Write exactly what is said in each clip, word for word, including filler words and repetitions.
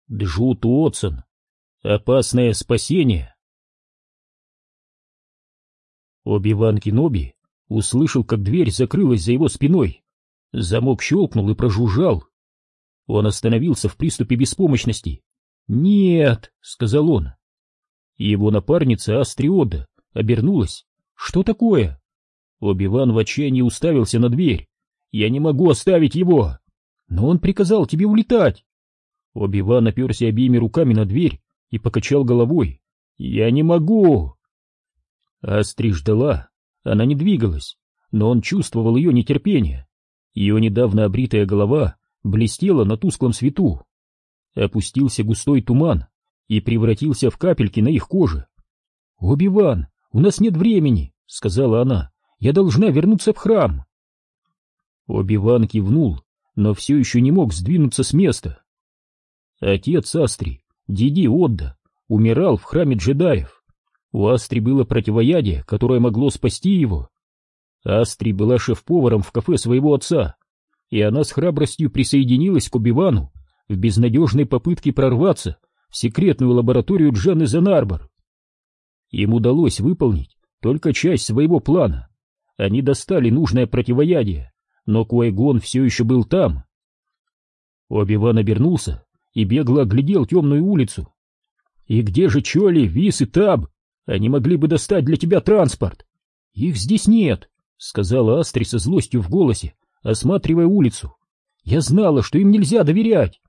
Джуд Уотсон. Опасное спасение. Оби-Ван Кеноби услышал, как дверь закрылась за его спиной. Замок щелкнул и прожужжал. Он остановился в приступе беспомощности. «Нет!» — сказал он. Его напарница Астриода обернулась. «Что такое?» Оби-Ван в отчаянии уставился на дверь. «Я не могу оставить его!» «Но он приказал тебе улетать!» Оби-Ван оперся обеими руками на дверь и покачал головой. «Я не могу!» Астри ждала. Она не двигалась, но он чувствовал ее нетерпение. Ее недавно обритая голова блестела на тусклом свету. Опустился густой туман и превратился в капельки на их коже. «Оби-Ван, у нас нет времени!» — сказала она. «Я должна вернуться в храм!» Оби-Ван кивнул, но все еще не мог сдвинуться с места. Отец Астри, Диди Отда, умирал в храме джедаев. У Астри было противоядие, которое могло спасти его. Астри была шеф-поваром в кафе своего отца, и она с храбростью присоединилась к Оби-Вану в безнадежной попытке прорваться в секретную лабораторию Джанны Зенарбор. Им удалось выполнить только часть своего плана. Они достали нужное противоядие, но Куай-Гон все еще был там. Оби-Ван обернулся и бегло оглядел темную улицу. «И где же Чоли, Вис и Таб? Они могли бы достать для тебя транспорт!» «Их здесь нет», — сказала Астри со злостью в голосе, осматривая улицу. «Я знала, что им нельзя доверять!»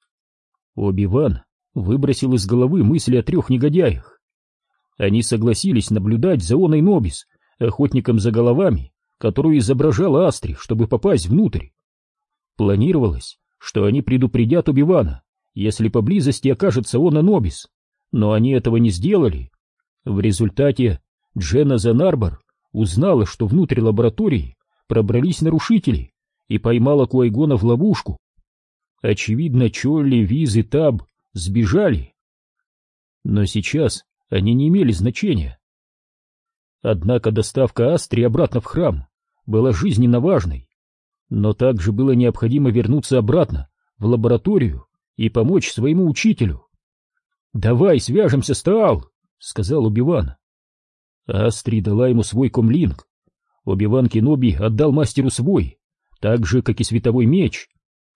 Оби-Ван выбросил из головы мысли о трех негодяях. Они согласились наблюдать за Оной Нобис, охотником за головами, которую изображала Астри, чтобы попасть внутрь. Планировалось, что они предупредят Оби-Вана, если поблизости окажется Она Нобис, но они этого не сделали. В результате Дженна Зенарбор узнала, что внутрь лаборатории пробрались нарушители и поймала Куай-Гона в ловушку. Очевидно, Чолли, Виз и Таб сбежали. Но сейчас они не имели значения. Однако доставка Астри обратно в храм была жизненно важной, но также было необходимо вернуться обратно в лабораторию и помочь своему учителю. «Давай свяжемся с Таал», — сказал Оби-Ван. Астри дала ему свой комлинг. Оби-Ван Кеноби отдал мастеру свой, так же, как и световой меч.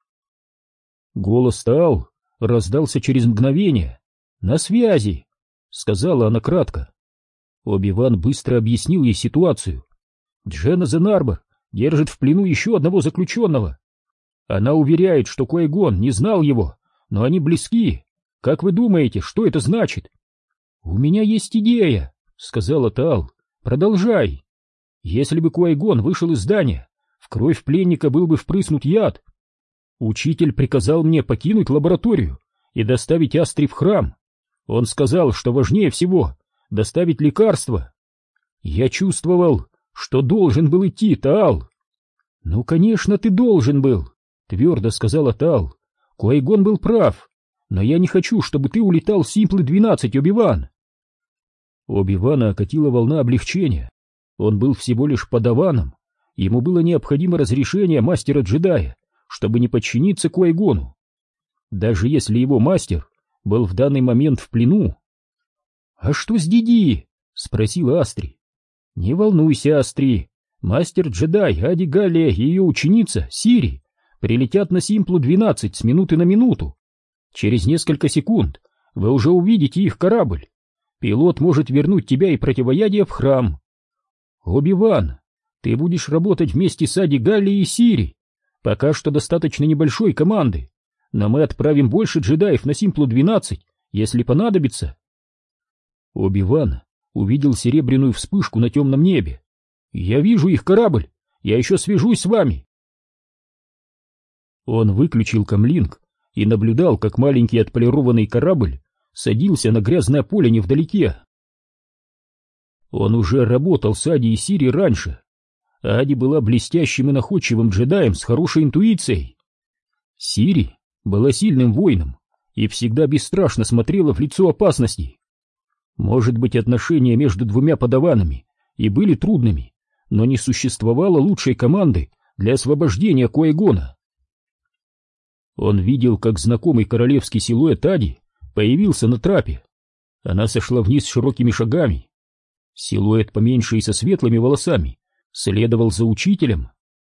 Голос Таал раздался через мгновение. «На связи», — сказала она кратко. Оби-Ван быстро объяснил ей ситуацию. Дженна Зенарбор держит в плену еще одного заключенного. Она уверяет, что Куай-Гон не знал его, но они близки. Как вы думаете, что это значит? «У меня есть идея», — сказала Таал. «Продолжай. Если бы Куай-Гон вышел из здания, в кровь пленника был бы впрыснут яд. Учитель приказал мне покинуть лабораторию и доставить Астри в храм. Он сказал, что важнее всего доставить лекарство. Я чувствовал, что должен был идти, Таал». «Ну, конечно, ты должен был», — твердо сказала Таал. «Куай-Гон был прав, но я не хочу, чтобы ты улетал с Симплы-двенадцать, Оби-Ван». Оби-Вана окатила волна облегчения. Он был всего лишь подаваном. Ему было необходимо разрешение мастера-джедая, чтобы не подчиниться Куай-Гону. Даже если его мастер был в данный момент в плену. «А что с Диди?» — спросила Астри. «Не волнуйся, Астри. Мастер-джедай Ади Галлия и ее ученица Сири прилетят на Симплу-двенадцать с минуты на минуту. Через несколько секунд вы уже увидите их корабль. Пилот может вернуть тебя и противоядие в храм. Оби-Ван, ты будешь работать вместе с Ади Галлией и Сири. Пока что достаточно небольшой команды, но мы отправим больше джедаев на Симплу-двенадцать, если понадобится». Оби-Ван увидел серебряную вспышку на темном небе. «Я вижу их корабль, я еще свяжусь с вами». Он выключил комлинг и наблюдал, как маленький отполированный корабль садился на грязное поле невдалеке. Он уже работал с Ади и Сири раньше. Ади была блестящим и находчивым джедаем с хорошей интуицией. Сири была сильным воином и всегда бесстрашно смотрела в лицо опасности. Может быть, отношения между двумя подаванами и были трудными, но не существовало лучшей команды для освобождения Куай-Гона. Он видел, как знакомый королевский силуэт Ади появился на трапе. Она сошла вниз широкими шагами. Силуэт поменьше и со светлыми волосами следовал за учителем.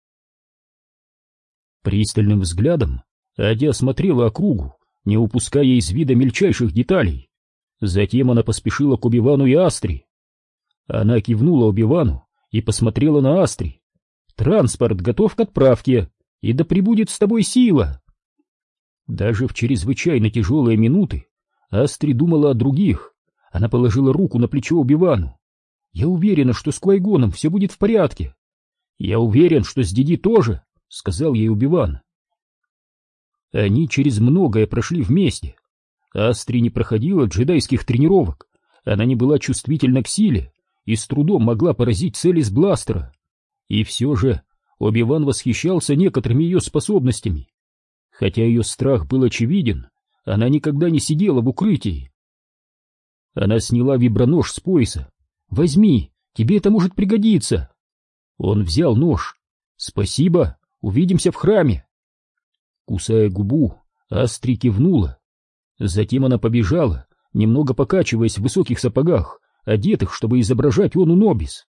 Пристальным взглядом Ади осмотрела округу, не упуская из вида мельчайших деталей. Затем она поспешила к Оби-Вану и Астри. Она кивнула Оби-Вану и посмотрела на Астри. «Транспорт готов к отправке, и да пребудет с тобой сила!» Даже в чрезвычайно тяжелые минуты Астри думала о других. Она положила руку на плечо Оби-Вану. «Я уверена, что с Квай-Гоном все будет в порядке». «Я уверен, что с Диди тоже», — сказал ей Оби-Ван. Они через многое прошли вместе. Астри не проходила джедайских тренировок, она не была чувствительна к силе и с трудом могла поразить цель из бластера. И все же Оби-Ван восхищался некоторыми ее способностями. Хотя ее страх был очевиден, она никогда не сидела в укрытии. Она сняла вибронож с пояса. «Возьми, тебе это может пригодиться». Он взял нож. «Спасибо, увидимся в храме». Кусая губу, Астри кивнула. Затем она побежала, немного покачиваясь в высоких сапогах, одетых, чтобы изображать Ону Нобис.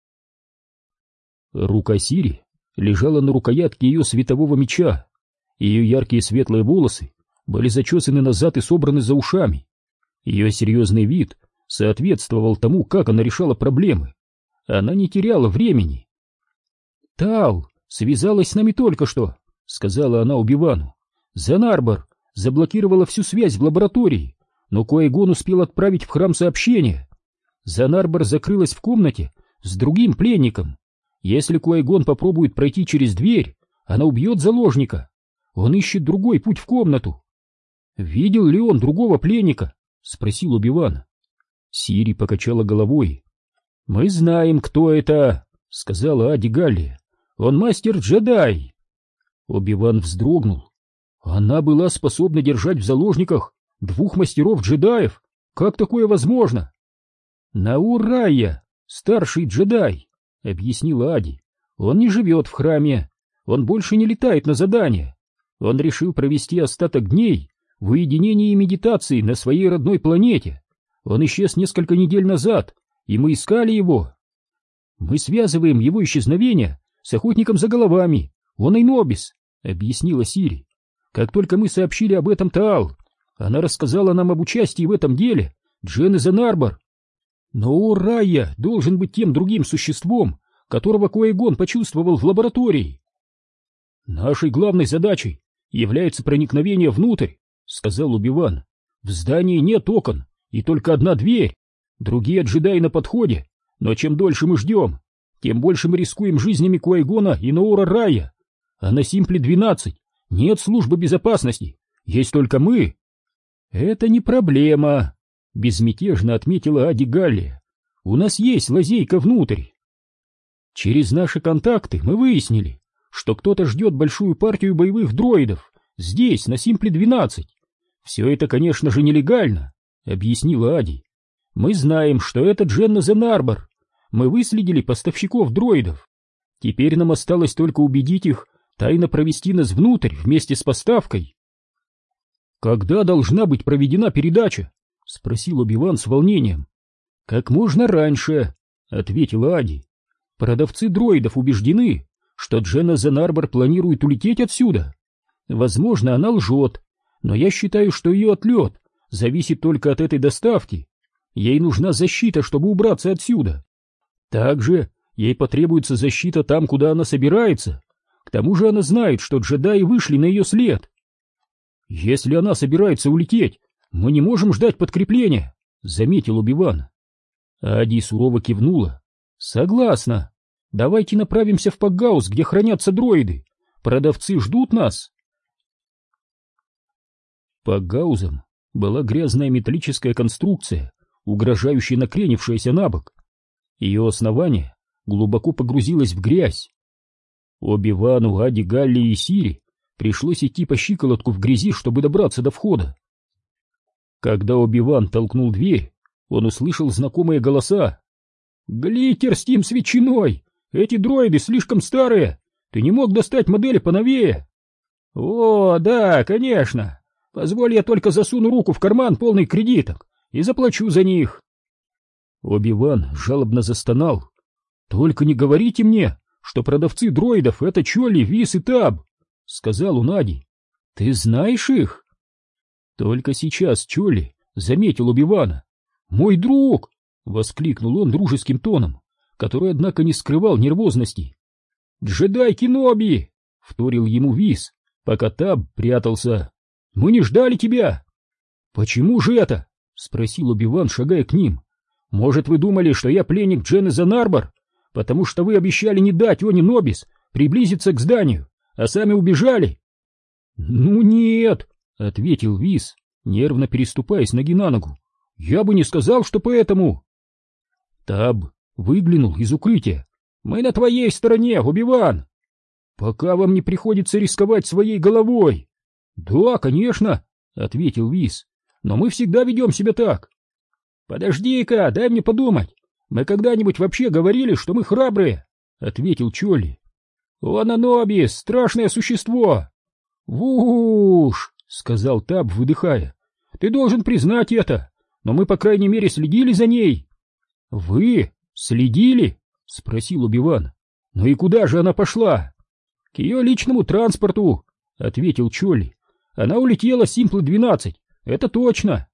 Рука Сири лежала на рукоятке ее светового меча. Ее яркие светлые волосы были зачесаны назад и собраны за ушами. Ее серьезный вид соответствовал тому, как она решала проблемы. Она не теряла времени. «Тал связалась с нами только что», — сказала она Оби-Вану. «Занарбор заблокировала всю связь в лаборатории, но Квай-Гон успел отправить в храм сообщение. Занарбор закрылась в комнате с другим пленником. Если Квай-Гон попробует пройти через дверь, она убьет заложника. Он ищет другой путь в комнату». «Видел ли он другого пленника?» — спросил Оби-Ван. Сири покачала головой. «Мы знаем, кто это», — сказала Ади Галлия. «Он мастер-джедай». Оби-Ван вздрогнул. Она была способна держать в заложниках двух мастеров-джедаев. Как такое возможно? «Наурая, старший джедай», — объяснила Ади. «Он не живет в храме. Он больше не летает на задания. Он решил провести остаток дней в уединении и медитации на своей родной планете. Он исчез несколько недель назад, и мы искали его. Мы связываем его исчезновение с охотником за головами, Оной Нобис», — объяснила Сири. «Как только мы сообщили об этом Таал, она рассказала нам об участии в этом деле Джен Занарбор. Но Урайя должен быть тем другим существом, которого Квай-Гон почувствовал в лаборатории». «Нашей главной задачей является проникновение внутрь», — сказал Оби-Ван. «В здании нет окон, и только одна дверь. Другие джедаи на подходе, но чем дольше мы ждем, тем больше мы рискуем жизнями Квай-Гона и Ноура Рая. А на Симпле двенадцать нет службы безопасности, есть только мы». «Это не проблема», — безмятежно отметила Ади Галлия. «У нас есть лазейка внутрь. Через наши контакты мы выяснили, что кто-то ждет большую партию боевых дроидов здесь, на Симпле двенадцать. Все это, конечно же, нелегально», — объяснила Ади. «Мы знаем, что это Дженна Занарбор. Мы выследили поставщиков дроидов. Теперь нам осталось только убедить их тайно провести нас внутрь вместе с поставкой». «Когда должна быть проведена передача?» — спросил Оби-Ван с волнением. «Как можно раньше», — ответила Ади. «Продавцы дроидов убеждены, что Дженна Занарбор планирует улететь отсюда. Возможно, она лжет, но я считаю, что ее отлет зависит только от этой доставки. Ей нужна защита, чтобы убраться отсюда. Также ей потребуется защита там, куда она собирается. К тому же она знает, что джедаи вышли на ее след. Если она собирается улететь, мы не можем ждать подкрепления», — заметил Оби-Ван. Ади сурово кивнула. «Согласна. Давайте направимся в Пакгаус, где хранятся дроиды. Продавцы ждут нас». Пакгаузом была грязная металлическая конструкция, угрожающе накренившаяся на бок. Ее основание глубоко погрузилось в грязь. Оби-Вану, Ади Галлии и Сири пришлось идти по щиколотку в грязи, чтобы добраться до входа. Когда Оби-Ван толкнул дверь, он услышал знакомые голоса. «Глиттер с тем с ветчиной! Эти дроиды слишком старые! Ты не мог достать модели поновее!» О, да, конечно. Позволь, я только засуну руку в карман полный кредиток и заплачу за них. Оби-Ван жалобно застонал. Только не говорите мне, что продавцы дроидов — это Чолли, Вис и Таб, — сказал он Ади. Ты знаешь их? Только сейчас Чолли заметил Оби-Вана. Мой друг! — воскликнул он дружеским тоном, который, однако, не скрывал нервозности. «Джедай Кеноби!» — вторил ему Вис, пока Таб прятался. «Мы не ждали тебя!» «Почему же это?» — спросил Оби-Ван, шагая к ним. «Может, вы думали, что я пленник Джены Занарбор, потому что вы обещали не дать Они Нобис приблизиться к зданию, а сами убежали?» «Ну нет!» — ответил Вис, нервно переступая с ноги на ногу. «Я бы не сказал, что поэтому!» Таб выглянул из укрытия. «Мы на твоей стороне, Оби-Ван! Пока вам не приходится рисковать своей головой!» «Да, конечно!» — ответил Вис. «Но мы всегда ведем себя так!» «Подожди-ка, дай мне подумать! Мы когда-нибудь вообще говорили, что мы храбрые?» — ответил Чолли. «Они Нобис, страшное существо!» «Вуш!» — сказал Таб, выдыхая. «Ты должен признать это, но мы, по крайней мере, следили за ней». «Вы следили?» — спросил Оби-Ван. «Ну и куда же она пошла?» «К ее личному транспорту», — ответил Чолли. «Она улетела с Симплы двенадцать, это точно».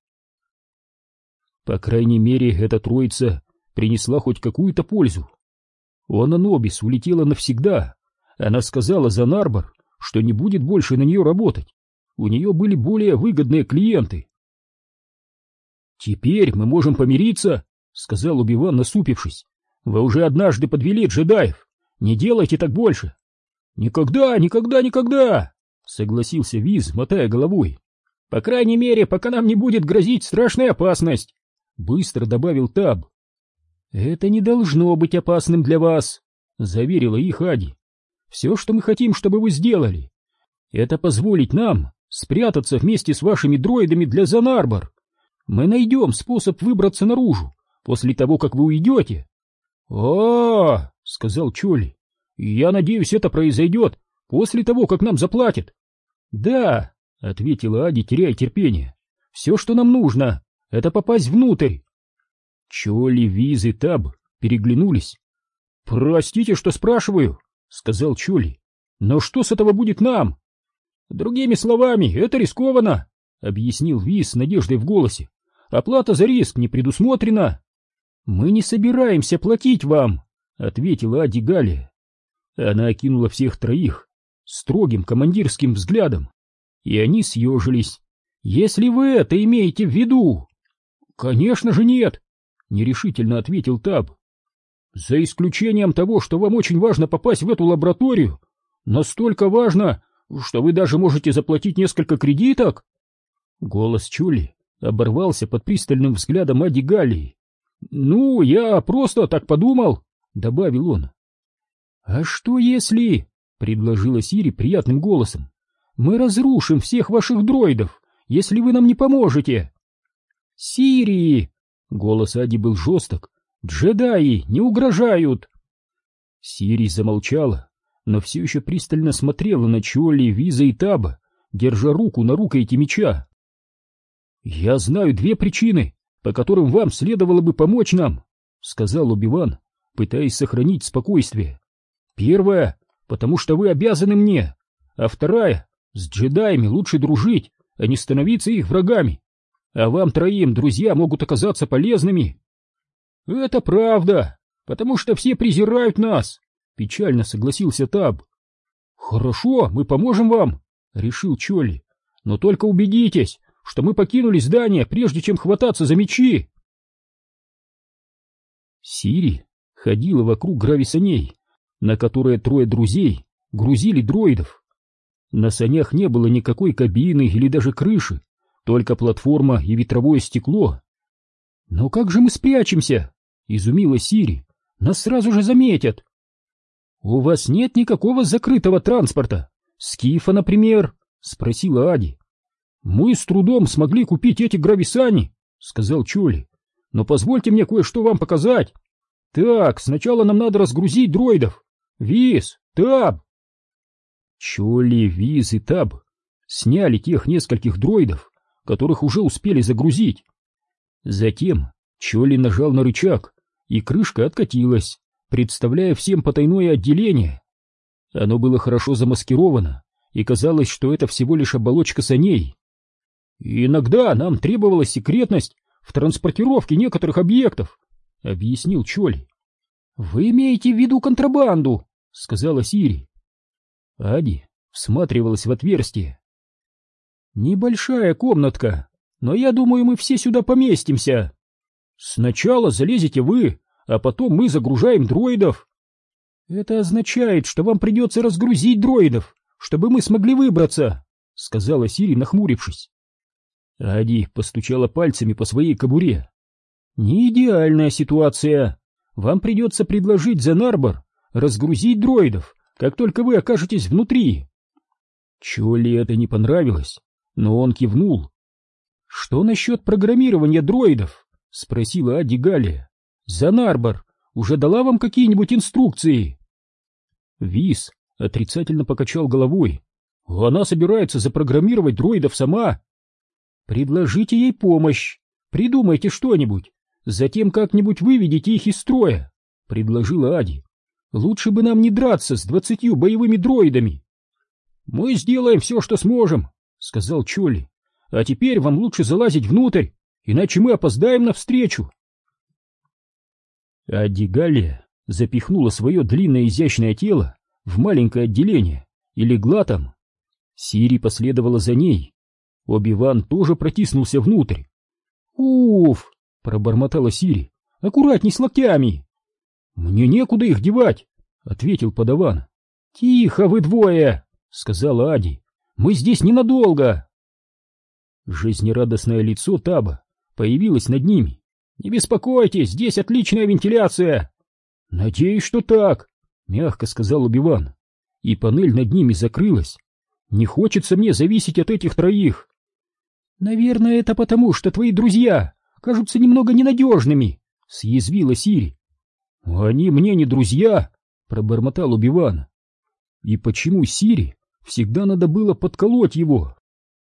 По крайней мере, эта троица принесла хоть какую-то пользу. Они Нобис улетела навсегда. Она сказала Занарбор, что не будет больше на нее работать. У нее были более выгодные клиенты. «Теперь мы можем помириться», — сказал Оби-Ван, насупившись. «Вы уже однажды подвели джедаев. Не делайте так больше». «Никогда, никогда, никогда!» — согласился Виз, мотая головой. «По крайней мере, пока нам не будет грозить страшная опасность», — быстро добавил Таб. «Это не должно быть опасным для вас», — заверила их Ади. «Все, что мы хотим, чтобы вы сделали, это позволить нам спрятаться вместе с вашими дроидами для Занарбор. Мы найдем способ выбраться наружу после того, как вы уйдете». «О-о-о!» — сказал Чолли. «Я надеюсь, это произойдет после того, как нам заплатят». «Да», — ответила Ади, теряя терпение. «Все, что нам нужно, это попасть внутрь». Чолли, Виз и Таб переглянулись. «Простите, что спрашиваю», — сказал Чолли. «Но что с этого будет нам?» «Другими словами, это рискованно», — объяснил Виз с надеждой в голосе. «Оплата за риск не предусмотрена». «Мы не собираемся платить вам», — ответила Ади Галия. Она окинула всех троих строгим командирским взглядом, и они съежились. «Если вы это имеете в виду...» «Конечно же нет», — нерешительно ответил Таб. «За исключением того, что вам очень важно попасть в эту лабораторию, настолько важно, что вы даже можете заплатить несколько кредиток». Голос Чолли оборвался под пристальным взглядом Ади Галии. «Ну, я просто так подумал», — добавил он. «А что если...» — предложила Сири приятным голосом. «Мы разрушим всех ваших дроидов, если вы нам не поможете». «Сири!» — голос Ади был жесток. «Джедаи не угрожают!» Сири замолчала, но все еще пристально смотрела на Чолли, Виза и Таба, держа руку на рукояти меча. «Я знаю две причины, по которым вам следовало бы помочь нам», — сказал Оби-Ван, пытаясь сохранить спокойствие. «Первая, потому что вы обязаны мне, а вторая, с джедаями лучше дружить, а не становиться их врагами. А вам троим друзья могут оказаться полезными». «Это правда, потому что все презирают нас», — печально согласился Таб. «Хорошо, мы поможем вам», — решил Чолли. «Но только убедитесь, что мы покинули здание, прежде чем хвататься за мечи». Сири ходила вокруг грависаней, на которые трое друзей грузили дроидов. На санях не было никакой кабины или даже крыши, только платформа и ветровое стекло. «Но как же мы спрячемся?» — изумилась Сири. «Нас сразу же заметят». «У вас нет никакого закрытого транспорта? Скифа, например?» — спросила Ади. «Мы с трудом смогли купить эти грависани», — сказал Чолли. «Но позвольте мне кое-что вам показать. Так, сначала нам надо разгрузить дроидов. Виз, Таб!» Чолли, Виз и Таб сняли тех нескольких дроидов, которых уже успели загрузить. Затем Чолли нажал на рычаг, и крышка откатилась, представляя всем потайное отделение. Оно было хорошо замаскировано, и казалось, что это всего лишь оболочка саней. «Иногда нам требовалась секретность в транспортировке некоторых объектов», — объяснил Чолли. «Вы имеете в виду контрабанду», — сказала Сири. Ади всматривалась в отверстие. «Небольшая комнатка, но я думаю, мы все сюда поместимся. Сначала залезете вы, а потом мы загружаем дроидов. Это означает, что вам придется разгрузить дроидов, чтобы мы смогли выбраться», — сказала Сири, нахмурившись. Ади постучала пальцами по своей кобуре. «Не идеальная ситуация. Вам придется предложить Зенарбор разгрузить дроидов, как только вы окажетесь внутри». Чолли это не понравилось, но он кивнул. «Что насчет программирования дроидов?» — спросила Ади Галия. «Зенарбор уже дала вам какие-нибудь инструкции?» Виз отрицательно покачал головой. «Она собирается запрограммировать дроидов сама». «Предложите ей помощь, придумайте что-нибудь, затем как-нибудь выведите их из строя», — предложила Ади. «Лучше бы нам не драться с двадцатью боевыми дроидами». «Мы сделаем все, что сможем», — сказал Чолли. «А теперь вам лучше залазить внутрь, иначе мы опоздаем на встречу». Ади Галия запихнула свое длинное изящное тело в маленькое отделение и легла там. Сири последовала за ней. Оби-Ван тоже протиснулся внутрь. «Уф!» — пробормотала Сири. «Аккуратней с локтями!» «Мне некуда их девать!» — ответил подаван. «Тихо, вы двое!» — сказала Ади. «Мы здесь ненадолго!» Жизнерадостное лицо Таба появилось над ними. «Не беспокойтесь, здесь отличная вентиляция!» «Надеюсь, что так!» — мягко сказал Оби-Ван. И панель над ними закрылась. «Не хочется мне зависеть от этих троих!» «Наверное, это потому, что твои друзья кажутся немного ненадежными», — съязвила Сири. «Они мне не друзья», — пробормотал Оби-Ван. «И почему Сири всегда надо было подколоть его?»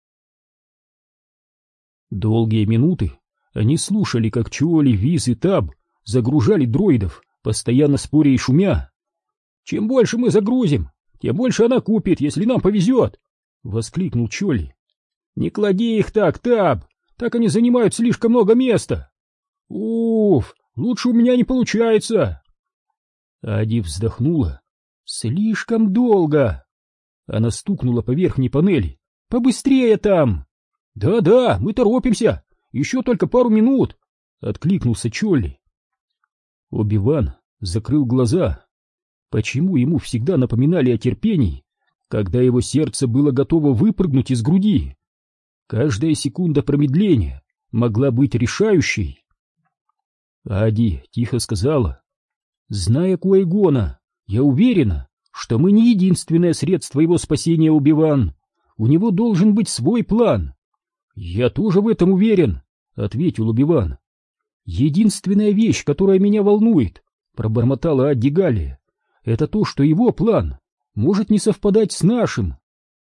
Долгие минуты они слушали, как Чолли, Виз и Таб загружали дроидов, постоянно споря и шумя. «Чем больше мы загрузим, тем больше она купит, если нам повезет», — воскликнул Чолли. «Не клади их так, Таб, так они занимают слишком много места». «Уф, лучше у меня не получается». Ади вздохнула. «Слишком долго». Она стукнула по верхней панели. «Побыстрее там!» «Да-да, мы торопимся, еще только пару минут», — откликнулся Чолли. Оби-Ван закрыл глаза. Почему ему всегда напоминали о терпении, когда его сердце было готово выпрыгнуть из груди? Каждая секунда промедления могла быть решающей. Ади тихо сказала: «Зная Куайгона, я уверена, что мы не единственное средство его спасения, Оби-Ван. У него должен быть свой план». «Я тоже в этом уверен», — ответил Оби-Ван. «Единственная вещь, которая меня волнует», — пробормотала Адди Галия, — «это то, что его план может не совпадать с нашим».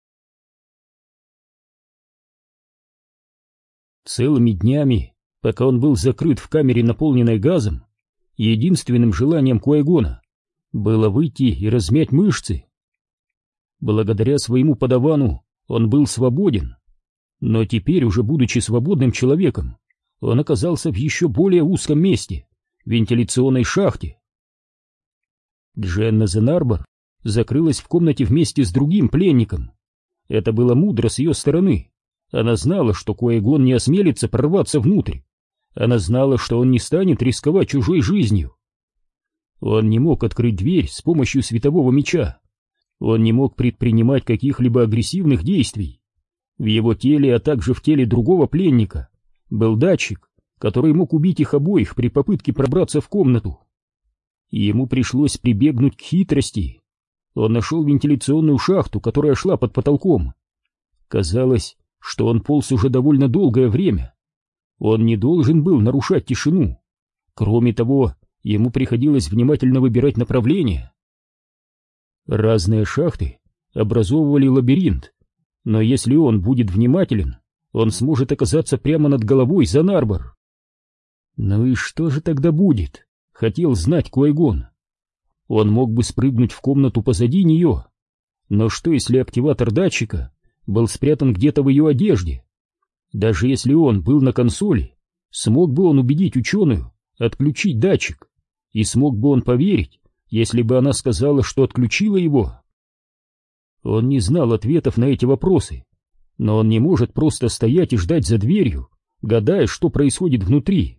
Целыми днями, пока он был закрыт в камере, наполненной газом, единственным желанием Куайгона было выйти и размять мышцы. Благодаря своему подавану он был свободен, но теперь, уже будучи свободным человеком, он оказался в еще более узком месте — вентиляционной шахте. Дженна Зенарбор закрылась в комнате вместе с другим пленником. Это было мудро с ее стороны. Она знала, что Куайгон не осмелится прорваться внутрь. Она знала, что он не станет рисковать чужой жизнью. Он не мог открыть дверь с помощью светового меча. Он не мог предпринимать каких-либо агрессивных действий. В его теле, а также в теле другого пленника, был датчик, который мог убить их обоих при попытке пробраться в комнату. И ему пришлось прибегнуть к хитрости. Он нашел вентиляционную шахту, которая шла под потолком. Казалось, что он полз уже довольно долгое время. Он не должен был нарушать тишину. Кроме того, ему приходилось внимательно выбирать направление. Разные шахты образовывали лабиринт, но если он будет внимателен, он сможет оказаться прямо над головой Занарбор. Ну и что же тогда будет? Хотел знать Qui-Gon. Он мог бы спрыгнуть в комнату позади нее, но что если активатор датчика был спрятан где-то в ее одежде? Даже если он был на консоли, смог бы он убедить ученую отключить датчик, и смог бы он поверить, если бы она сказала, что отключила его? Он не знал ответов на эти вопросы, но он не может просто стоять и ждать за дверью, гадая, что происходит внутри.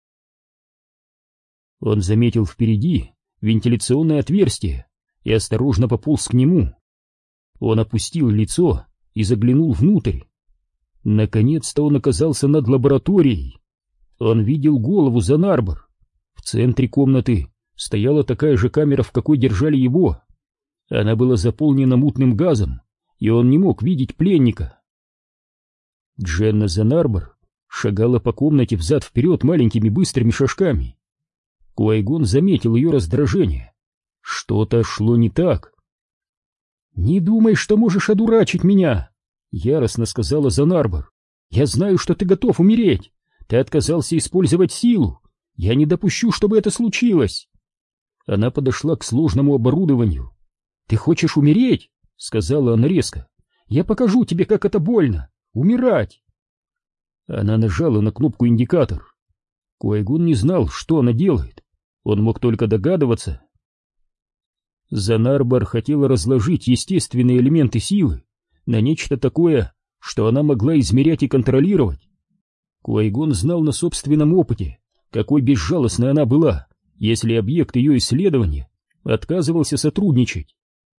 Он заметил впереди вентиляционное отверстие и осторожно пополз к нему. Он опустил лицо и заглянул внутрь. Наконец-то он оказался над лабораторией. Он видел голову Занарбор. В центре комнаты стояла такая же камера, в какой держали его. Она была заполнена мутным газом, и он не мог видеть пленника. Дженна Занарбор шагала по комнате взад-вперед маленькими быстрыми шажками. Qui-Gon заметил ее раздражение. Что-то шло не так. «Не думай, что можешь одурачить меня!» — яростно сказала Занарбор. «Я знаю, что ты готов умереть. Ты отказался использовать силу. Я не допущу, чтобы это случилось!» Она подошла к сложному оборудованию. «Ты хочешь умереть?» — сказала она резко. «Я покажу тебе, как это больно! Умирать!» Она нажала на кнопку индикатор. Qui-Gon не знал, что она делает. Он мог только догадываться. Занарбор хотела разложить естественные элементы силы на нечто такое, что она могла измерять и контролировать. Qui-Gon знал на собственном опыте, какой безжалостной она была, если объект ее исследования отказывался сотрудничать.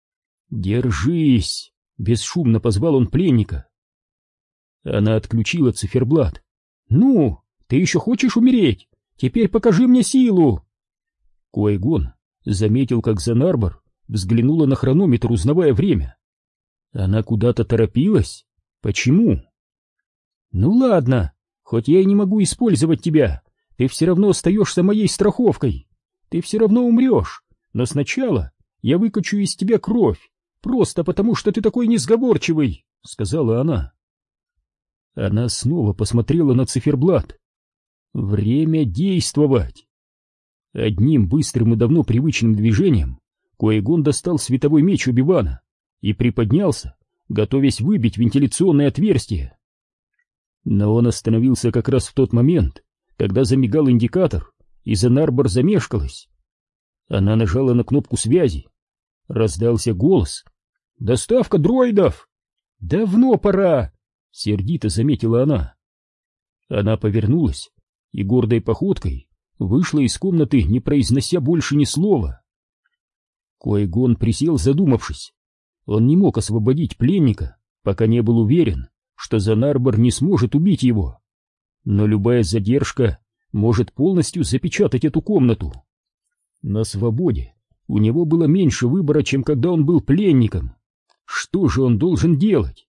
«Держись!» — бесшумно позвал он пленника. Она отключила циферблат. «Ну, ты еще хочешь умереть? Теперь покажи мне силу!» Qui-Gon заметил, как Занарбор взглянула на хронометр, узнавая время. Она куда-то торопилась? Почему? «Ну ладно, хоть я и не могу использовать тебя, ты все равно остаешься моей страховкой. Ты все равно умрешь, но сначала я выкачу из тебя кровь, просто потому что ты такой несговорчивый», — сказала она. Она снова посмотрела на циферблат. Время действовать. Одним быстрым и давно привычным движением Qui-Gon достал световой меч Оби-Вана и приподнялся, готовясь выбить вентиляционное отверстие. Но он остановился как раз в тот момент, когда замигал индикатор, и Занарбор замешкалась. Она нажала на кнопку связи. Раздался голос. «Доставка дроидов!» «Давно пора!» — сердито заметила она. Она повернулась и гордой походкой вышла из комнаты, не произнося больше ни слова. Qui-Gon присел, задумавшись. Он не мог освободить пленника, пока не был уверен, что Занарбор не сможет убить его. Но любая задержка может полностью запечатать эту комнату. На свободе у него было меньше выбора, чем когда он был пленником. Что же он должен делать?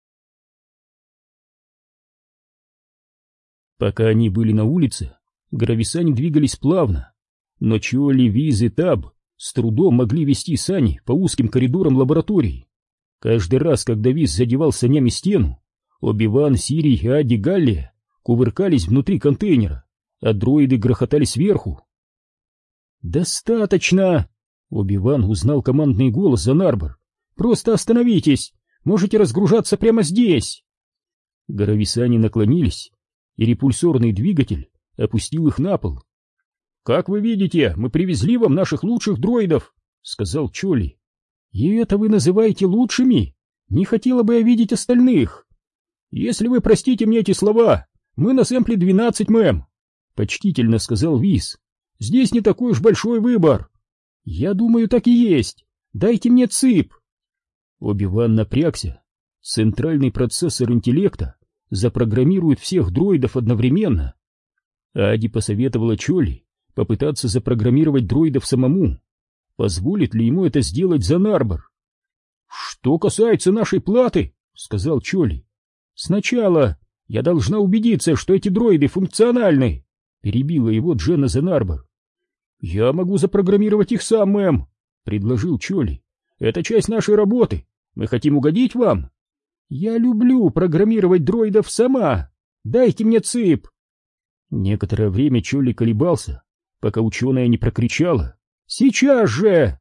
Пока они были на улице, грависани двигались плавно, но Чоли, Виз и Таб с трудом могли вести сани по узким коридорам лаборатории. Каждый раз, когда Виз задевал санями стену, Оби-Ван, Сирий и Ади Галлия кувыркались внутри контейнера, а дроиды грохотали сверху. «Достаточно!» — Оби-Ван узнал командный голос Занарбор. «Просто остановитесь! Можете разгружаться прямо здесь!» Грависани наклонились, и репульсорный двигатель опустил их на пол. «Как вы видите, мы привезли вам наших лучших дроидов», — сказал Чоли. «И это вы называете лучшими? Не хотела бы я видеть остальных. Если вы простите мне эти слова, мы на сэмпле двенадцать, мэм», — почтительно сказал Виз. «Здесь не такой уж большой выбор». «Я думаю, так и есть. Дайте мне ЦИП». Оби-Ван напрягся. Центральный процессор интеллекта запрограммирует всех дроидов одновременно. Ади посоветовала Чоли попытаться запрограммировать дроидов самому. Позволит ли ему это сделать Занарбор? «Что касается нашей платы, — сказал Чоли, — сначала я должна убедиться, что эти дроиды функциональны, — перебила его Дженна Занарбор. «Я могу запрограммировать их сам, мэм, — предложил Чоли. — Это часть нашей работы, Мы хотим угодить вам. Я люблю программировать дроидов сама. Дайте мне цып. Некоторое время Чолли колебался, пока ученая не прокричала: «Сейчас же!»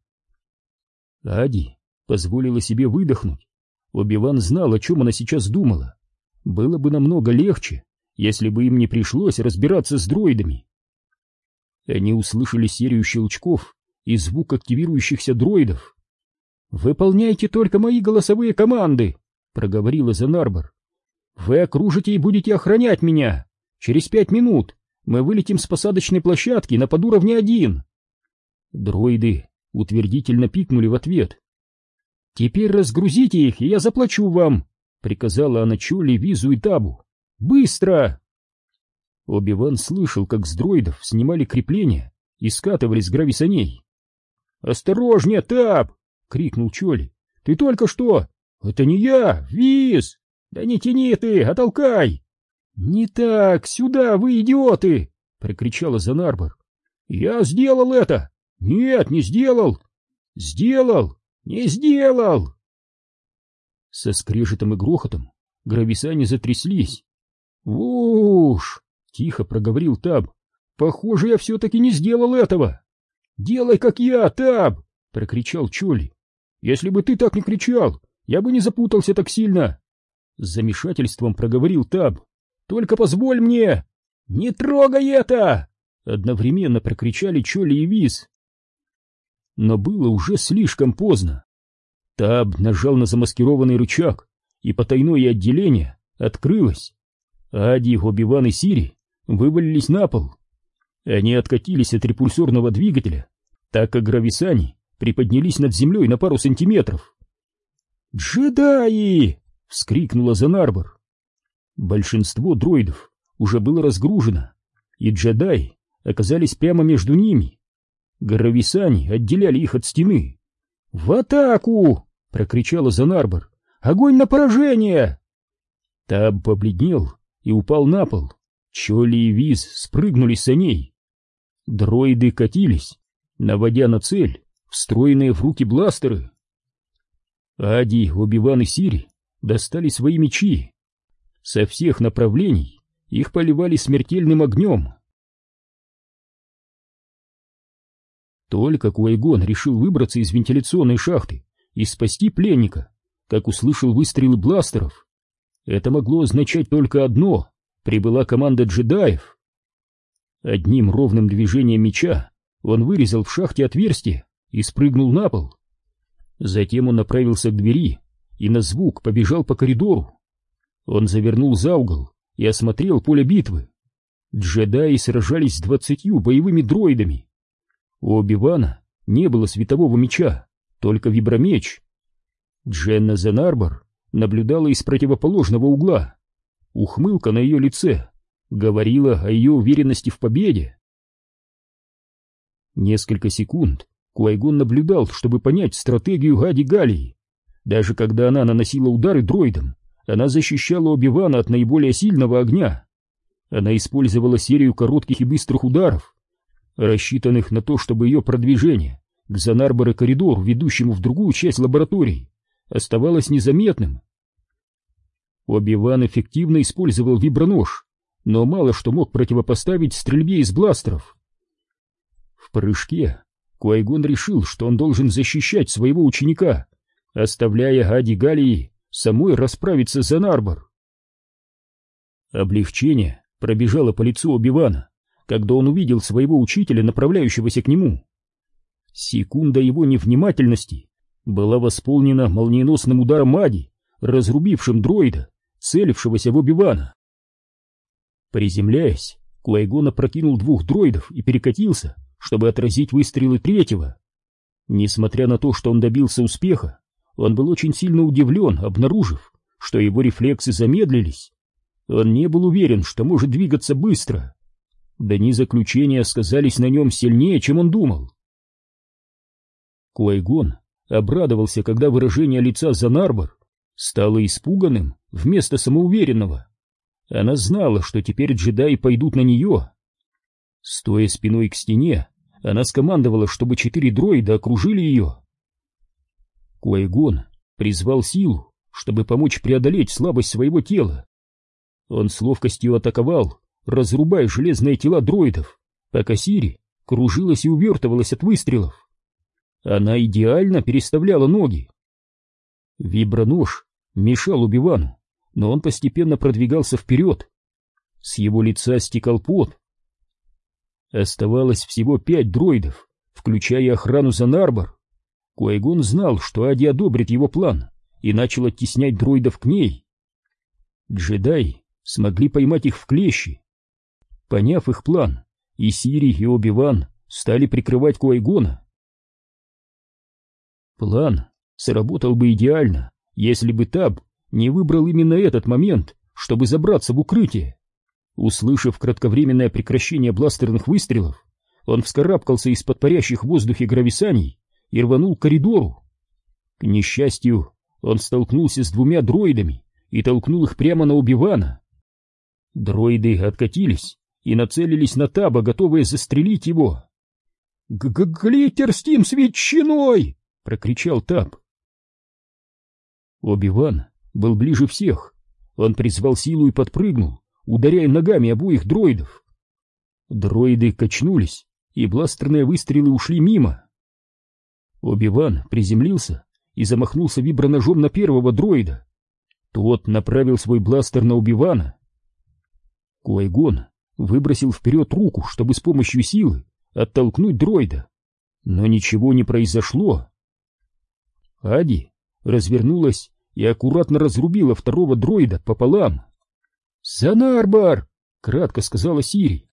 Ади позволила себе выдохнуть. Оби-Ван знал, о чем она сейчас думала. Было бы намного легче, если бы им не пришлось разбираться с дроидами. Они услышали серию щелчков и звук активирующихся дроидов. «Выполняйте только мои голосовые команды», — проговорила Занарбор. «Вы окружите и будете охранять меня. Через пять минут мы вылетим с посадочной площадки на подуровне один». Дроиды утвердительно пикнули в ответ. «Теперь разгрузите их, и я заплачу вам», — приказала она Чолли, Визу и Табу. «Быстро!» Оби-Ван слышал, как с дроидов снимали крепления и скатывали с грависаней. «Осторожнее, Таб!» — крикнул Чолли. «Ты только что...» «Это не я, Виз! Да не тяни ты, а толкай!» «Не так, сюда, вы идиоты!» — прокричала Занарбор. «Я сделал это! Нет, не сделал! Сделал! Не сделал!» Со скрежетом и грохотом грависани затряслись. «Уж!» — тихо проговорил Таб. «Похоже, я все-таки не сделал этого!» «Делай, как я, Таб!» — прокричал Чолли. «Если бы ты так не кричал, я бы не запутался так сильно!» С замешательством проговорил Таб. «Только позволь мне!» «Не трогай это!» — одновременно прокричали Чолли и Виз. Но было уже слишком поздно. Таб нажал на замаскированный рычаг, и потайное отделение открылось. Ади, Оби-Ван и Сири вывалились на пол. Они откатились от репульсорного двигателя, так как грависани приподнялись над землей на пару сантиметров. «Джедаи!» — вскрикнула Занарбор. Большинство дроидов уже было разгружено, и джедаи оказались прямо между ними. Грависани отделяли их от стены. «В атаку!» — прокричала Занарбор. «Огонь на поражение!» Таб побледнел и упал на пол. Чолли и Виз спрыгнули с саней. Дроиды катились, наводя на цель встроенные в руки бластеры. Ади, Оби-Ван и Сири достали свои мечи. Со всех направлений их поливали смертельным огнем. Только Куай-Гон решил выбраться из вентиляционной шахты и спасти пленника, как услышал выстрелы бластеров. Это могло означать только одно — прибыла команда джедаев. Одним ровным движением меча он вырезал в шахте отверстие и спрыгнул на пол. Затем он направился к двери и на звук побежал по коридору. Он завернул за угол и осмотрел поле битвы. Джедаи сражались с двадцатью боевыми дроидами. У Оби-Вана не было светового меча, только вибромеч. Дженна Занарбор наблюдала из противоположного угла. Ухмылка на ее лице говорила о ее уверенности в победе. Несколько секунд Куай-Гон наблюдал, чтобы понять стратегию Ади Галии. Даже когда она наносила удары дроидам, она защищала Оби-Вана от наиболее сильного огня. Она использовала серию коротких и быстрых ударов, рассчитанных на то, чтобы ее продвижение к Занарбор и коридору, ведущему в другую часть лаборатории, оставалось незаметным. Оби-Ван эффективно использовал вибронож, но мало что мог противопоставить стрельбе из бластеров. В прыжке Куай-Гон решил, что он должен защищать своего ученика, оставляя Ади Галии самой расправиться с Занарбор. Облегчение пробежало по лицу Оби-Вана, когда он увидел своего учителя, направляющегося к нему. Секунда его невнимательности была восполнена молниеносным ударом Ади, разрубившим дроида, целившегося в Оби-Вана. Приземляясь, Куай-Гон опрокинул двух дроидов и перекатился, чтобы отразить выстрелы третьего. Несмотря на то, что он добился успеха, он был очень сильно удивлен, обнаружив, что его рефлексы замедлились. Он не был уверен, что может двигаться быстро. Дни заключения сказались на нем сильнее, чем он думал. Куай-Гон обрадовался, когда выражение лица Занарбор стало испуганным вместо самоуверенного. Она знала, что теперь джедаи пойдут на нее. Стоя спиной к стене, она скомандовала, чтобы четыре дроида окружили ее. Куай-Гон призвал силу, чтобы помочь преодолеть слабость своего тела. Он с ловкостью атаковал, разрубая железные тела дроидов, пока Сири кружилась и увертывалась от выстрелов. Она идеально переставляла ноги. Вибронож мешал Оби-Вану, но он постепенно продвигался вперед. С его лица стекал пот. Оставалось всего пять дроидов, включая охрану Занарбор. Qui-Gon знал, что Ади одобрит его план, и начал оттеснять дроидов к ней. Джедаи смогли поймать их в клещи. Поняв их план, и Сири, и Оби-Ван стали прикрывать Qui-Гона. План сработал бы идеально, если бы Таб не выбрал именно этот момент, чтобы забраться в укрытие. Услышав кратковременное прекращение бластерных выстрелов, он вскарабкался из-под парящих в воздухе грависаний и рванул к коридору. К несчастью, он столкнулся с двумя дроидами и толкнул их прямо на Оби-Вана. Дроиды откатились и нацелились на Таба, готовые застрелить его. «Г-г-глиттер с тем с ветчиной!» — прокричал Таб. Оби-Ван был ближе всех. Он призвал силу и подпрыгнул, ударяя ногами обоих дроидов. Дроиды качнулись, и бластерные выстрелы ушли мимо. Оби-Ван приземлился и замахнулся виброножом на первого дроида. Тот направил свой бластер на Оби-Вана. Qui-Gon выбросил вперед руку, чтобы с помощью силы оттолкнуть дроида, но ничего не произошло. Ади развернулась и аккуратно разрубила второго дроида пополам. «Занарбор!» — кратко сказала Сири.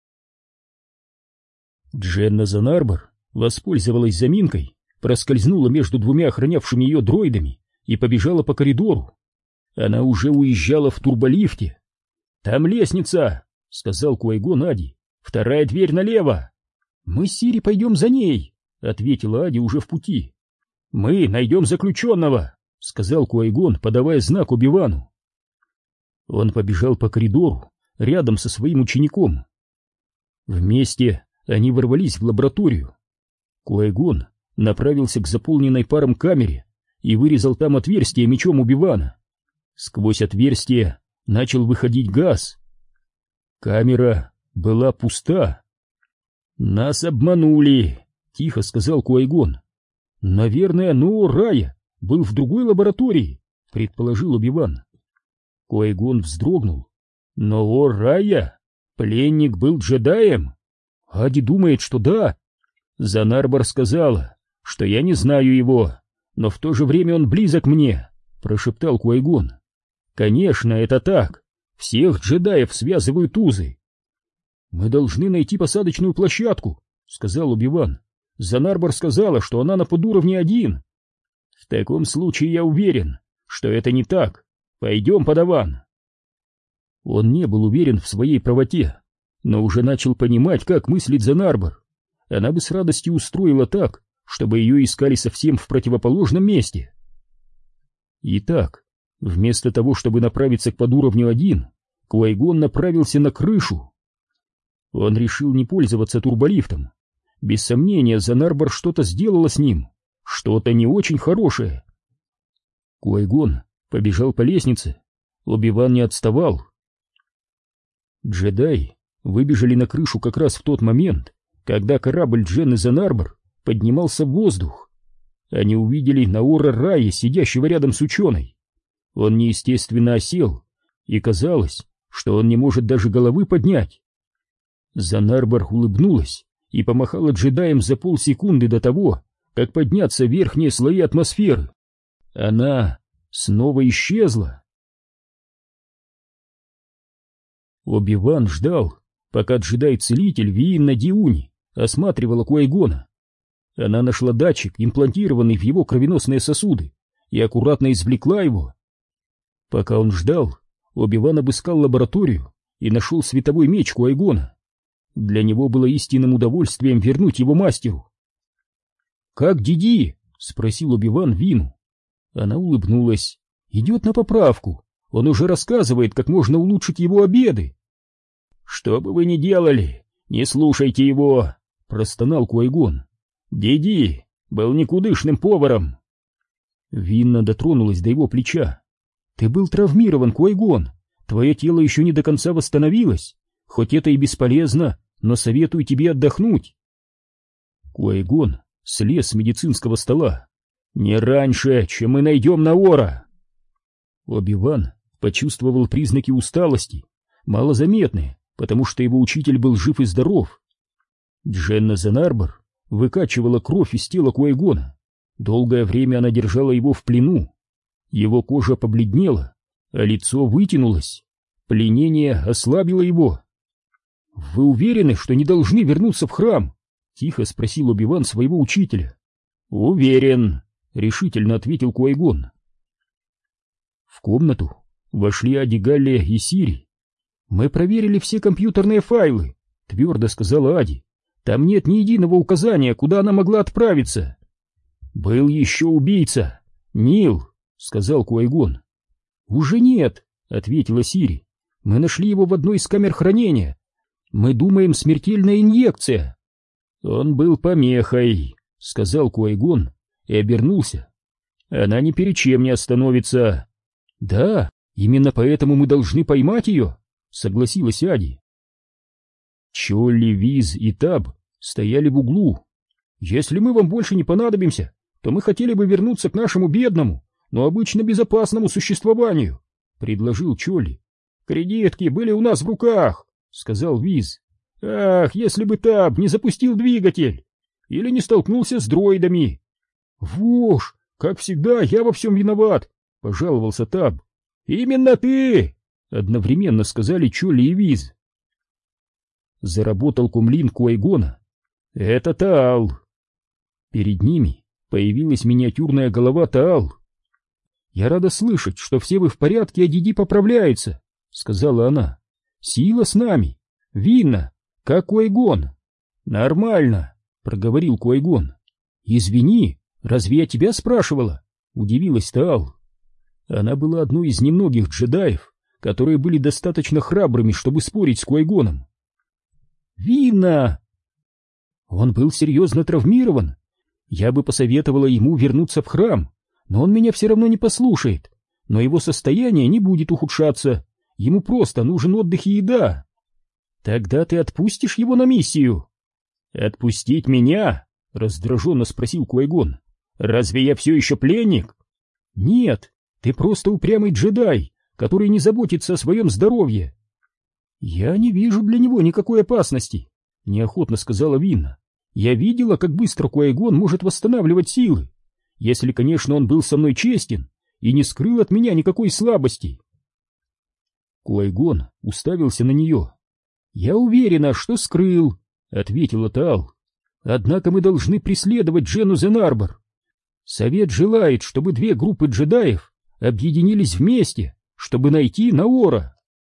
Дженна Занарбор воспользовалась заминкой, проскользнула между двумя охранявшими ее дроидами и побежала по коридору. Она уже уезжала в турболифте. «Там лестница!» — сказал Qui-Gon Ади. «Вторая дверь налево!» «Мы с Сири пойдем за ней!» — ответила Ади уже в пути. «Мы найдем заключенного!» — сказал Qui-Gon, подавая знак Оби-Вану. Он побежал по коридору рядом со своим учеником. Вместе они ворвались в лабораторию. Qui-Gon направился к заполненной паром камере и вырезал там отверстие мечом Оби-Вана. Сквозь отверстие начал выходить газ. Камера была пуста. «Нас обманули», — тихо сказал Qui-Gon. «Наверное, Ноо Рая был в другой лаборатории», — предположил Оби-Ван. Qui-Gon вздрогнул. «Ноо Рая? Пленник был джедаем?» «Ади думает, что да». «Занарбор сказала, что я не знаю его, но в то же время он близок мне», — прошептал Qui-Gon. «Конечно, это так. Всех джедаев связывают узы». «Мы должны найти посадочную площадку», — сказал Оби-Ван. «Занарбор сказала, что она на подуровне один». «В таком случае я уверен, что это не так. Пойдем, подаван». Он не был уверен в своей правоте, но уже начал понимать, как мыслит Занарбор. Она бы с радостью устроила так, чтобы ее искали совсем в противоположном месте. Итак, вместо того, чтобы направиться к подуровню один, Qui-Gon направился на крышу. Он решил не пользоваться турболифтом. Без сомнения, Занарбор что-то сделала с ним, что-то не очень хорошее. Qui-Gon побежал по лестнице. Оби-Ван не отставал. Джедаи выбежали на крышу как раз в тот момент, когда корабль Дженны Занарбор поднимался в воздух. Они увидели Наора Рая, сидящего рядом с ученой. Он неестественно осел, и казалось, что он не может даже головы поднять. Занарбор улыбнулась и помахала джедаям за полсекунды до того, как подняться в верхние слои атмосферы. Она снова исчезла. Оби-Ван ждал, пока джедай-целитель Виинна Диуни осматривала Qui-Гона. Она нашла датчик, имплантированный в его кровеносные сосуды, и аккуратно извлекла его. Пока он ждал, Оби-Ван обыскал лабораторию и нашел световой меч Qui-Гона. Для него было истинным удовольствием вернуть его мастеру. «Как Диди?» — спросил Оби-Ван Вину. Она улыбнулась. «Идет на поправку. Он уже рассказывает, как можно улучшить его обеды». «Что бы вы ни делали, не слушайте его!» — простонал Qui-Gon. «Диди был никудышным поваром». Винна дотронулась до его плеча. «Ты был травмирован, Куайгон. Твое тело еще не до конца восстановилось. Хоть это и бесполезно, но советую тебе отдохнуть». Куайгон слез с медицинского стола. «Не раньше, чем мы найдем Наора!» Оби-Ван почувствовал признаки усталости, малозаметные, потому что его учитель был жив и здоров. Дженна Зенарбор выкачивала кровь из тела Куайгона. Долгое время она держала его в плену. Его кожа побледнела, а лицо вытянулось. Пленение ослабило его. «Вы уверены, что не должны вернуться в храм?» — тихо спросил Оби-Ван своего учителя. «Уверен», — решительно ответил Куайгон. В комнату вошли Ади Галлия и Сири. «Мы проверили все компьютерные файлы», — твердо сказала Ади. «Там нет ни единого указания, куда она могла отправиться». «Был еще убийца, Нил», — сказал Куайгон. «Уже нет», — ответила Сири. «Мы нашли его в одной из камер хранения. Мы думаем, смертельная инъекция». «Он был помехой», — сказал Куайгон и обернулся. «Она ни перед чем не остановится». «Да, именно поэтому мы должны поймать ее», — согласилась Ади. Чолли, Виз и Таб стояли в углу. «Если мы вам больше не понадобимся, то мы хотели бы вернуться к нашему бедному, но обычно безопасному существованию», — предложил Чолли. «Кредитки были у нас в руках», — сказал Виз. «Ах, если бы Таб не запустил двигатель или не столкнулся с дроидами!» «Вошь, как всегда, я во всем виноват», — пожаловался Таб. «Именно ты!» — одновременно сказали Чолли и Виз. Заработал кумлин Куайгона. «Это Таал!» Перед ними появилась миниатюрная голова Таал. «Я рада слышать, что все вы в порядке, а Диди поправляется», — сказала она. «Сила с нами. Винна, как Куайгон?» «Нормально», — проговорил Куайгон. «Извини, разве я тебя спрашивала?» — удивилась Таал. Она была одной из немногих джедаев, которые были достаточно храбрыми, чтобы спорить с Куайгоном. «Винна!» «Он был серьезно травмирован. Я бы посоветовала ему вернуться в храм, но он меня все равно не послушает. Но его состояние не будет ухудшаться. Ему просто нужен отдых и еда». «Тогда ты отпустишь его на миссию?» «Отпустить меня?» — раздраженно спросил Куайгон. «Разве я все еще пленник?» «Нет, ты просто упрямый джедай, который не заботится о своем здоровье». «Я не вижу для него никакой опасности», — неохотно сказала Винна. «Я видела, как быстро Куайгон может восстанавливать силы, если, конечно, он был со мной честен и не скрыл от меня никакой слабости». Куайгон уставился на нее. «Я уверена, что скрыл», — ответила Таал. «Однако мы должны преследовать Дженну Зенарбор. Совет желает, чтобы две группы джедаев объединились вместе, чтобы найти Наора».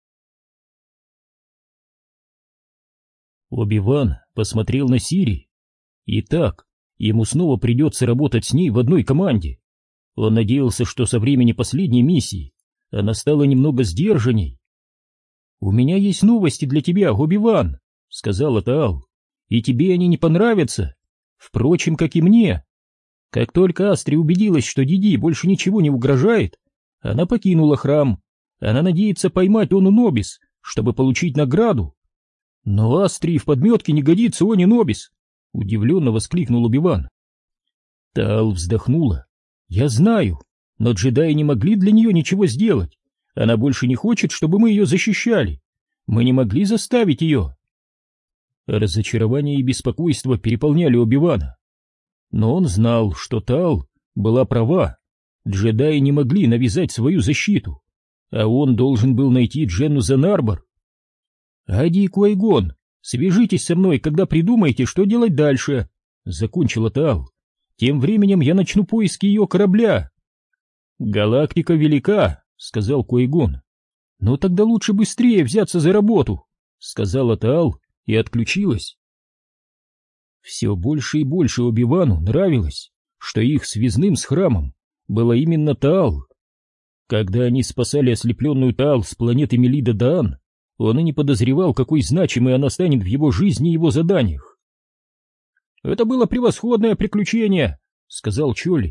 Оби-Ван посмотрел на Сири. Итак, ему снова придется работать с ней в одной команде. Он надеялся, что со времени последней миссии она стала немного сдержанней. «У меня есть новости для тебя, Оби-Ван», — сказала Таал, — «и тебе они не понравятся, впрочем, как и мне». Как только Астри убедилась, что Диди больше ничего не угрожает, она покинула храм. Она надеется поймать Ону Нобис, чтобы получить награду. «Но Астри в подметке не годится, Они Нобис!» — удивленно воскликнул Оби-Ван. Таал вздохнула. «Я знаю, но джедаи не могли для нее ничего сделать. Она больше не хочет, чтобы мы ее защищали. Мы не могли заставить ее». Разочарование и беспокойство переполняли Оби-Вана. Но он знал, что Таал была права. Джедаи не могли навязать свою защиту, а он должен был найти Дженну Зенарбор. «Ади и Куайгон, свяжитесь со мной, когда придумаете, что делать дальше», — закончила Таал. «Тем временем я начну поиски ее корабля». «Галактика велика», — сказал Куайгон. «Но тогда лучше быстрее взяться за работу», — сказала Таал и отключилась. Все больше и больше Оби-Вану нравилось, что их связным с храмом была именно Таал. Когда они спасали ослепленную Таал с планеты Мелида-Даан, он и не подозревал, какой значимой она станет в его жизни и его заданиях. «Это было превосходное приключение», — сказал Чолли.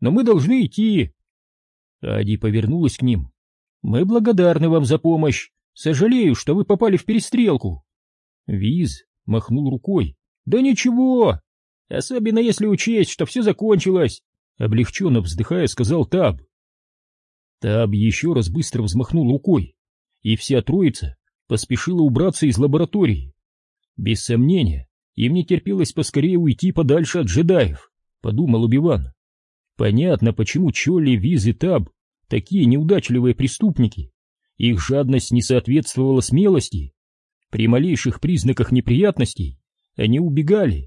но мы должны идти. Ади повернулась к ним. Мы благодарны вам за помощь. Сожалею, что вы попали в перестрелку. Виз махнул рукой. Да ничего, особенно если учесть, что все закончилось, облегченно вздыхая, сказал Таб. Таб еще раз быстро взмахнул рукой, и вся троица поспешила убраться из лаборатории. Без сомнения, им не терпелось поскорее уйти подальше от джедаев, подумал Оби-Ван. Понятно, почему Чолли, Виз и Таб такие неудачливые преступники. Их жадность не соответствовала смелости. При малейших признаках неприятностей они убегали.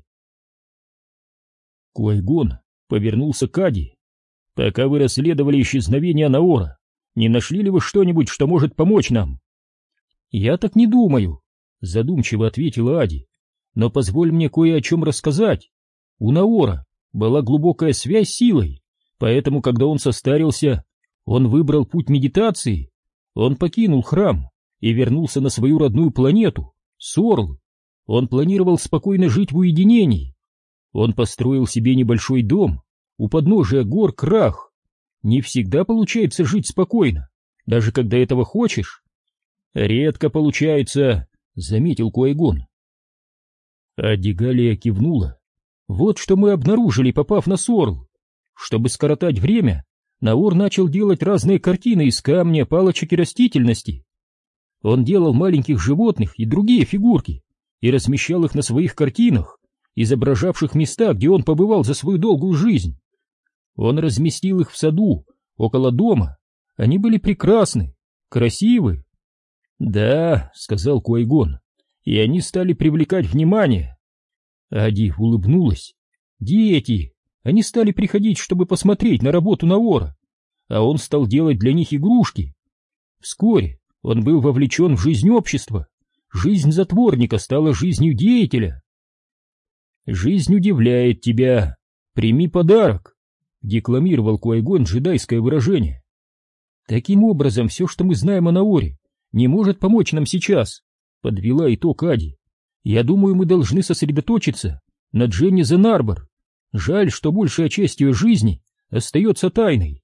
Квай-Гон повернулся к Ади. «Пока вы расследовали исчезновение Наора, не нашли ли вы что-нибудь, что может помочь нам?» «Я так не думаю», — задумчиво ответила Ади. «Но позволь мне кое о чем рассказать. У Наора была глубокая связь с силой, поэтому, когда он состарился, он выбрал путь медитации. Он покинул храм и вернулся на свою родную планету, Сорл. Он планировал спокойно жить в уединении. Он построил себе небольшой дом у подножия гор Крах. Не всегда получается жить спокойно, даже когда этого хочешь. Редко получается, заметил Квай-Гон. Адигалия кивнула. Вот что мы обнаружили, попав на Сорл. Чтобы скоротать время, Наор начал делать разные картины из камня, палочек и растительности. Он делал маленьких животных и другие фигурки и размещал их на своих картинах, изображавших места, где он побывал за свою долгую жизнь. Он разместил их в саду, около дома. Они были прекрасны, красивы. «Да», — сказал Квай-Гон, — «и они стали привлекать внимание». Ади улыбнулась. «Дети! Они стали приходить, чтобы посмотреть на работу Наора, а он стал делать для них игрушки. Вскоре он был вовлечен в жизнь общества. Жизнь затворника стала жизнью деятеля. «Жизнь удивляет тебя. Прими подарок», — декламировал Квай-Гон джедайское выражение. «Таким образом, все, что мы знаем о Наоре, не может помочь нам сейчас», — подвела итог Ади. «Я думаю, мы должны сосредоточиться на Дженни Зенарбор. Жаль, что большая часть ее жизни остается тайной».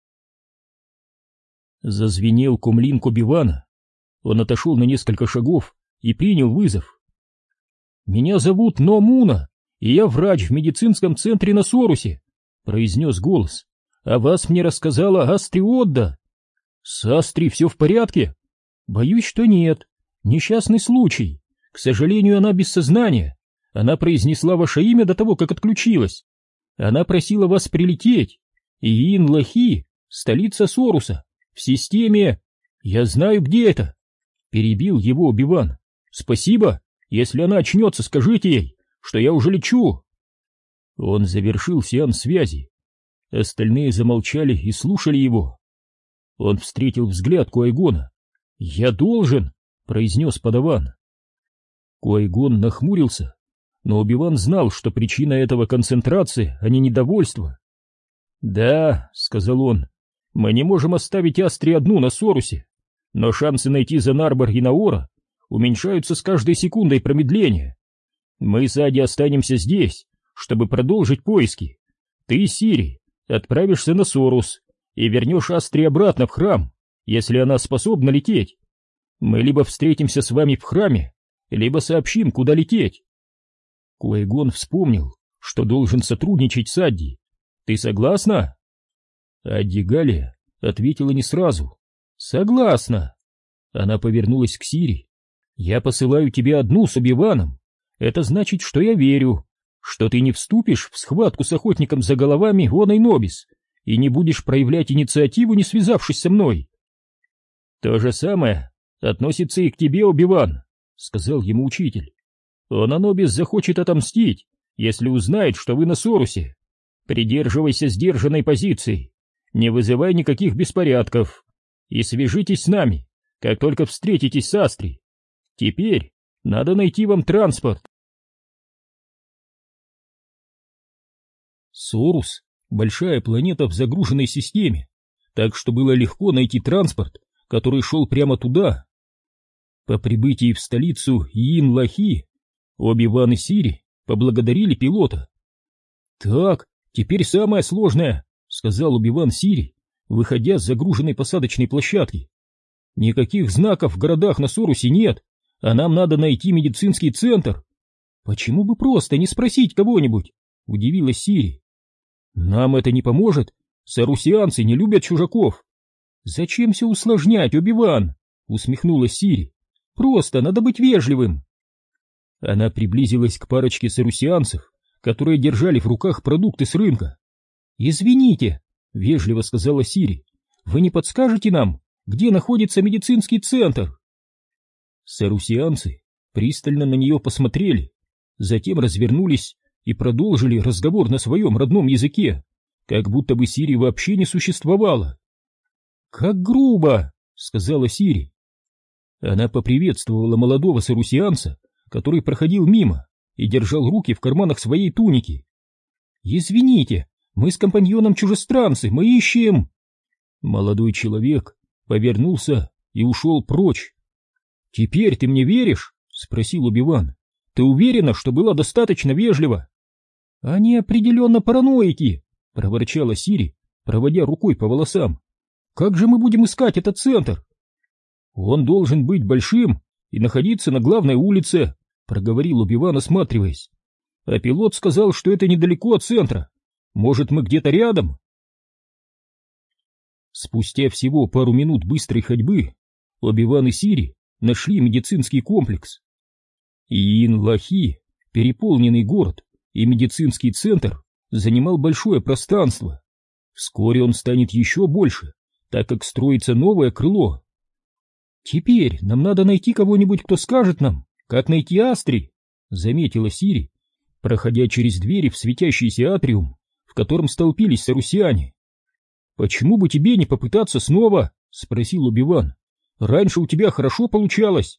Зазвенел комлинг Оби-Вана. Он отошел на несколько шагов и принял вызов. «Меня зовут Но Муна, и я врач в медицинском центре на Сорусе», — произнес голос. «А вас мне рассказала Астри Отда». «С Астри все в порядке?» «Боюсь, что нет. Несчастный случай. К сожалению, она без сознания. Она произнесла ваше имя до того, как отключилась. Она просила вас прилететь. Иин-Лахи, столица Соруса, в системе... Я знаю, где это». Перебил его Оби-Ван. «Спасибо. Если она очнется, скажите ей, что я уже лечу». Он завершил сеанс связи. Остальные замолчали и слушали его. Он встретил взгляд Квай-Гона. «Я должен», — произнес подаван. Квай-Гон нахмурился, но Оби-Ван знал, что причина этого концентрация, а не недовольство. «Да», — сказал он, — «мы не можем оставить Астри одну на Сорусе, но шансы найти Зенарбор и Наора уменьшаются с каждой секундой промедления. Мы с Ади останемся здесь, чтобы продолжить поиски. Ты, Сири, отправишься на Сорус и вернешь Астри обратно в храм, если она способна лететь. Мы либо встретимся с вами в храме, либо сообщим, куда лететь». Квай-Гон вспомнил, что должен сотрудничать с Адди. «Ты согласна?» Адди-Галия ответила не сразу. «Согласна». Она повернулась к Сири. «Я посылаю тебе одну с Оби-Ваном. Это значит, что я верю, что ты не вступишь в схватку с охотником за головами Оной Нобис и не будешь проявлять инициативу, не связавшись со мной». «То же самое относится и к тебе, Оби-Ван», — сказал ему учитель. «Она Нобис захочет отомстить, если узнает, что вы на Сорусе. Придерживайся сдержанной позиции, не вызывай никаких беспорядков и свяжитесь с нами, как только встретитесь с Астри. Теперь надо найти вам транспорт». Сорус — большая планета в загруженной системе, так что было легко найти транспорт, который шел прямо туда. По прибытии в столицу Иин-Лахи Оби-Ван и Сири поблагодарили пилота. «Так, теперь самое сложное», — сказал Оби-Ван Сири, выходя с загруженной посадочной площадки. Никаких знаков в городах на Сорусе нет, а нам надо найти медицинский центр. Почему бы просто не спросить кого-нибудь? Удивилась Сири. Нам это не поможет. Сорусианцы не любят чужаков. Зачем все усложнять, Оби-Ван? Усмехнулась Сири. Просто надо быть вежливым. Она приблизилась к парочке сорусианцев, которые держали в руках продукты с рынка. «Извините», — вежливо сказала Сири, — «вы не подскажете нам, где находится медицинский центр?» Сорусианцы пристально на нее посмотрели, затем развернулись и продолжили разговор на своем родном языке, как будто бы Сири вообще не существовало. «Как грубо», — сказала Сири. Она поприветствовала молодого сорусианца, который проходил мимо и держал руки в карманах своей туники. «Извините, мы с компаньоном чужестранцы, мы ищем...» Молодой человек повернулся и ушел прочь. «Теперь ты мне веришь?» — спросил Оби-Ван. «Ты уверена, что была достаточно вежлива?» «Они определенно параноики», — проворчала Сири, проводя рукой по волосам. «Как же мы будем искать этот центр?» «Он должен быть большим и находиться на главной улице», — проговорил Оби-Ван, осматриваясь. «А пилот сказал, что это недалеко от центра. Может, мы где-то рядом?» Спустя всего пару минут быстрой ходьбы Оби-Ван и Сири нашли медицинский комплекс. Иин-Лахи, переполненный город и медицинский центр, занимал большое пространство. Вскоре он станет еще больше, так как строится новое крыло. «Теперь нам надо найти кого-нибудь, кто скажет нам, как найти Астри», — заметила Сири, проходя через двери в светящийся атриум, в котором столпились сорусиане. «Почему бы тебе не попытаться снова?» — спросил Оби-Ван. «Раньше у тебя хорошо получалось».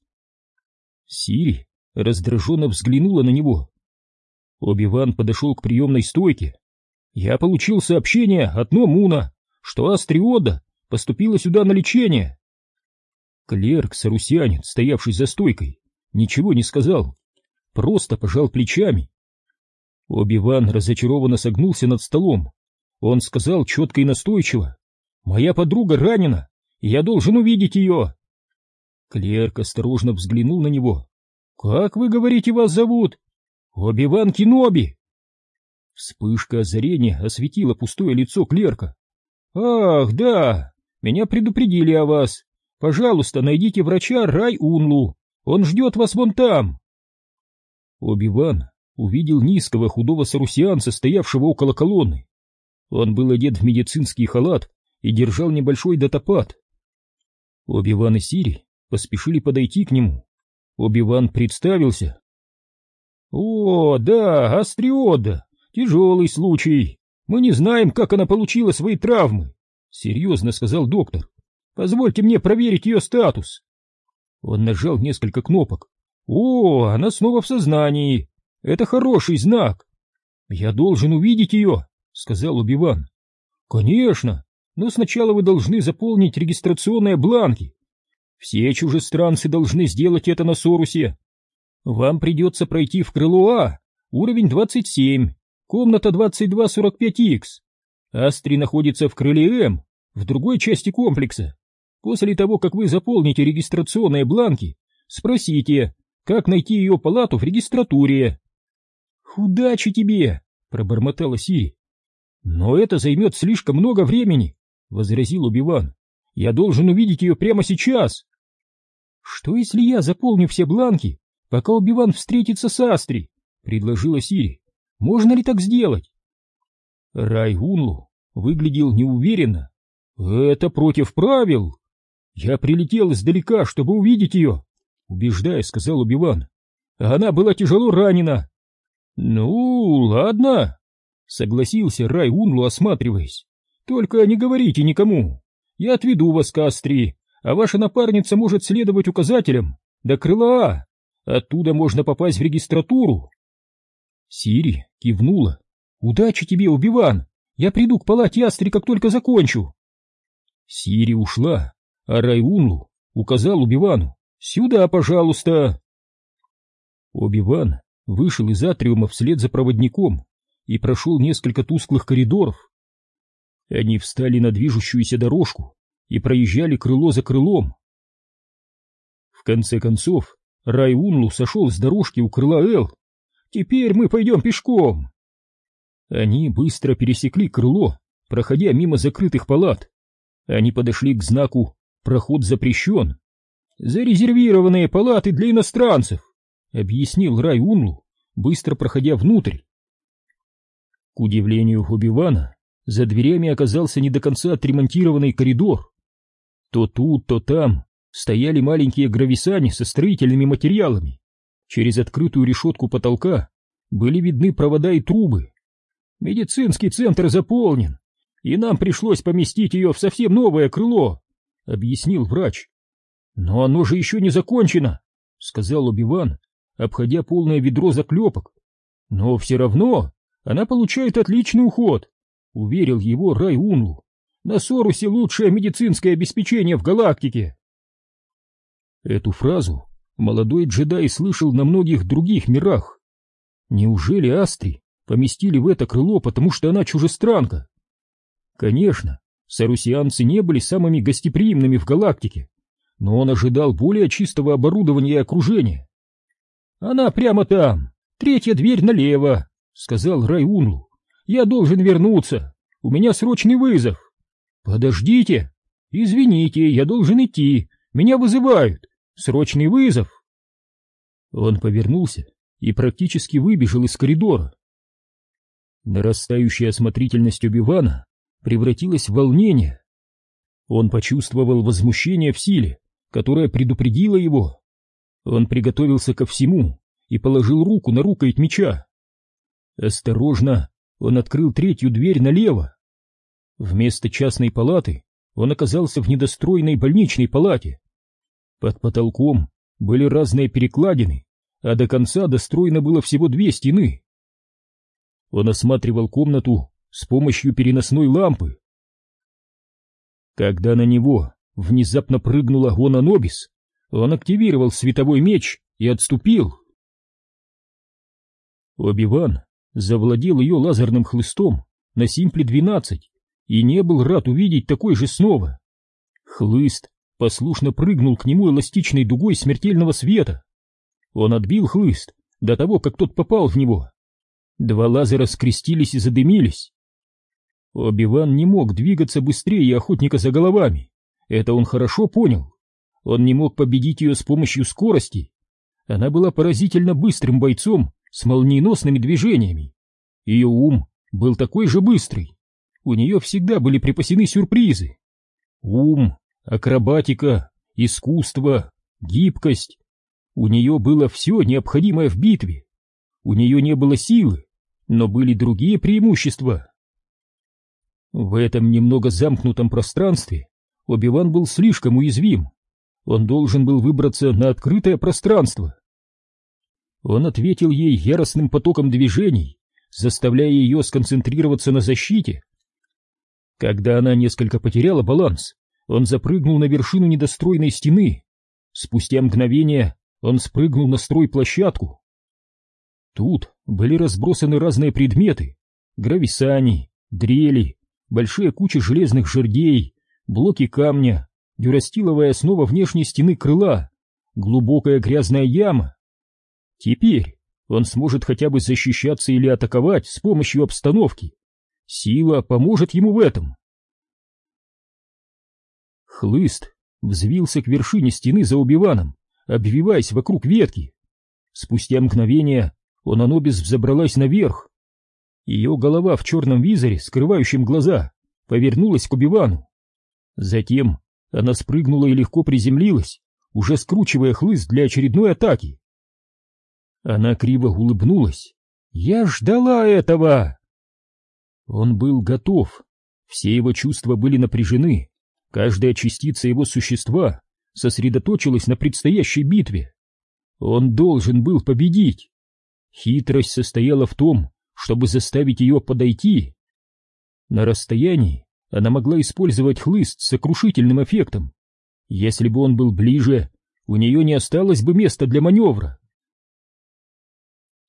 Сири раздраженно взглянула на него. Оби-Ван подошел к приемной стойке. «Я получил сообщение от Номуна, что Астриода поступила сюда на лечение». Клерк-сорусианец, стоявший за стойкой, ничего не сказал, просто пожал плечами. Оби-Ван разочарованно согнулся над столом. Он сказал четко и настойчиво: «Моя подруга ранена, и я должен увидеть ее». Клерк осторожно взглянул на него. «Как вы говорите, вас зовут?» «Оби-Ван Кеноби». Вспышка озарения осветила пустое лицо клерка. «Ах, да, меня предупредили о вас. Пожалуйста, найдите врача Рай-Унлу, он ждет вас вон там». Оби-Ван увидел низкого худого сорусианца, стоявшего около колонны. Он был одет в медицинский халат и держал небольшой датапад. Оби-Ван и Сири поспешили подойти к нему. Оби-Ван представился. «О, да, Астриода, тяжелый случай. Мы не знаем, как она получила свои травмы», — серьезно сказал доктор. «Позвольте мне проверить ее статус». Он нажал несколько кнопок. «О, она снова в сознании. Это хороший знак». «Я должен увидеть ее», — сказал Оби-Ван. «Конечно, но сначала вы должны заполнить регистрационные бланки. Все чужестранцы должны сделать это на Сорусе. Вам придется пройти в крыло А, уровень двадцать семь, комната двадцать два сорок пять икс. Астри находится в крыле М, в другой части комплекса. После того, как вы заполните регистрационные бланки, спросите, как найти ее палату в регистратуре». «Удачи тебе!» — пробормотала Сири. «Но это займет слишком много времени», — возразил Оби-Ван. «Я должен увидеть ее прямо сейчас». «Что, если я заполню все бланки, пока Оби-Ван встретится с Астри?» — предложила Сири. «Можно ли так сделать?» Рай-Унлу выглядел неуверенно. «Это против правил. Я прилетел издалека, чтобы увидеть ее», — убеждая, сказал Оби-Ван. «Она была тяжело ранена». «Ну, ладно», — согласился Рай-Унлу, осматриваясь. «Только не говорите никому. Я отведу вас к Астри, а ваша напарница может следовать указателям до крыла А. Оттуда можно попасть в регистратуру». Сири кивнула. «Удачи тебе, Оби-Ван. Я приду к палате Астри, как только закончу». Сири ушла, а Рай-Унлу указал Оби-Вану: «Сюда, пожалуйста». Оби-Ван вышел из атриума вслед за проводником и прошел несколько тусклых коридоров. Они встали на движущуюся дорожку и проезжали крыло за крылом. В конце концов, Рай Унлу сошел с дорожки у крыла Эл. «Теперь мы пойдем пешком!» Они быстро пересекли крыло, проходя мимо закрытых палат. Они подошли к знаку «Проход запрещен». «Зарезервированные палаты для иностранцев», — объяснил Рай Унлу, быстро проходя внутрь. К удивлению Оби-Вана, за дверями оказался не до конца отремонтированный коридор. То тут, то там стояли маленькие грависани со строительными материалами. Через открытую решетку потолка были видны провода и трубы. «Медицинский центр заполнен, и нам пришлось поместить ее в совсем новое крыло», — объяснил врач. «Но оно же еще не закончено», — сказал Оби-Ван, обходя полное ведро заклепок. «Но все равно она получает отличный уход», — уверил его Рай Унлу. «На Сорусе лучшее медицинское обеспечение в галактике». Эту фразу молодой джедай слышал на многих других мирах. Неужели Астри поместили в это крыло, потому что она чужестранка? Конечно, сарусианцы не были самыми гостеприимными в галактике, но он ожидал более чистого оборудования и окружения. «Она прямо там, третья дверь налево», — сказал Рай Унлу. «Я должен вернуться, у меня срочный вызов». «Подождите, извините, я должен идти, меня вызывают, срочный вызов». Он повернулся и практически выбежал из коридора. Нарастающая осмотрительность Оби-Вана превратилась в волнение. Он почувствовал возмущение в силе, которая предупредила его. Он приготовился ко всему и положил руку на рукоять меча. Осторожно, он открыл третью дверь налево. Вместо частной палаты он оказался в недостроенной больничной палате. Под потолком были разные перекладины, а до конца достроено было всего две стены. Он осматривал комнату с помощью переносной лампы. Когда на него внезапно прыгнула Гон Анобис, он активировал световой меч и отступил. Оби-Ван завладел ее лазерным хлыстом на Симпле двенадцать и не был рад увидеть такой же снова. Хлыст послушно прыгнул к нему эластичной дугой смертельного света. Он отбил хлыст до того, как тот попал в него. Два лазера скрестились и задымились. Оби-Ван не мог двигаться быстрее охотника за головами. Это он хорошо понял. Он не мог победить ее с помощью скорости. Она была поразительно быстрым бойцом с молниеносными движениями. Ее ум был такой же быстрый. У нее всегда были припасены сюрпризы. Ум, акробатика, искусство, гибкость. У нее было все необходимое в битве. У нее не было силы, но были другие преимущества. В этом немного замкнутом пространстве Оби-Ван был слишком уязвим. Он должен был выбраться на открытое пространство. Он ответил ей яростным потоком движений, заставляя ее сконцентрироваться на защите. Когда она несколько потеряла баланс, он запрыгнул на вершину недостроенной стены. Спустя мгновение он спрыгнул на стройплощадку. Тут были разбросаны разные предметы: грависани, дрели, большие кучи железных жердей, блоки камня, дюрастиловая основа внешней стены крыла, глубокая грязная яма. Теперь он сможет хотя бы защищаться или атаковать с помощью обстановки. Сила поможет ему в этом. Хлыст взвился к вершине стены за Оби-Ваном, обвиваясь вокруг ветки. Спустя мгновение он Анобис взобралась наверх. Ее голова в черном визоре, скрывающем глаза, повернулась к Оби-Вану. Затем она спрыгнула и легко приземлилась, уже скручивая хлыст для очередной атаки. Она криво улыбнулась. «Я ждала этого!» Он был готов. Все его чувства были напряжены. Каждая частица его существа сосредоточилась на предстоящей битве. Он должен был победить. Хитрость состояла в том, чтобы заставить ее подойти. На расстоянии она могла использовать хлыст с сокрушительным эффектом. Если бы он был ближе, у нее не осталось бы места для маневра.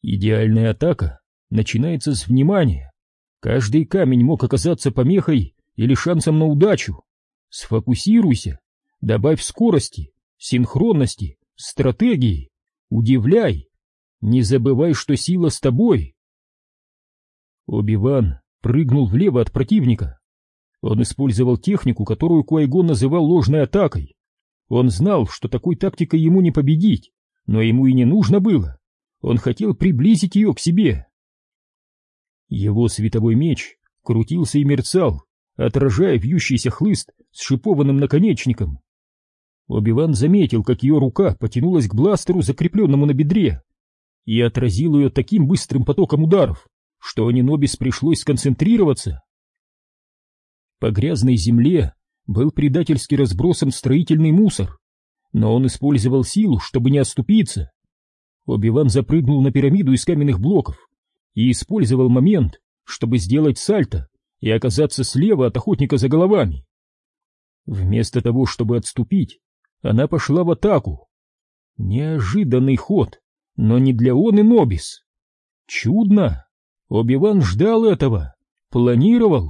Идеальная атака начинается с внимания. Каждый камень мог оказаться помехой или шансом на удачу. Сфокусируйся, добавь скорости, синхронности, стратегии, удивляй. Не забывай, что сила с тобой. Оби-Ван прыгнул влево от противника. Он использовал технику, которую Куай-Гон называл ложной атакой. Он знал, что такой тактикой ему не победить, но ему и не нужно было. Он хотел приблизить ее к себе. Его световой меч крутился и мерцал, отражая вьющийся хлыст с шипованным наконечником. Оби-Ван заметил, как ее рука потянулась к бластеру, закрепленному на бедре, и отразил ее таким быстрым потоком ударов, что Анинобис пришлось сконцентрироваться. По грязной земле был предательски разбросан строительный мусор, но он использовал силу, чтобы не оступиться. Оби-Ван запрыгнул на пирамиду из каменных блоков и использовал момент, чтобы сделать сальто и оказаться слева от охотника за головами. Вместо того, чтобы отступить, она пошла в атаку. Неожиданный ход, но не для Он и Нобис. Чудно! Оби-Ван ждал этого, планировал.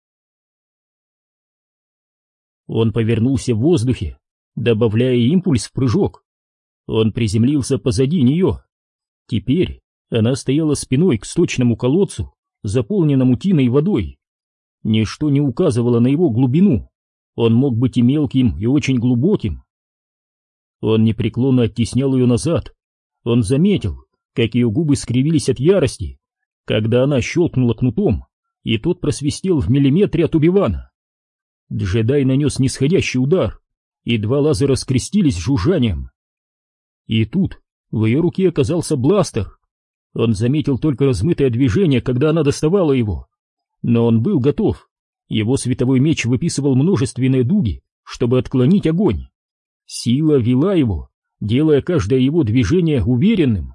Он повернулся в воздухе, добавляя импульс в прыжок. Он приземлился позади нее. Теперь она стояла спиной к сточному колодцу, заполненному тиной водой. Ничто не указывало на его глубину. Он мог быть и мелким, и очень глубоким. Он непреклонно оттеснял ее назад. Он заметил, как ее губы скривились от ярости, когда она щелкнула кнутом, и тот просвистел в миллиметре от Оби-Вана. Джедай нанес нисходящий удар, и два лазера скрестились с жужжанием. И тут в ее руке оказался бластер. Он заметил только размытое движение, когда она доставала его. Но он был готов. Его световой меч выписывал множественные дуги, чтобы отклонить огонь. Сила вела его, делая каждое его движение уверенным.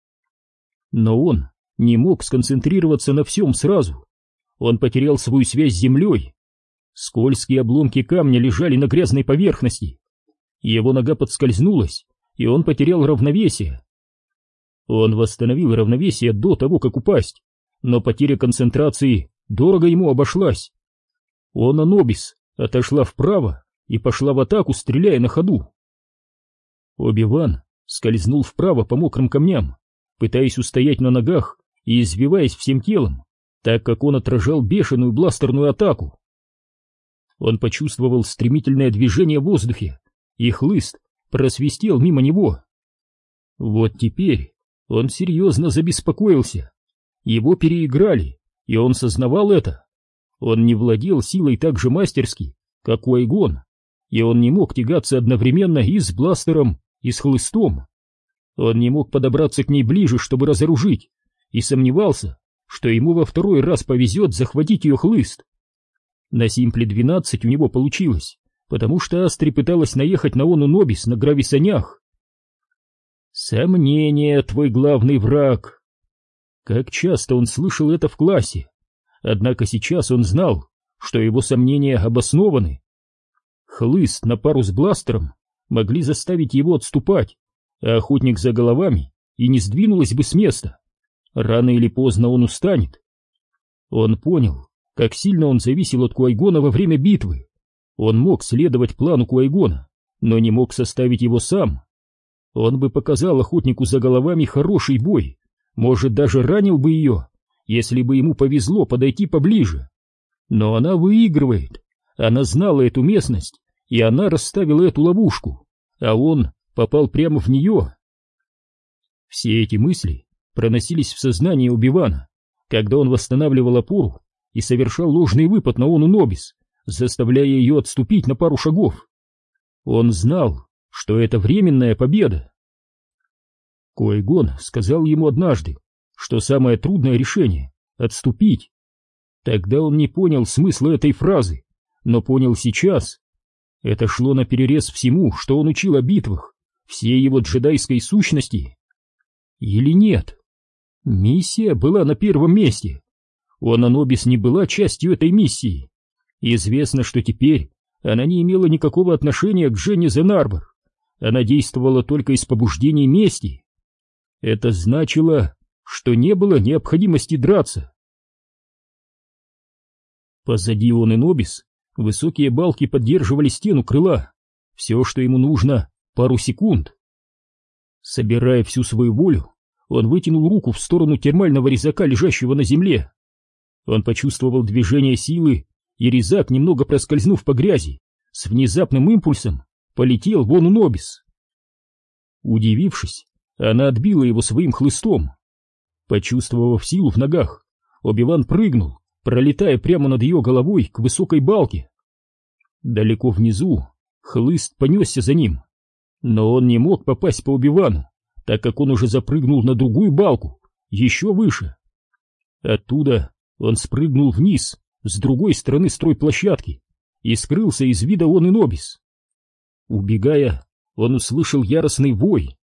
Но он не мог сконцентрироваться на всем сразу. Он потерял свою связь с землей. Скользкие обломки камня лежали на грязной поверхности. Его нога подскользнулась, и он потерял равновесие. Он восстановил равновесие до того, как упасть, но потеря концентрации дорого ему обошлась. Он, Анобис, отошла вправо и пошла в атаку, стреляя на ходу. Оби-Ван скользнул вправо по мокрым камням, пытаясь устоять на ногах и извиваясь всем телом, так как он отражал бешеную бластерную атаку. Он почувствовал стремительное движение в воздухе, и хлыст просвистел мимо него. Вот теперь он серьезно забеспокоился. Его переиграли, и он сознавал это. Он не владел силой так же мастерски, как Куай-Гон, и он не мог тягаться одновременно и с бластером, и с хлыстом. Он не мог подобраться к ней ближе, чтобы разоружить, и сомневался, что ему во второй раз повезет захватить ее хлыст. На Симпле двенадцать у него получилось, потому что Астри пыталась наехать на Ону Нобис на грависанях. «Сомнение — твой главный враг». Как часто он слышал это в классе, однако сейчас он знал, что его сомнения обоснованы. Хлыст на пару с бластером могли заставить его отступать, а охотник за головами и не сдвинулась бы с места. Рано или поздно он устанет. Он понял, как сильно он зависел от Куай-Гона во время битвы. Он мог следовать плану Куай-Гона, но не мог составить его сам. Он бы показал охотнику за головами хороший бой, может, даже ранил бы ее, если бы ему повезло подойти поближе. Но она выигрывает, она знала эту местность, и она расставила эту ловушку, а он попал прямо в нее. Все эти мысли проносились в сознании Оби-Вана, когда он восстанавливал опору и совершал ложный выпад на Ону Нобис, заставляя ее отступить на пару шагов. Он знал, что это временная победа. Куай-Гон сказал ему однажды, что самое трудное решение — отступить. Тогда он не понял смысла этой фразы, но понял сейчас. Это шло наперерез всему, что он учил о битвах, всей его джедайской сущности. Или нет? Миссия была на первом месте. Она Нобис не была частью этой миссии. Известно, что теперь она не имела никакого отношения к Дженни Зенарбор. Она действовала только из побуждений мести. Это значило, что не было необходимости драться. Позади он и Нобис, высокие балки поддерживали стену крыла. Все, что ему нужно, пару секунд. Собирая всю свою волю, он вытянул руку в сторону термального резака, лежащего на земле. Он почувствовал движение силы, и резак, немного проскользнув по грязи, с внезапным импульсом полетел вон у Нобис. Удивившись, она отбила его своим хлыстом. Почувствовав силу в ногах, Оби-Ван прыгнул, пролетая прямо над ее головой к высокой балке. Далеко внизу хлыст понесся за ним, но он не мог попасть по Оби-Вану, так как он уже запрыгнул на другую балку, еще выше. Оттуда он спрыгнул вниз, с другой стороны стройплощадки, и скрылся из вида он и Нобис. Убегая, он услышал яростный вой.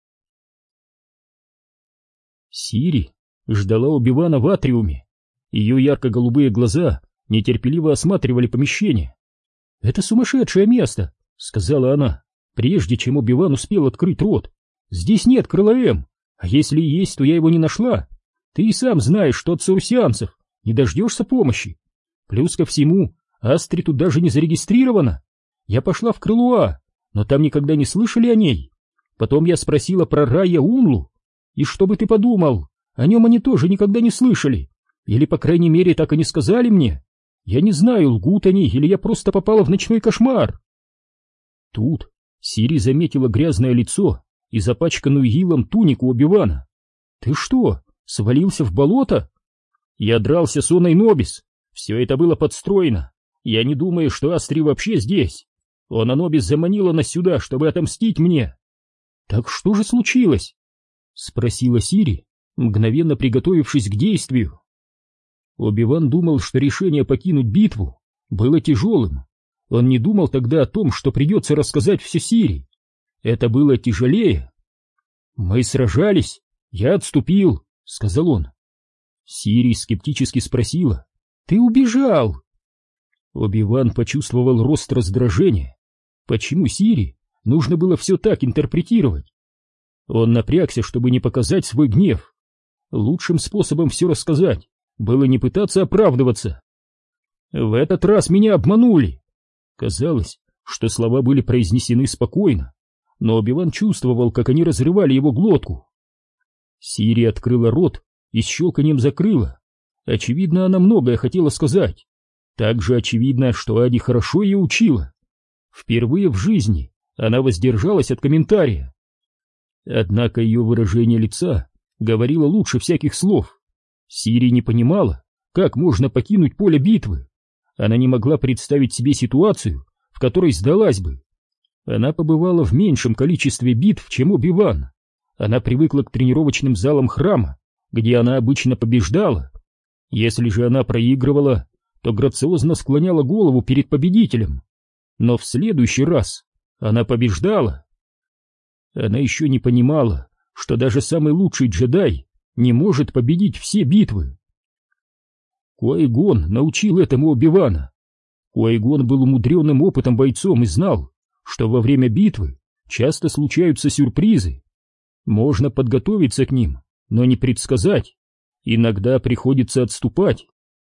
Сири ждала Оби-Вана в атриуме. Ее ярко-голубые глаза нетерпеливо осматривали помещение. «Это сумасшедшее место», — сказала она, прежде чем Оби-Ван успел открыть рот. «Здесь нет крыла М, а если и есть, то я его не нашла. Ты и сам знаешь, что от саурсианцев не дождешься помощи. Плюс ко всему, Астри тут даже не зарегистрирована. Я пошла в крыло А, но там никогда не слышали о ней. Потом я спросила про Рая Унлу. И что бы ты подумал, о нем они тоже никогда не слышали. Или, по крайней мере, так и не сказали мне. Я не знаю, лгут они, или я просто попала в ночной кошмар». Тут Сири заметила грязное лицо и запачканную илом тунику Оби-Вана. «Ты что, свалился в болото?» «Я дрался с Оной Нобис. Все это было подстроено. Я не думаю, что Астри вообще здесь. Она Нобис заманила нас сюда, чтобы отомстить мне». «Так что же случилось?» — спросила Сири, мгновенно приготовившись к действию. Оби-Ван думал, что решение покинуть битву было тяжелым. Он не думал тогда о том, что придется рассказать все Сири. Это было тяжелее. «Мы сражались, я отступил», — сказал он. Сири скептически спросила: «Ты убежал?» Оби-Ван почувствовал рост раздражения. Почему Сири нужно было все так интерпретировать? Он напрягся, чтобы не показать свой гнев. Лучшим способом все рассказать было не пытаться оправдываться. «В этот раз меня обманули». Казалось, что слова были произнесены спокойно, но Оби-Ван чувствовал, как они разрывали его глотку. Сири открыла рот и с щелканьем закрыла. Очевидно, она многое хотела сказать. Также очевидно, что Ади хорошо ее учила. Впервые в жизни она воздержалась от комментария. Однако ее выражение лица говорило лучше всяких слов. Сири не понимала, как можно покинуть поле битвы. Она не могла представить себе ситуацию, в которой сдалась бы. Она побывала в меньшем количестве битв, чем Оби-Ван. Она привыкла к тренировочным залам храма, где она обычно побеждала. Если же она проигрывала, то грациозно склоняла голову перед победителем. Но в следующий раз она побеждала. Она еще не понимала, что даже самый лучший джедай не может победить все битвы. Ки-Гон научил этому Оби-Вана. Ки-Гон был умудренным опытом бойцом и знал, что во время битвы часто случаются сюрпризы. Можно подготовиться к ним, но не предсказать. Иногда приходится отступать.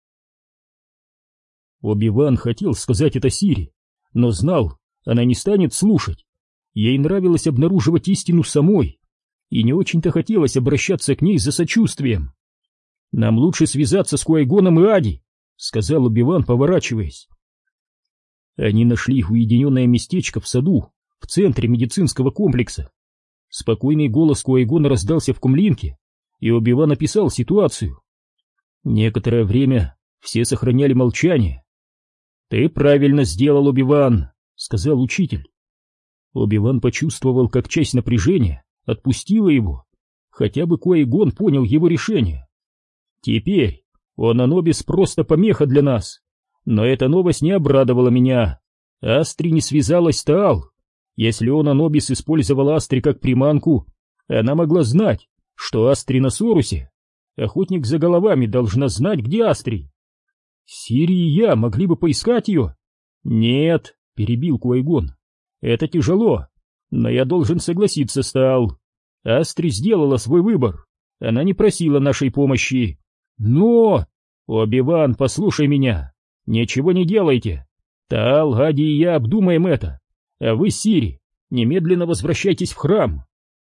Оби-Ван хотел сказать это Сири, но знал, она не станет слушать. Ей нравилось обнаруживать истину самой, и не очень-то хотелось обращаться к ней за сочувствием. «Нам лучше связаться с Ки-Гоном и Ади», — сказал Оби-Ван, поворачиваясь. Они нашли уединенное местечко в саду, в центре медицинского комплекса. Спокойный голос Ки-Гона раздался в комлинке, и Оби-Ван описал ситуацию. Некоторое время все сохраняли молчание. «Ты правильно сделал, Оби-Ван», — сказал учитель. Оби-Ван почувствовал, как часть напряжения отпустила его. Хотя бы Ки-Гон понял его решение. Теперь Она Нобис просто помеха для нас. Но эта новость не обрадовала меня. Астри не связалась с Таал. Если Она Нобис использовала Астри как приманку, она могла знать, что Астри на Сорусе. Охотник за головами должна знать, где Астри. Сири и я могли бы поискать ее. Нет, перебил Ки-Гон. Это тяжело, но я должен согласиться с Таал. Астри сделала свой выбор. Она не просила нашей помощи. Но... Оби-Ван, послушай меня. Ничего не делайте. Таал, Ади и я обдумаем это. А вы, Сири, немедленно возвращайтесь в храм.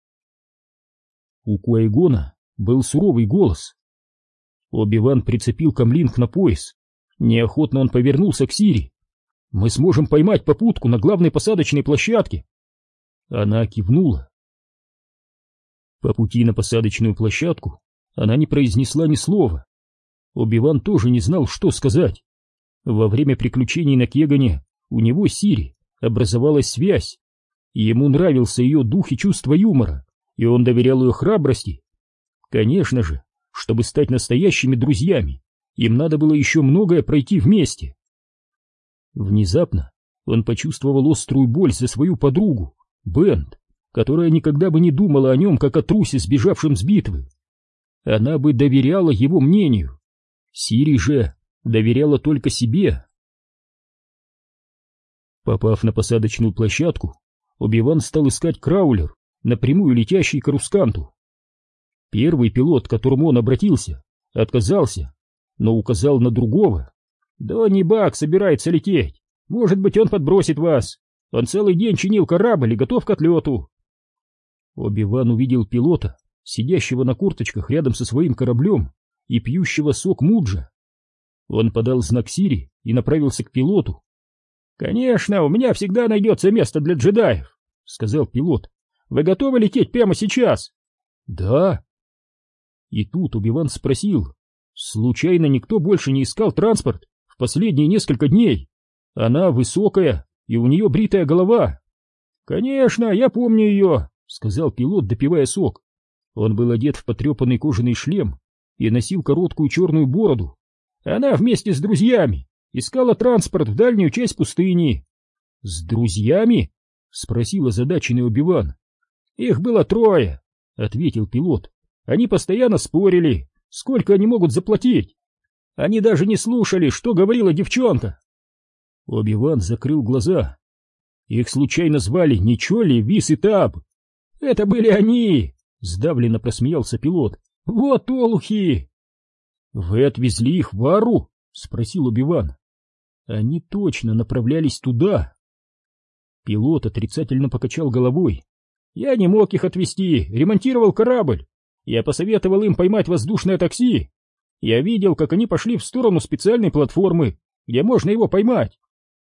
У Куайгона был суровый голос. Оби-Ван прицепил камлинг на пояс. Неохотно он повернулся к Сири. «Мы сможем поймать попутку на главной посадочной площадке». Она кивнула. По пути на посадочную площадку она не произнесла ни слова. Оби-Ван тоже не знал, что сказать. Во время приключений на Кегане у него с Сири образовалась связь. Ему нравился ее дух и чувство юмора, и он доверял ее храбрости. Конечно же, чтобы стать настоящими друзьями, им надо было еще многое пройти вместе. Внезапно он почувствовал острую боль за свою подругу, Бент, которая никогда бы не думала о нем, как о трусе, сбежавшем с битвы. Она бы доверяла его мнению. Сири же доверяла только себе. Попав на посадочную площадку, Оби-Ван стал искать краулер, напрямую летящий к Русканту. Первый пилот, к которому он обратился, отказался, но указал на другого. «Донни Бак собирается лететь. Может быть, он подбросит вас. Он целый день чинил корабль и готов к отлету». Оби-Ван увидел пилота, сидящего на корточках рядом со своим кораблем и пьющего сок Муджа. Он подал знак Сири и направился к пилоту. «Конечно, у меня всегда найдется место для джедаев», — сказал пилот. «Вы готовы лететь прямо сейчас?» «Да». И тут Оби-Ван спросил: «Случайно никто больше не искал транспорт в последние несколько дней? Она высокая, и у нее бритая голова». «Конечно, я помню ее», — сказал пилот, допивая сок. Он был одет в потрепанный кожаный шлем и носил короткую черную бороду. «Она вместе с друзьями искала транспорт в дальнюю часть пустыни». «С друзьями?» — спросил озадаченный Оби-Ван. «Их было трое», — ответил пилот. «Они постоянно спорили, сколько они могут заплатить. Они даже не слушали, что говорила девчонка». Оби-Ван закрыл глаза. «Их случайно звали не Чолли, Вис и Таб?» «Это были они!» — сдавленно просмеялся пилот. «Вот олухи!» «Вы отвезли их в Ару?» — спросил Оби-Ван. Они точно направлялись туда. Пилот отрицательно покачал головой. «Я не мог их отвезти, ремонтировал корабль. Я посоветовал им поймать воздушное такси. Я видел, как они пошли в сторону специальной платформы, где можно его поймать».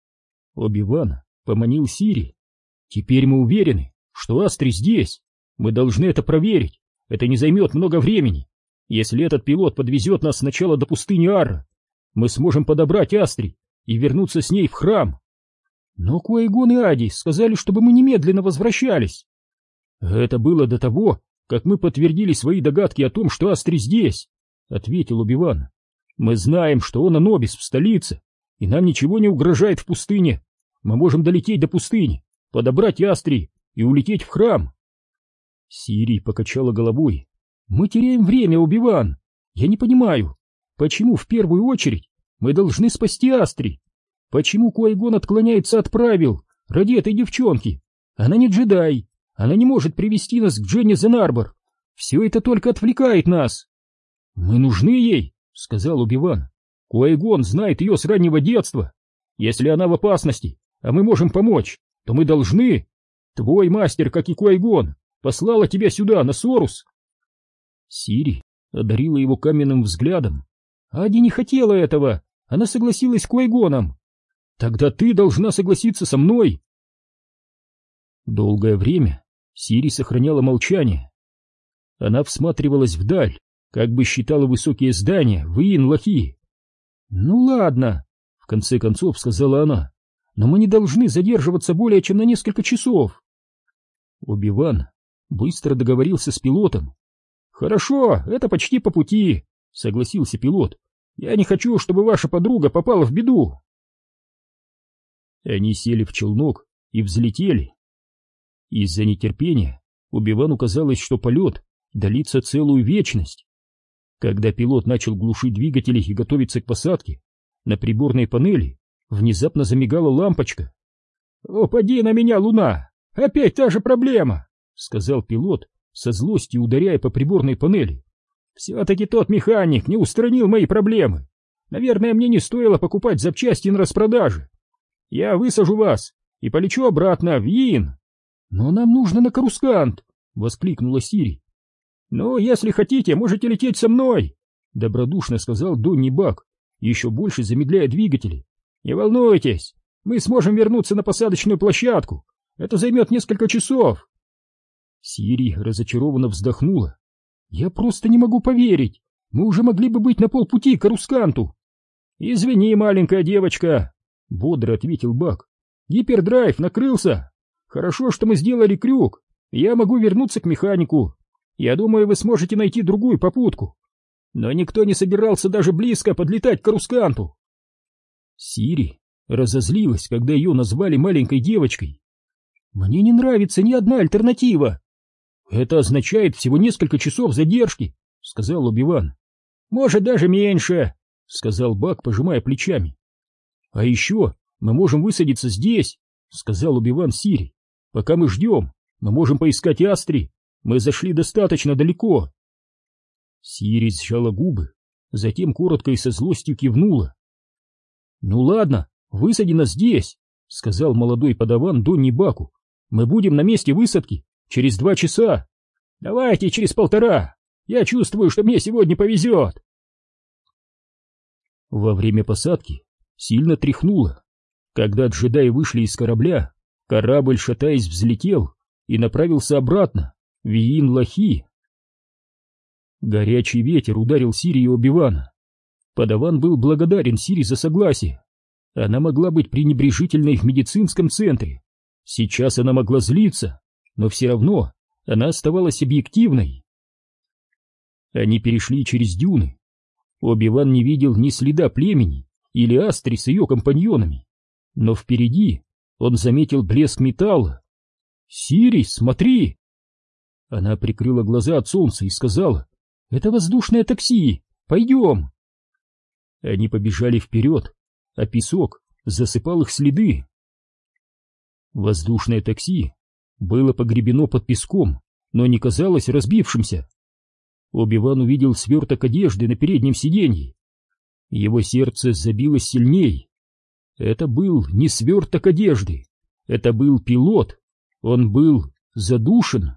Оби-Ван поманил Сири. «Теперь мы уверены, что Астри здесь. Мы должны это проверить. Это не займет много времени. Если этот пилот подвезет нас сначала до пустыни Арра, мы сможем подобрать Астри и вернуться с ней в храм». «Но Куайгон и Ади сказали, чтобы мы немедленно возвращались». «Это было до того, как мы подтвердили свои догадки о том, что Астри здесь», — ответил Оби-Ван. «Мы знаем, что он Анобис в столице, и нам ничего не угрожает в пустыне. Мы можем долететь до пустыни, подобрать Астри и улететь в храм». Сири покачала головой. «Мы теряем время, Оби-Ван. Я не понимаю, почему в первую очередь мы должны спасти Астри? Почему Куайгон отклоняется от правил ради этой девчонки? Она не джедай, она не может привести нас к Дженни Зенарбор. Все это только отвлекает нас». «Мы нужны ей», — сказал Оби-Ван. «Куайгон знает ее с раннего детства. Если она в опасности, а мы можем помочь, то мы должны. Твой мастер, как и Куайгон, послала тебя сюда, на Сорус». Сири одарила его каменным взглядом. «Ади не хотела этого, она согласилась с Куайгоном». «Тогда ты должна согласиться со мной». Долгое время Сири сохраняла молчание. Она всматривалась вдаль, как бы считала высокие здания в Иин-Лахи. «Ну ладно», — в конце концов сказала она, — «но мы не должны задерживаться более чем на несколько часов». Оби-Ван быстро договорился с пилотом. «Хорошо, это почти по пути», — согласился пилот. «Я не хочу, чтобы ваша подруга попала в беду». Они сели в челнок и взлетели. Из-за нетерпения Оби-Вану казалось, что полет длится целую вечность. Когда пилот начал глушить двигатели и готовиться к посадке, на приборной панели внезапно замигала лампочка. «О, поди на меня, Луна! Опять та же проблема!» — сказал пилот, со злостью ударяя по приборной панели. «Все-таки тот механик не устранил мои проблемы. Наверное, мне не стоило покупать запчасти на распродаже. Я высажу вас и полечу обратно в Йин. Но нам нужно на Карускант, воскликнула Сири. Ну, если хотите, можете лететь со мной, добродушно сказал Донни Бак, еще больше замедляя двигатели. Не волнуйтесь, мы сможем вернуться на посадочную площадку. Это займет несколько часов. Сири разочарованно вздохнула. Я просто не могу поверить. Мы уже могли бы быть на полпути к Карусканту. Извини, маленькая девочка, бодро ответил Бак. Гипердрайв накрылся. Хорошо, что мы сделали крюк. Я могу вернуться к механику. Я думаю, вы сможете найти другую попутку. Но никто не собирался даже близко подлетать к Карусканту. Сири разозлилась, когда ее назвали маленькой девочкой. Мне не нравится ни одна альтернатива. Это означает всего несколько часов задержки, сказал Оби-Ван. Может, даже меньше, сказал Бак, пожимая плечами. А еще мы можем высадиться здесь, сказал Оби-Ван Сири. Пока мы ждем, мы можем поискать Астри. Мы зашли достаточно далеко. Сири сжала губы, затем коротко и со злостью кивнула. Ну ладно, высади нас здесь, сказал молодой подаван Донни Баку. Мы будем на месте высадки через два часа. Давайте через полтора. Я чувствую, что мне сегодня повезет. Во время посадки сильно тряхнуло. Когда джедаи вышли из корабля, корабль, шатаясь, взлетел и направился обратно в Йин-Лахи. Горячий ветер ударил Сири и Оби-Вана. Подаван был благодарен Сири за согласие. Она могла быть пренебрежительной в медицинском центре. Сейчас она могла злиться, но все равно она оставалась объективной. Они перешли через дюны. Оби-Ван не видел ни следа племени или Астри с ее компаньонами, но впереди он заметил блеск металла. «Сири, смотри!» Она прикрыла глаза от солнца и сказала: «Это воздушное такси! Пойдем!» Они побежали вперед, а песок засыпал их следы. Воздушное такси было погребено под песком, но не казалось разбившимся. Оби-Ван увидел сверток одежды на переднем сиденье. Его сердце забилось сильней. Это был не сверток одежды, это был пилот. Он был задушен.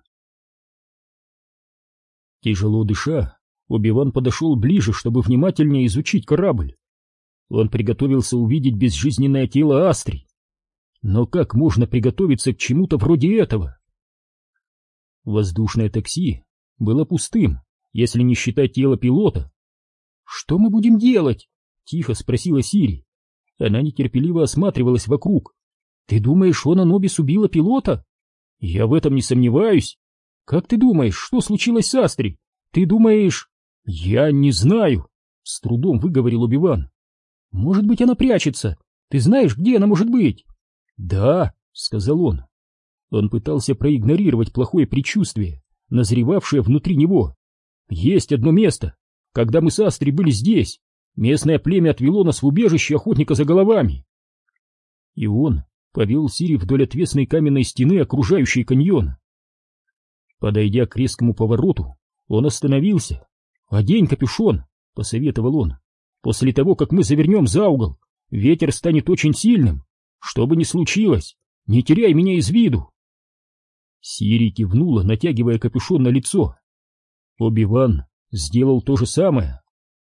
Тяжело дыша, Оби-Ван подошел ближе, чтобы внимательнее изучить корабль. Он приготовился увидеть безжизненное тело Астри. Но как можно приготовиться к чему-то вроде этого? Воздушное такси было пустым, если не считать тело пилота. «Что мы будем делать?» — тихо спросила Сири. Она нетерпеливо осматривалась вокруг. «Ты думаешь, он Анобис убила пилота?» «Я в этом не сомневаюсь. Как ты думаешь, что случилось с Астри? Ты думаешь...» «Я не знаю», — с трудом выговорил Оби-Ван. «Может быть, она прячется? Ты знаешь, где она может быть?» «Да», — сказал он. Он пытался проигнорировать плохое предчувствие, назревавшее внутри него. «Есть одно место. Когда мы с Астри были здесь, местное племя отвело нас в убежище охотника за головами». И он повел Сири вдоль отвесной каменной стены, окружающей каньон. Подойдя к резкому повороту, он остановился. «Одень капюшон», — посоветовал он. «После того, как мы завернем за угол, ветер станет очень сильным. Что бы ни случилось, не теряй меня из виду». Сири кивнула, натягивая капюшон на лицо. Оби-Ван сделал то же самое.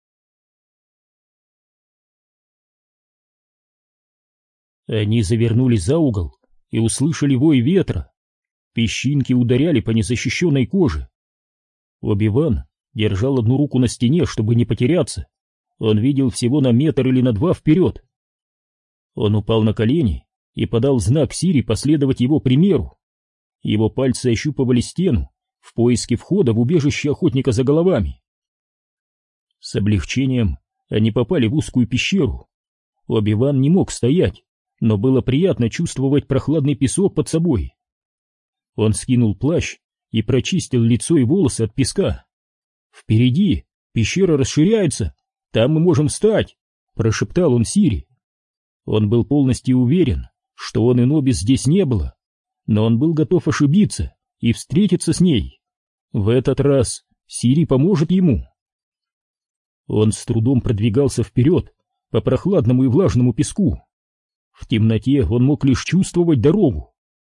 Они завернули за угол и услышали вой ветра. Песчинки ударяли по незащищенной коже. Оби-Ван держал одну руку на стене, чтобы не потеряться. Он видел всего на метр или на два вперед. Он упал на колени и подал знак Сири последовать его примеру. Его пальцы ощупывали стену в поиске входа в убежище охотника за головами. С облегчением они попали в узкую пещеру. Оби-Ван не мог стоять, но было приятно чувствовать прохладный песок под собой. Он скинул плащ и прочистил лицо и волосы от песка. «Впереди пещера расширяется, там мы можем встать», — прошептал он Сири. Он был полностью уверен, что он и Нобис здесь не было, но он был готов ошибиться и встретиться с ней. В этот раз Сири поможет ему. Он с трудом продвигался вперед, по прохладному и влажному песку. В темноте он мог лишь чувствовать дорогу.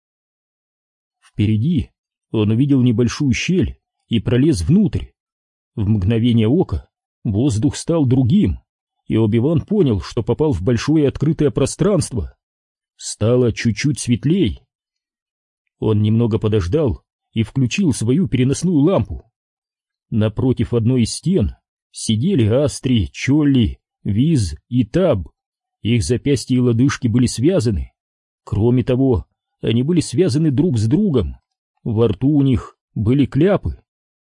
Впереди он увидел небольшую щель и пролез внутрь. В мгновение ока воздух стал другим, и Оби-Ван понял, что попал в большое открытое пространство. Стало чуть-чуть светлей. Он немного подождал и включил свою переносную лампу. Напротив одной из стен сидели Астри, Чолли, Виз и Таб. Их запястья и лодыжки были связаны. Кроме того, они были связаны друг с другом. Во рту у них были кляпы.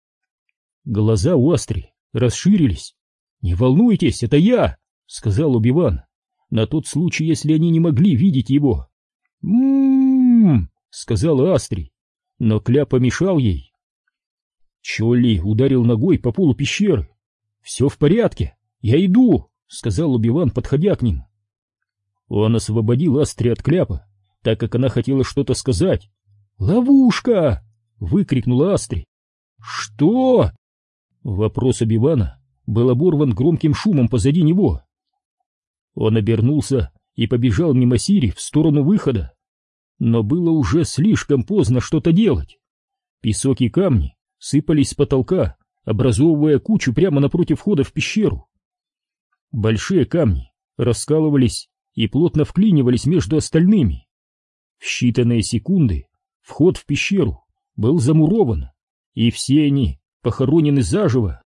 Глаза у Астри расширились. «Не волнуйтесь, это я!» — сказал Оби-Ван, на тот случай, если они не могли видеть его. «М-м-м!» — сказала Астри, но кляп помешал ей. Чолли ударил ногой по полу пещеры. «Все в порядке, я иду!» — сказал Оби-Ван, подходя к ним. Он освободил Астри от кляпа, так как она хотела что-то сказать. «Ловушка!» — выкрикнула Астри. «Что?» Вопрос Оби-Вана был оборван громким шумом позади него. Он обернулся и побежал мимо Сири в сторону выхода. Но было уже слишком поздно что-то делать. Песок и камни сыпались с потолка, образовывая кучу прямо напротив входа в пещеру. Большие камни раскалывались и плотно вклинивались между остальными. В считанные секунды вход в пещеру был замурован, и все они похоронены заживо.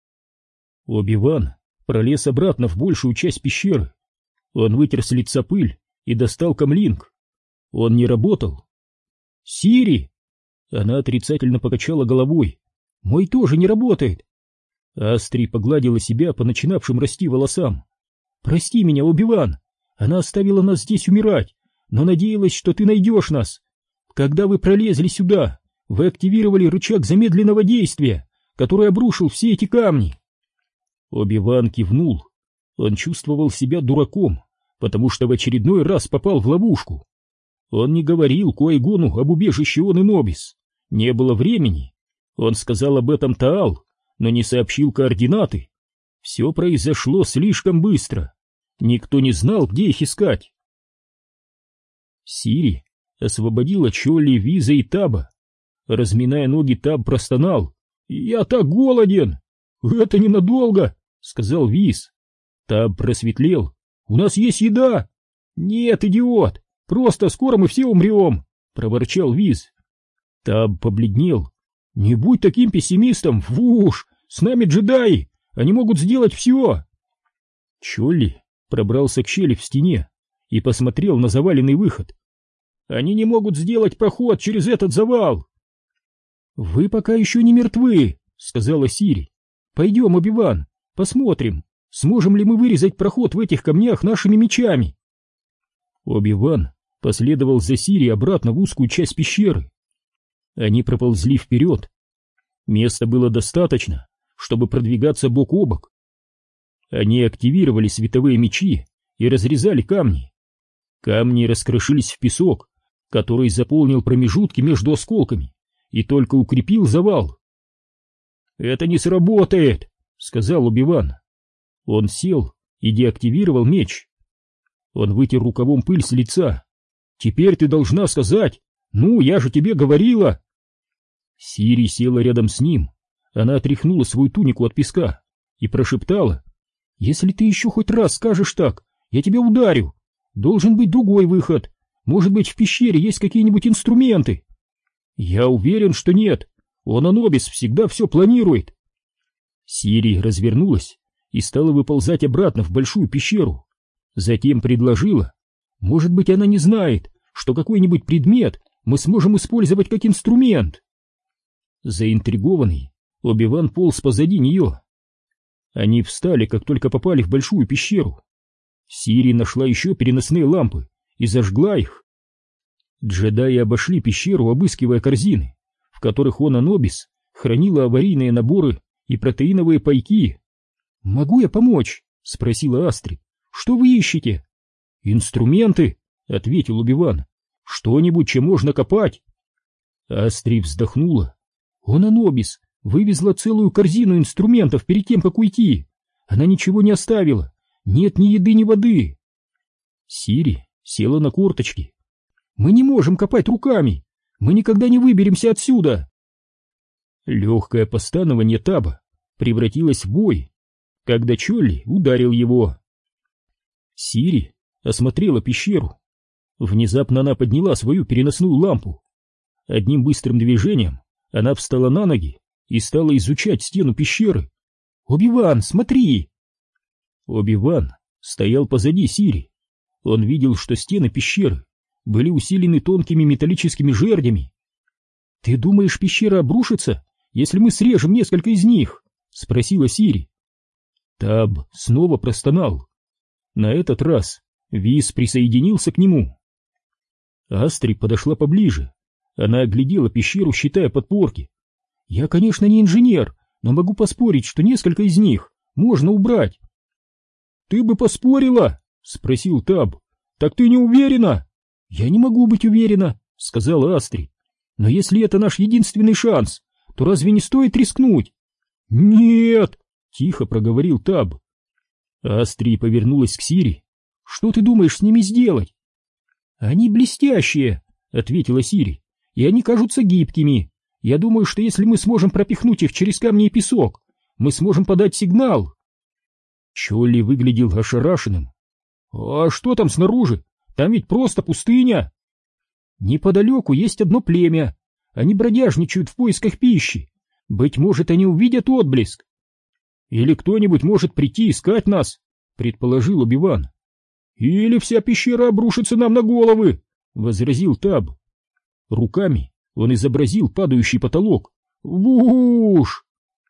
Оби-Ван пролез обратно в большую часть пещеры. Он вытер с лица пыль и достал камлинг. Он не работал. «Сири!» Она отрицательно покачала головой. «Мой тоже не работает!» Астри погладила себя по начинавшим расти волосам. «Прости меня, Оби-Ван! Она оставила нас здесь умирать, но надеялась, что ты найдешь нас. Когда вы пролезли сюда, вы активировали рычаг замедленного действия, который обрушил все эти камни!» Оби-Ван кивнул. Он чувствовал себя дураком, потому что в очередной раз попал в ловушку. Он не говорил Ку-Ай-Гону об убежище Он-и-Нобис. Не было времени. Он сказал об этом Таал, но не сообщил координаты. Все произошло слишком быстро. Никто не знал, где их искать. Сири освободила Чолли, Виза и Таба. Разминая ноги, Таб простонал. «Я так голоден!» «Это ненадолго!» — сказал Виз. Таб просветлел. «У нас есть еда!» «Нет, идиот! Просто скоро мы все умрем!» — проворчал Виз. Таб побледнел. «Не будь таким пессимистом! Вуш! С нами джедаи! Они могут сделать все!» Чолли пробрался к щели в стене и посмотрел на заваленный выход. «Они не могут сделать проход через этот завал!» «Вы пока еще не мертвы!» — сказала Сири. «Пойдем, Оби-Ван, посмотрим, сможем ли мы вырезать проход в этих камнях нашими мечами». Оби-Ван последовал за Сири обратно в узкую часть пещеры. Они проползли вперед. Места было достаточно, чтобы продвигаться бок о бок. Они активировали световые мечи и разрезали камни. Камни раскрошились в песок, который заполнил промежутки между осколками и только укрепил завал. «Это не сработает», — сказал Оби-Ван. Он сел и деактивировал меч. Он вытер рукавом пыль с лица. «Теперь ты должна сказать, ну, я же тебе говорила». Сири села рядом с ним. Она отряхнула свою тунику от песка и прошептала: «Если ты еще хоть раз скажешь так, я тебя ударю. Должен быть другой выход. Может быть, в пещере есть какие-нибудь инструменты?» «Я уверен, что нет. Он-и-Нобис всегда все планирует». Сири развернулась и стала выползать обратно в большую пещеру. Затем предложила: «Может быть, она не знает, что какой-нибудь предмет мы сможем использовать как инструмент». Заинтригованный, Оби-Ван полз позади нее. Они встали, как только попали в большую пещеру. Сири нашла еще переносные лампы и зажгла их. Джедаи обошли пещеру, обыскивая корзины, в которых Он-и-Нобис хранила аварийные наборы и протеиновые пайки. «Могу я помочь?» — спросила Астри. «Что вы ищете?» «Инструменты», — ответил Оби-Ван. «Что-нибудь, чем можно копать». Астри вздохнула. Он-и-Нобис вывезла целую корзину инструментов перед тем, как уйти. Она ничего не оставила, Нет ни еды, ни воды. Сири села на корточки. Мы не можем копать руками. Мы никогда не выберемся отсюда. Легкое постанование Таба превратилось в вой, когда Чолли ударил его. Сири осмотрела пещеру. Внезапно она подняла свою переносную лампу. Одним быстрым движением она встала на ноги и стала изучать стену пещеры. «Оби-Ван, смотри!» Оби-Ван стоял позади Сири. Он видел, что стены пещеры были усилены тонкими металлическими жердями. «Ты думаешь, пещера обрушится, если мы срежем несколько из них?» — спросила Сири. Таб снова простонал. На этот раз Виз присоединился к нему. Астри подошла поближе. Она оглядела пещеру, считая подпорки. «Я, конечно, не инженер, но могу поспорить, что несколько из них можно убрать». «Ты бы поспорила?» — спросил Таб. «Так ты не уверена?» «Я не могу быть уверена», — сказала Астри. «Но если это наш единственный шанс, то разве не стоит рискнуть?» «Нет», — тихо проговорил Таб. Астри повернулась к Сири. «Что ты думаешь с ними сделать?» «Они блестящие», — ответила Сири, — «и они кажутся гибкими. Я думаю, что если мы сможем пропихнуть их через камни и песок, мы сможем подать сигнал». Чолли выглядел ошарашенным. «А что там снаружи? Там ведь просто пустыня». «Неподалеку есть одно племя. Они бродяжничают в поисках пищи. Быть может, они увидят отблеск». «Или кто-нибудь может прийти искать нас», — предположил Оби-Ван. «Или вся пещера обрушится нам на головы», — возразил Таб. Руками он изобразил падающий потолок. «Вуш!»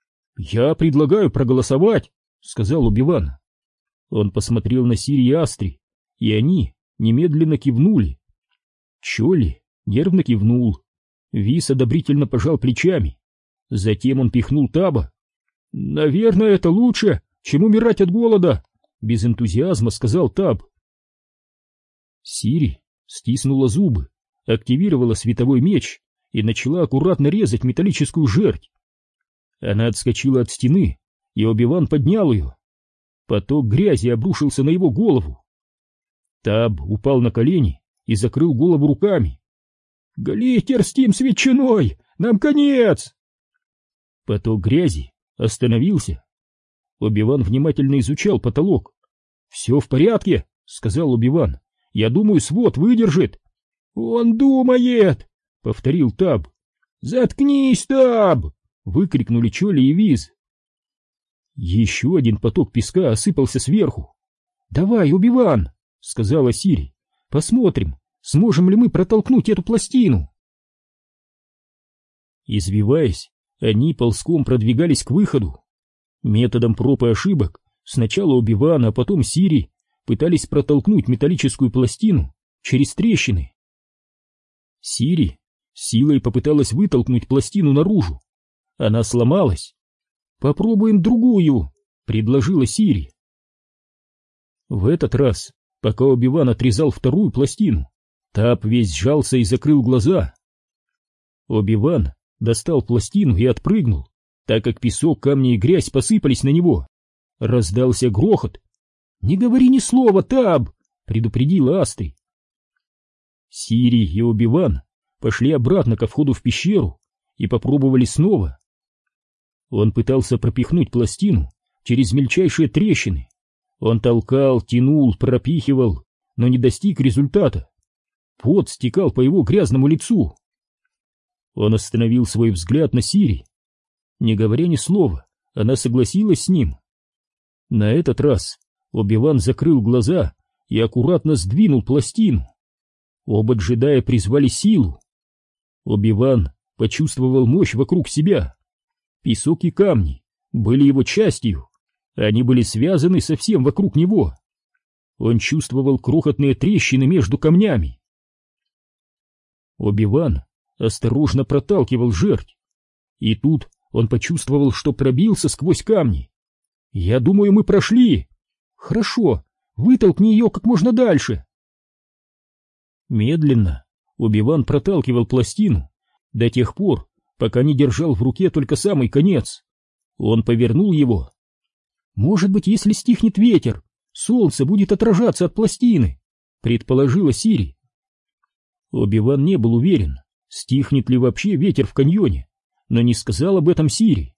«Я предлагаю проголосовать», — сказал Оби-Ван. Он посмотрел на Сири и Астри, и они немедленно кивнули. Чолли нервно кивнул. Виз одобрительно пожал плечами. Затем он пихнул Таба. «Наверное, это лучше, чем умирать от голода», — без энтузиазма сказал Таб. Сири стиснула зубы, активировала световой меч и начала аккуратно резать металлическую жердь. Она отскочила от стены, и Оби-Ван поднял ее. Поток грязи обрушился на его голову. Таб упал на колени и закрыл голову руками. «Глиттер с тем с ветчиной! Нам конец!» Поток грязи остановился. Оби-Ван внимательно изучал потолок. «Все в порядке», — сказал Оби-Ван. «Я думаю, свод выдержит». «Он думает», — повторил Таб. «Заткнись, Таб!» — выкрикнули Чолли и Виз. Еще один поток песка осыпался сверху. «Давай, Оби-Ван», — сказала Сири. «Посмотрим, сможем ли мы протолкнуть эту пластину». Извиваясь, они ползком продвигались к выходу. Методом проб и ошибок сначала Оби-Ван, а потом Сири пытались протолкнуть металлическую пластину через трещины. Сири силой попыталась вытолкнуть пластину наружу. Она сломалась. «Попробуем другую», — предложила Сири. В этот раз, пока Оби-Ван отрезал вторую пластину, Таб весь сжался и закрыл глаза. Оби-Ван достал пластину и отпрыгнул, так как песок, камни и грязь посыпались на него. Раздался грохот. «Не говори ни слова, Таб!» — предупредила Астри. Сири и Оби-Ван пошли обратно ко входу в пещеру и попробовали снова. Он пытался пропихнуть пластину через мельчайшие трещины. Он толкал, тянул, пропихивал, но не достиг результата. Пот стекал по его грязному лицу. Он остановил свой взгляд на Сири. Не говоря ни слова, она согласилась с ним. На этот раз Оби-Ван закрыл глаза и аккуратно сдвинул пластину. Оба джедая призвали силу. Оби-Ван почувствовал мощь вокруг себя. Песок и камни были его частью. Они были связаны со всем вокруг него. Он чувствовал крохотные трещины между камнями. Оби-Ван осторожно проталкивал жердь. И тут он почувствовал, что пробился сквозь камни. «Я думаю, мы прошли». «Хорошо, вытолкни ее как можно дальше». Медленно Оби-Ван проталкивал пластину до тех пор, пока не держал в руке только самый конец. Он повернул его. «Может быть, если стихнет ветер, солнце будет отражаться от пластины, предположила Сири. Оби-Ван не был уверен, стихнет ли вообще ветер в каньоне, но не сказал об этом Сири.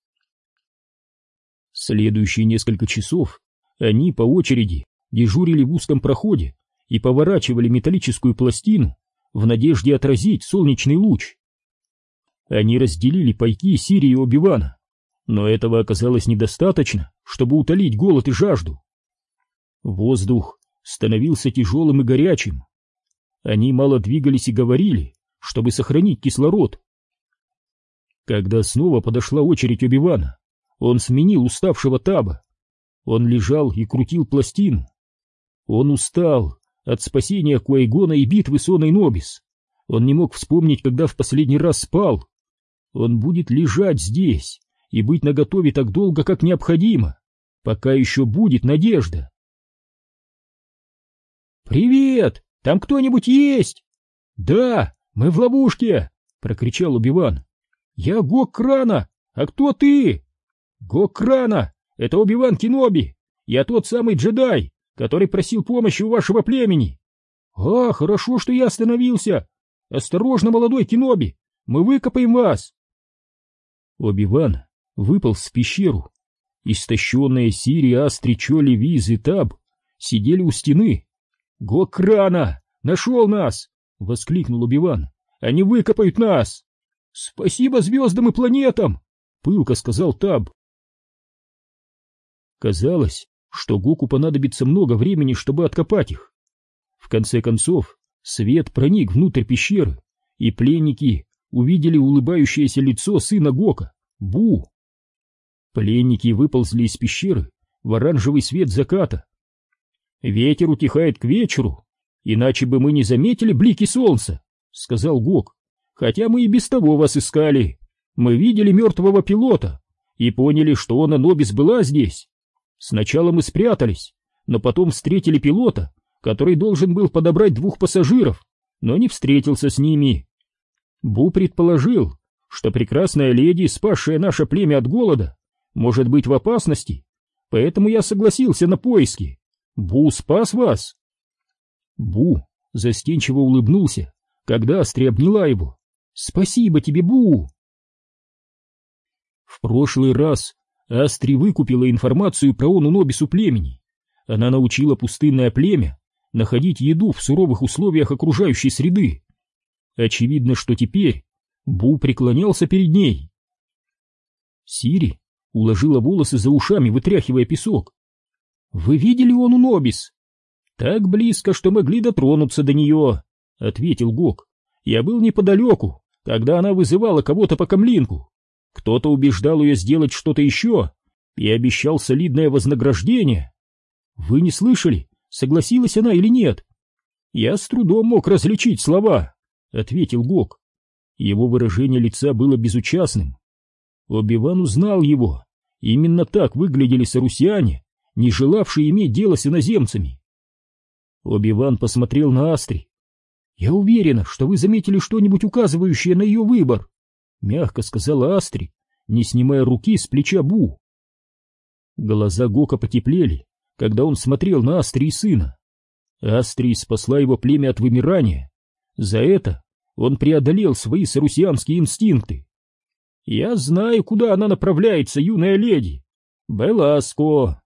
Следующие несколько часов они по очереди дежурили в узком проходе и поворачивали металлическую пластину в надежде отразить солнечный луч. Они разделили пайки Сири и Оби-Вана, но этого оказалось недостаточно, чтобы утолить голод и жажду. Воздух становился тяжелым и горячим. Они мало двигались и говорили, чтобы сохранить кислород. Когда снова подошла очередь Оби-Вана, он сменил уставшего Таба. Он лежал и крутил пластину. Он устал от спасения Куай-Гона и битвы с Оной Нобис. Он не мог вспомнить, когда в последний раз спал. Он будет лежать здесь и быть наготове так долго, как необходимо, пока еще будет надежда. «Привет! Там кто-нибудь есть?» «Да, мы в ловушке!» — прокричал Оби-Ван. «Я Гок Крана! А кто ты?» «Гок Крана! Это Оби-Ван Кеноби! Я тот самый джедай, который просил помощи у вашего племени!» «А, хорошо, что я остановился! Осторожно, молодой Кеноби! Мы выкопаем вас!» Оби-Ван выполз в пещеру. Истощенные Сири, Астри, Чоли, Виз и Таб сидели у стены. «Гок Крана! Нашел нас!» — воскликнул Оби-Ван. «Они выкопают нас!» «Спасибо звездам и планетам!» — пылко сказал Таб. Казалось, что Гоку понадобится много времени, чтобы откопать их. В конце концов, свет проник внутрь пещеры, и пленники увидели улыбающееся лицо сына Гока, Бу. Пленники выползли из пещеры в оранжевый свет заката. «Ветер утихает к вечеру, иначе бы мы не заметили блики солнца», — сказал Гок. «Хотя мы и без того вас искали. Мы видели мертвого пилота и поняли, что Она Нобис была здесь. Сначала мы спрятались, но потом встретили пилота, который должен был подобрать двух пассажиров, но не встретился с ними. Бу предположил, что прекрасная леди, спасшая наше племя от голода, может быть в опасности, поэтому я согласился на поиски. Бу спас вас». Бу застенчиво улыбнулся, когда Астри обняла его. «Спасибо тебе, Бу!» В прошлый раз Астри выкупила информацию про Ону Нобис у племени. Она научила пустынное племя находить еду в суровых условиях окружающей среды. Очевидно, что теперь Бу преклонялся перед ней. Сири уложила волосы за ушами, вытряхивая песок. «Вы видели Ону Нобис?» «Так близко, что могли дотронуться до нее», — ответил Гок. «Я был неподалеку, когда она вызывала кого-то по камлинку. Кто-то убеждал ее сделать что-то еще и обещал солидное вознаграждение. Вы не слышали, согласилась она или нет?» «Я с трудом мог различить слова», — ответил Гок. Его выражение лица было безучастным. Оби-Ван узнал его. Именно так выглядели сарусиане, не желавшие иметь дело с иноземцами. Оби-Ван посмотрел на Астри. «Я уверена, что вы заметили что-нибудь, указывающее на ее выбор», — мягко сказала Астри, не снимая руки с плеча Бу. Глаза Гока потеплели, когда он смотрел на Астри и сына. Астри спасла его племя от вымирания. За это он преодолел свои сарусианские инстинкты. «Я знаю, куда она направляется, юная леди. Беласко!»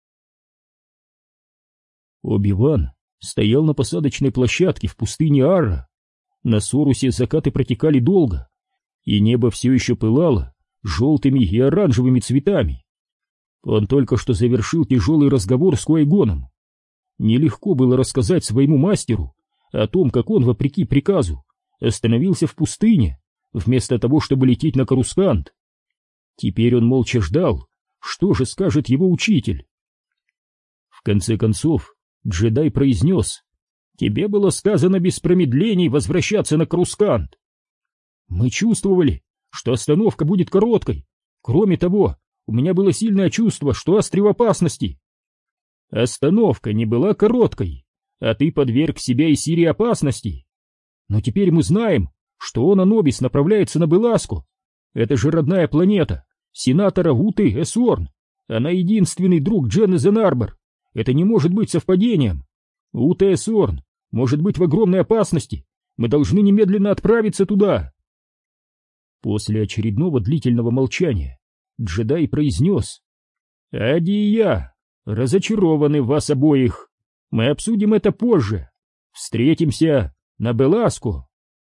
Оби-Ван стоял на посадочной площадке в пустыне Арра. На Сорусе закаты протекали долго, и небо все еще пылало желтыми и оранжевыми цветами. Он только что завершил тяжелый разговор с Куай-Гоном. Нелегко было рассказать своему мастеру о том, как он, вопреки приказу, остановился в пустыне, вместо того, чтобы лететь на Корускант. Теперь он молча ждал, что же скажет его учитель. В конце концов, джедай произнес: «Тебе было сказано без промедлений возвращаться на Корускант». «Мы чувствовали, что остановка будет короткой. Кроме того, у меня было сильное чувство, что Астри в опасности». «Остановка не была короткой, а ты подверг себя и Сири опасности. Но теперь мы знаем, что Она Нобис направляется на Беласку. Это же родная планета сенатора Уты Эсорн. Она единственный друг Дженны Зенарбор. Это не может быть совпадением. У Т С Орн может быть в огромной опасности. Мы должны немедленно отправиться туда. После очередного длительного молчания джедай произнес: «Ади и я разочарованы в вас обоих. Мы обсудим это позже. Встретимся на Беласку».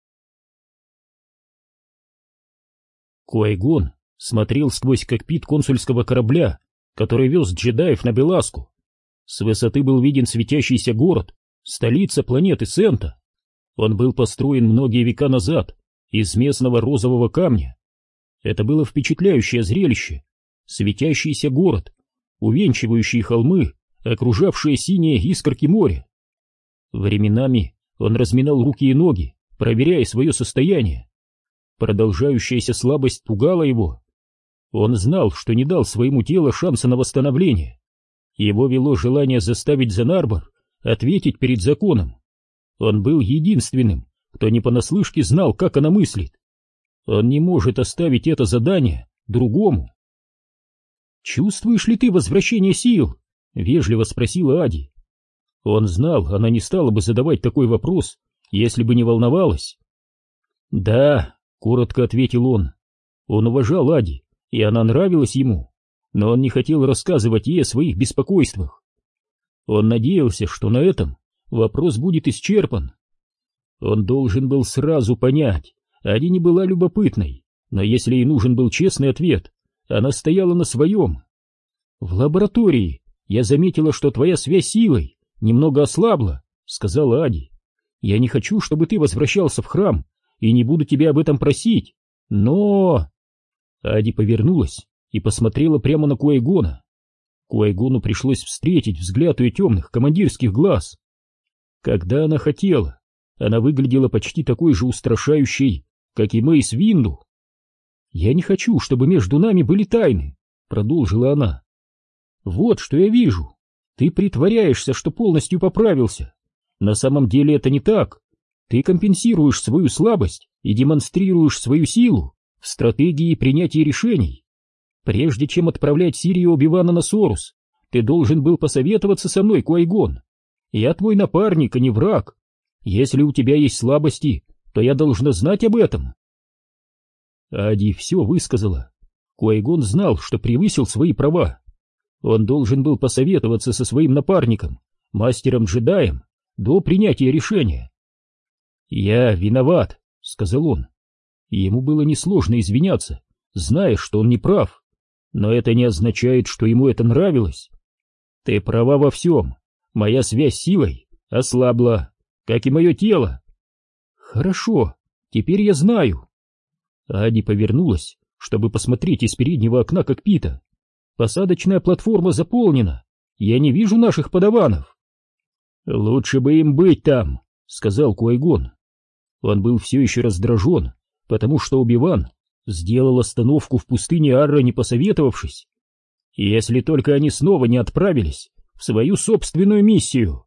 Qui-Gon смотрел сквозь кокпит консульского корабля, который вез джедаев на Беласку. С высоты был виден светящийся город, столица планеты Сента. Он был построен многие века назад из местного розового камня. Это было впечатляющее зрелище. Светящийся город, увенчивающий холмы, окружавшие синие искорки моря. Временами он разминал руки и ноги, проверяя свое состояние. Продолжающаяся слабость пугала его. Он знал, что не дал своему телу шанса на восстановление. Его вело желание заставить Зенарбор ответить перед законом. Он был единственным, кто не понаслышке знал, как она мыслит. Он не может оставить это задание другому. «Чувствуешь ли ты возвращение сил?» — вежливо спросила Ади. Он знал, она не стала бы задавать такой вопрос, если бы не волновалась. «Да», — коротко ответил он. Он уважал Ади, и она нравилась ему, но он не хотел рассказывать ей о своих беспокойствах. Он надеялся, что на этом вопрос будет исчерпан. Он должен был сразу понять, Ади не была любопытной, но если ей нужен был честный ответ, она стояла на своем. «В лаборатории я заметила, что твоя связь с силой немного ослабла», — сказала Ади. «Я не хочу, чтобы ты возвращался в храм, и не буду тебя об этом просить, но...» Ади повернулась и посмотрела прямо на Qui-Gon'а. Qui-Gon'у пришлось встретить взгляд ее темных командирских глаз. Когда она хотела, она выглядела почти такой же устрашающей, как и Мейс Винду. «Я не хочу, чтобы между нами были тайны», — продолжила она. «Вот что я вижу. Ты притворяешься, что полностью поправился. На самом деле это не так. Ты компенсируешь свою слабость и демонстрируешь свою силу в стратегии принятия решений. Прежде чем отправлять Сирию Оби-Вана на Сорус, ты должен был посоветоваться со мной, Qui-Gon. Я твой напарник, а не враг. Если у тебя есть слабости, то я должна знать об этом». Ади все высказала. Qui-Gon знал, что превысил свои права. Он должен был посоветоваться со своим напарником, мастером-джедаем, до принятия решения. «Я виноват», — сказал он. Ему было несложно извиняться, зная, что он не прав. Но это не означает, что ему это нравилось. «Ты права во всем. Моя связь с силой ослабла, как и мое тело». «Хорошо, теперь я знаю». Ади повернулась, чтобы посмотреть из переднего окна кокпита. «Посадочная платформа заполнена. Я не вижу наших подаванов». «Лучше бы им быть там», — сказал Qui-Gon. Он был все еще раздражен, потому что Оби-Ван сделал остановку в пустыне Арра, не посоветовавшись. Если только они снова не отправились в свою собственную миссию.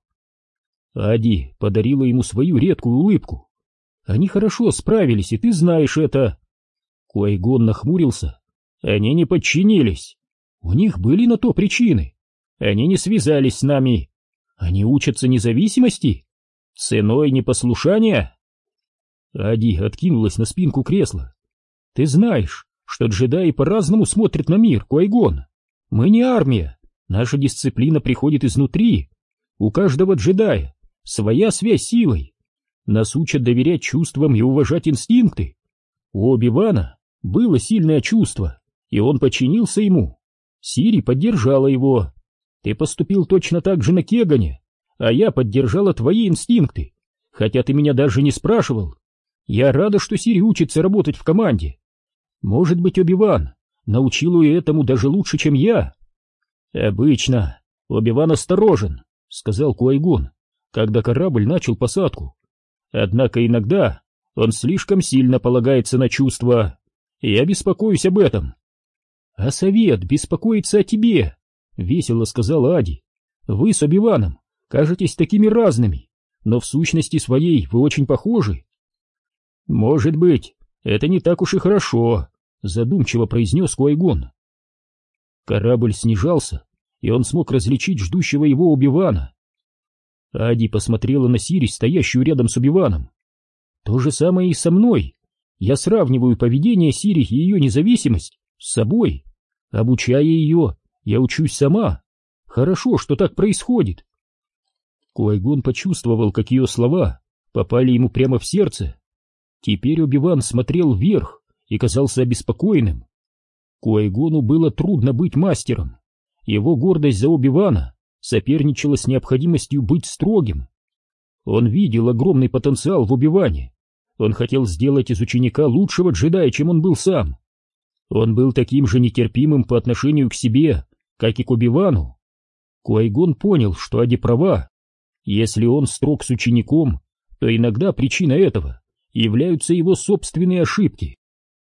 Ади подарила ему свою редкую улыбку. «Они хорошо справились, и ты знаешь это». Qui-Gon нахмурился. «Они не подчинились. У них были на то причины. Они не связались с нами. Они учатся независимости? Ценой непослушания?» Ади откинулась на спинку кресла. «Ты знаешь, что джедаи по-разному смотрят на мир, Qui-Gon. Мы не армия. Наша дисциплина приходит изнутри. У каждого джедая своя связь с силой. Нас учат доверять чувствам и уважать инстинкты. У Оби-Вана было сильное чувство, и он подчинился ему. Сири поддержала его. Ты поступил точно так же на Кегане, а я поддержала твои инстинкты, хотя ты меня даже не спрашивал. Я рада, что Сири учится работать в команде. Может быть, Оби-Ван научил ее этому даже лучше, чем я». «Обычно Оби-Ван осторожен», — сказал Qui-Gon, когда корабль начал посадку. «Однако иногда он слишком сильно полагается на чувства. Я беспокоюсь об этом». «А совет беспокоится о тебе», — весело сказала Ади. «Вы с Оби-Ваном кажетесь такими разными, но в сущности своей вы очень похожи». «Может быть, это не так уж и хорошо», — задумчиво произнес Qui-Gon. Корабль снижался, и он смог различить ждущего его Оби-Вана. Ади посмотрела на Сири, стоящую рядом с Оби-Ваном. То же самое и со мной. Я сравниваю поведение Сири и ее независимость с собой. Обучая ее, я учусь сама. Хорошо, что так происходит. Куай-Гон почувствовал, как ее слова попали ему прямо в сердце. Теперь Оби-Ван смотрел вверх и казался обеспокоенным. Куай-Гону было трудно быть мастером. Его гордость за Оби-Вана соперничала с необходимостью быть строгим. Он видел огромный потенциал в Оби-Ване. Он хотел сделать из ученика лучшего джедая, чем он был сам. Он был таким же нетерпимым по отношению к себе, как и к Оби-Вану. Куай-Гон понял, что Ади права. Если он строг с учеником, то иногда причиной этого являются его собственные ошибки.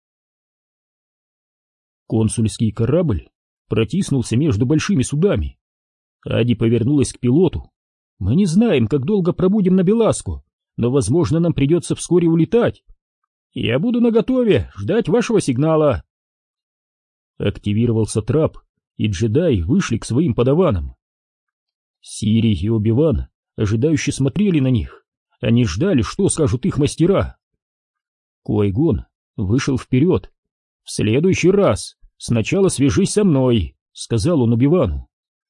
Консульский корабль протиснулся между большими судами. Ади повернулась к пилоту. «Мы не знаем, как долго пробудем на Беласку, но, возможно, нам придется вскоре улетать. Я буду наготове ждать вашего сигнала». Активировался трап, и джедаи вышли к своим подаванам. Сири и Оби-Ван ожидающе смотрели на них. Они ждали, что скажут их мастера. Куай-Гон вышел вперед. «В следующий раз сначала свяжись со мной», — сказал он Оби-Вану.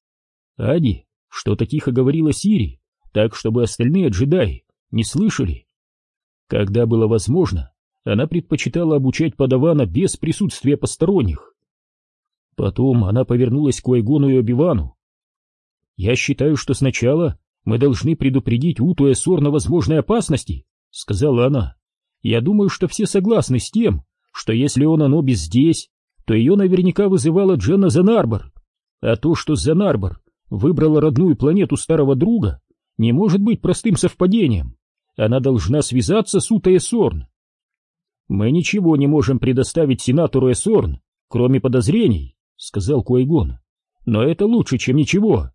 Ади что-то тихо говорила Сири, так, чтобы остальные джедаи не слышали. Когда было возможно, она предпочитала обучать подавана без присутствия посторонних. Потом она повернулась к Куай-Гону и Оби-Вану. «Я считаю, что сначала мы должны предупредить Уту-Эсор на возможной опасности», — сказала она. «Я думаю, что все согласны с тем, что если он Аноби здесь, то ее наверняка вызывала Дженна Занарбор. А то, что Занарбор выбрала родную планету старого друга, не может быть простым совпадением. Она должна связаться с Ута-Эсорн. Мы ничего не можем предоставить сенатору Эсорн, кроме подозрений», — сказал Куай-Гон. «Но это лучше, чем ничего.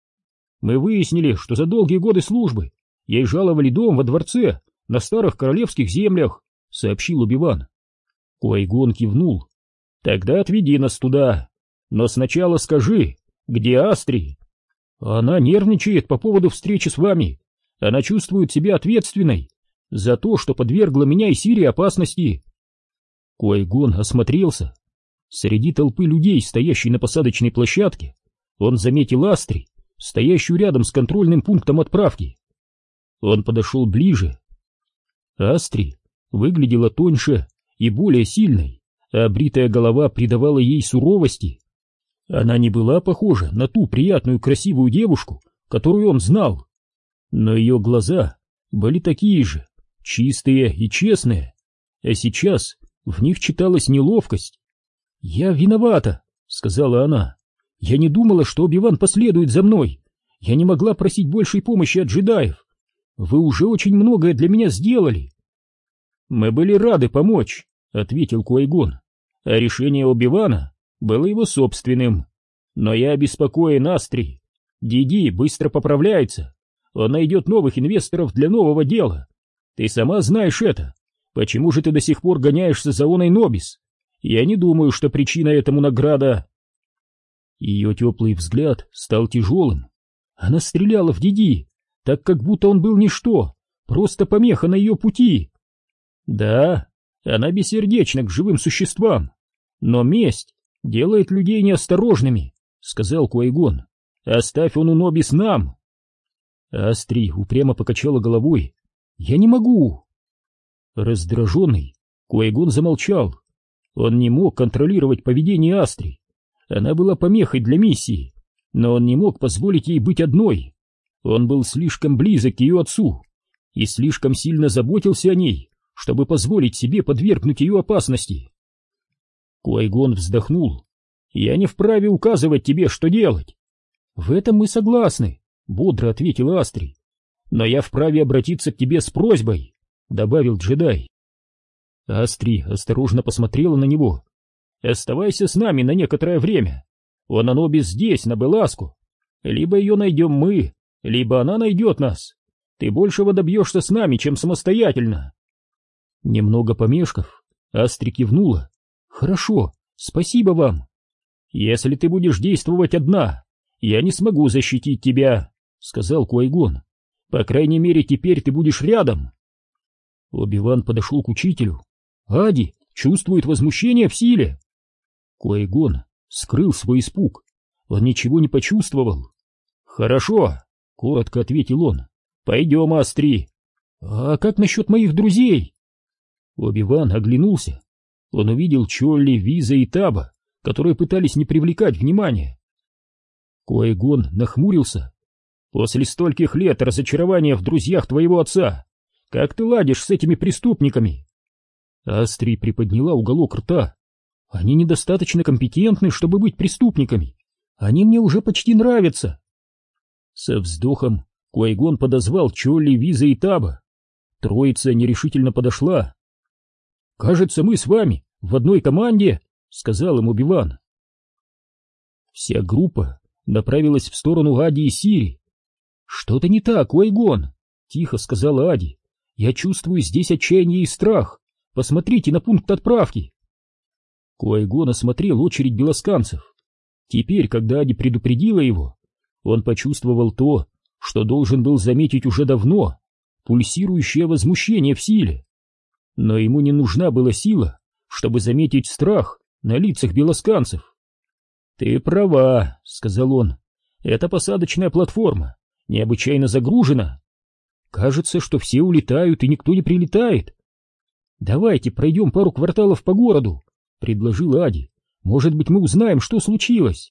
Мы выяснили, что за долгие годы службы ей жаловали дом во дворце на старых королевских землях», — сообщил Оби-Ван. Куай-Гон кивнул. «Тогда отведи нас туда. Но сначала скажи, где Астри?» «Она нервничает по поводу встречи с вами. Она чувствует себя ответственной за то, что подвергла меня и Сири опасности». Куай-Гон осмотрелся. Среди толпы людей, стоящей на посадочной площадке, он заметил Астри, стоящую рядом с контрольным пунктом отправки. Он подошел ближе. Астри выглядела тоньше и более сильной, а бритая голова придавала ей суровости. Она не была похожа на ту приятную красивую девушку, которую он знал, но ее глаза были такие же, чистые и честные, а сейчас в них читалась неловкость. «Я виновата», — сказала она. «Я не думала, что Оби-Ван последует за мной. Я не могла просить большей помощи от джедаев. Вы уже очень многое для меня сделали». «Мы были рады помочь», — ответил Куай-Гон. «А решение Оби-Вана было его собственным. Но я обеспокоен Астри. Диди быстро поправляется. Он найдет новых инвесторов для нового дела. Ты сама знаешь это. Почему же ты до сих пор гоняешься за Оной Нобис? Я не думаю, что причина этому награда». Ее теплый взгляд стал тяжелым. Она стреляла в Диди, так как будто он был ничто, просто помеха на ее пути. Да, она бессердечна к живым существам, но месть делает людей неосторожными, — сказал Куай-Гон. Оставь Ону Нобис нам. Астри упрямо покачала головой. Я не могу. Раздраженный, Куай-Гон замолчал. Он не мог контролировать поведение Астри. Она была помехой для миссии, но он не мог позволить ей быть одной. Он был слишком близок к ее отцу и слишком сильно заботился о ней, чтобы позволить себе подвергнуть ее опасности. Куай-Гон вздохнул. «Я не вправе указывать тебе, что делать». «В этом мы согласны», — бодро ответила Астри. «Но я вправе обратиться к тебе с просьбой», — добавил джедай. Астри осторожно посмотрела на него. «Оставайся с нами на некоторое время. Она Нобис здесь, на Беласку. Либо ее найдем мы, либо она найдет нас. Ты большего добьешься с нами, чем самостоятельно». Немного помешков, Астри кивнула. «Хорошо, спасибо вам. Если ты будешь действовать одна, я не смогу защитить тебя, сказал Куай-Гон. По крайней мере, теперь ты будешь рядом. Оби-Ван подошел к учителю. Ади чувствует возмущение в силе. Куай-Гон скрыл свой испуг. Он ничего не почувствовал. Хорошо, коротко ответил он. Пойдем, Астри. А как насчет моих друзей? Оби-Ван оглянулся. Он увидел Чолли, Виза и Таба, которые пытались не привлекать внимания. Куай-Гон нахмурился. После стольких лет разочарования в друзьях твоего отца, как ты ладишь с этими преступниками? Астри приподняла уголок рта. Они недостаточно компетентны, чтобы быть преступниками. Они мне уже почти нравятся. Со вздохом Куай-Гон подозвал Чолли, Виза и Таба. Троица нерешительно подошла. «Кажется, мы с вами в одной команде», — сказал им Оби-Ван. Вся группа направилась в сторону Ади и Сири. «Что-то не так, Куай-Гон», — тихо сказала Ади. «Я чувствую здесь отчаяние и страх. Посмотрите на пункт отправки». Куай-Гон осмотрел очередь белосканцев. Теперь, когда Ади предупредила его, он почувствовал то, что должен был заметить уже давно — пульсирующее возмущение в силе. Но ему не нужна была сила, чтобы заметить страх на лицах белосканцев. «Ты права», — сказал он, — «эта посадочная платформа необычайно загружена. Кажется, что все улетают и никто не прилетает. Давайте пройдем пару кварталов по городу», — предложил Ади. «Может быть, мы узнаем, что случилось».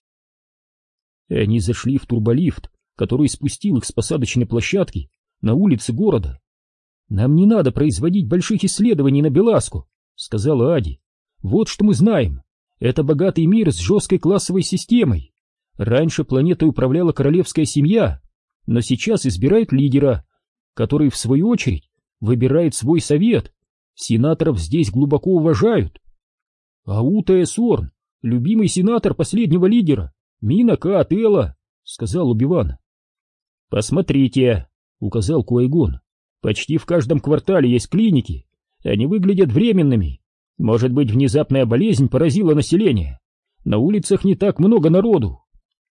Они зашли в турболифт, который спустил их с посадочной площадки на улице города. «Нам не надо производить больших исследований на Беласку», — сказала Ади. «Вот что мы знаем. Это богатый мир с жесткой классовой системой. Раньше планетой управляла королевская семья, но сейчас избирают лидера, который, в свою очередь, выбирает свой совет. Сенаторов здесь глубоко уважают. Аута Эсорн, любимый сенатор последнего лидера, Мина Каатела», — сказал Оби-Ван. «Посмотрите», — указал Куай-Гон. «Почти в каждом квартале есть клиники. Они выглядят временными. Может быть, внезапная болезнь поразила население. На улицах не так много народу».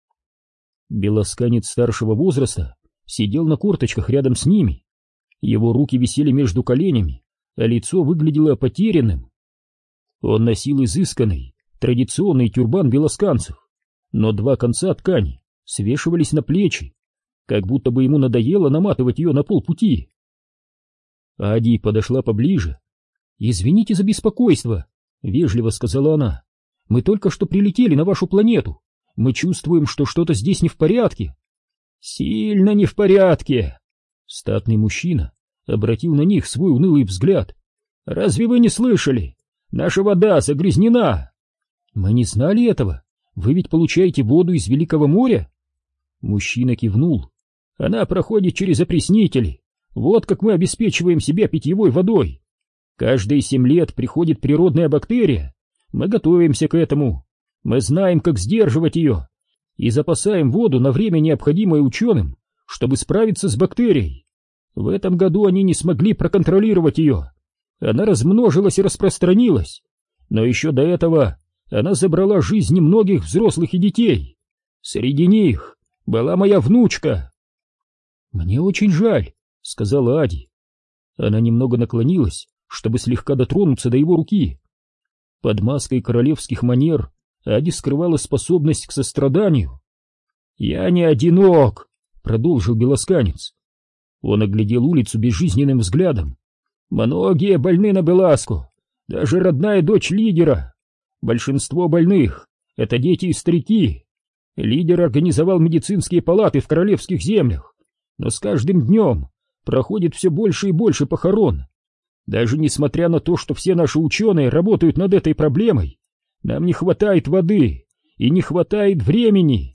Белосканец старшего возраста сидел на корточках рядом с ними. Его руки висели между коленями, а лицо выглядело потерянным. Он носил изысканный, традиционный тюрбан белосканцев, но два конца ткани свешивались на плечи, как будто бы ему надоело наматывать ее на полпути. Ади подошла поближе. «Извините за беспокойство», — вежливо сказала она. «Мы только что прилетели на вашу планету. Мы чувствуем, что что-то здесь не в порядке». «Сильно не в порядке!» Статный мужчина обратил на них свой унылый взгляд. «Разве вы не слышали? Наша вода загрязнена!» «Мы не знали этого. Вы ведь получаете воду из Великого моря?» Мужчина кивнул. «Она проходит через опреснители. Вот как мы обеспечиваем себя питьевой водой. Каждые семь лет приходит природная бактерия. Мы готовимся к этому. Мы знаем, как сдерживать ее, и запасаем воду на время, необходимое ученым, чтобы справиться с бактерией. В этом году они не смогли проконтролировать ее. Она размножилась и распространилась. Но еще до этого она забрала жизни многих взрослых и детей. Среди них была моя внучка». «Мне очень жаль», — сказала Ади. Она немного наклонилась, чтобы слегка дотронуться до его руки. Под маской королевских манер Ади скрывала способность к состраданию. «Я не одинок», — продолжил белосканец. Он оглядел улицу безжизненным взглядом. «Многие больны на Беласку, даже родная дочь лидера. Большинство больных — это дети и старики. Лидер организовал медицинские палаты в королевских землях, но с каждым днем проходит все больше и больше похорон. Даже несмотря на то, что все наши ученые работают над этой проблемой, нам не хватает воды и не хватает времени».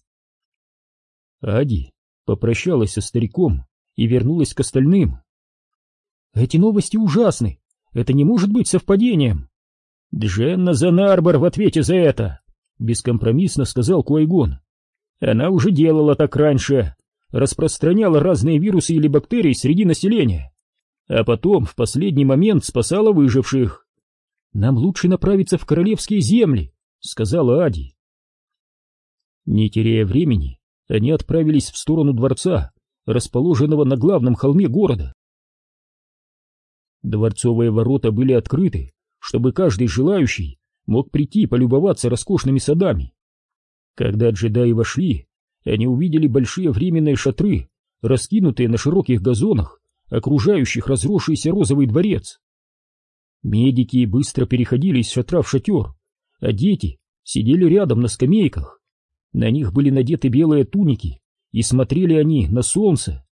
Ади попрощалась со стариком и вернулась к остальным. «Эти новости ужасны. Это не может быть совпадением». «Дженна Занарбор в ответе за это», — бескомпромиссно сказал Куай-Гон. «Она уже делала так раньше, распространяла разные вирусы или бактерии среди населения, а потом в последний момент спасала выживших». «Нам лучше направиться в королевские земли», — сказала Ади. Не теряя времени, они отправились в сторону дворца, расположенного на главном холме города. Дворцовые ворота были открыты, чтобы каждый желающий мог прийти полюбоваться роскошными садами. Когда джедаи вошли, они увидели большие временные шатры, раскинутые на широких газонах, окружающих разросшийся розовый дворец. Медики быстро переходили из шатра в шатер, а дети сидели рядом на скамейках. На них были надеты белые туники, и смотрели они на солнце.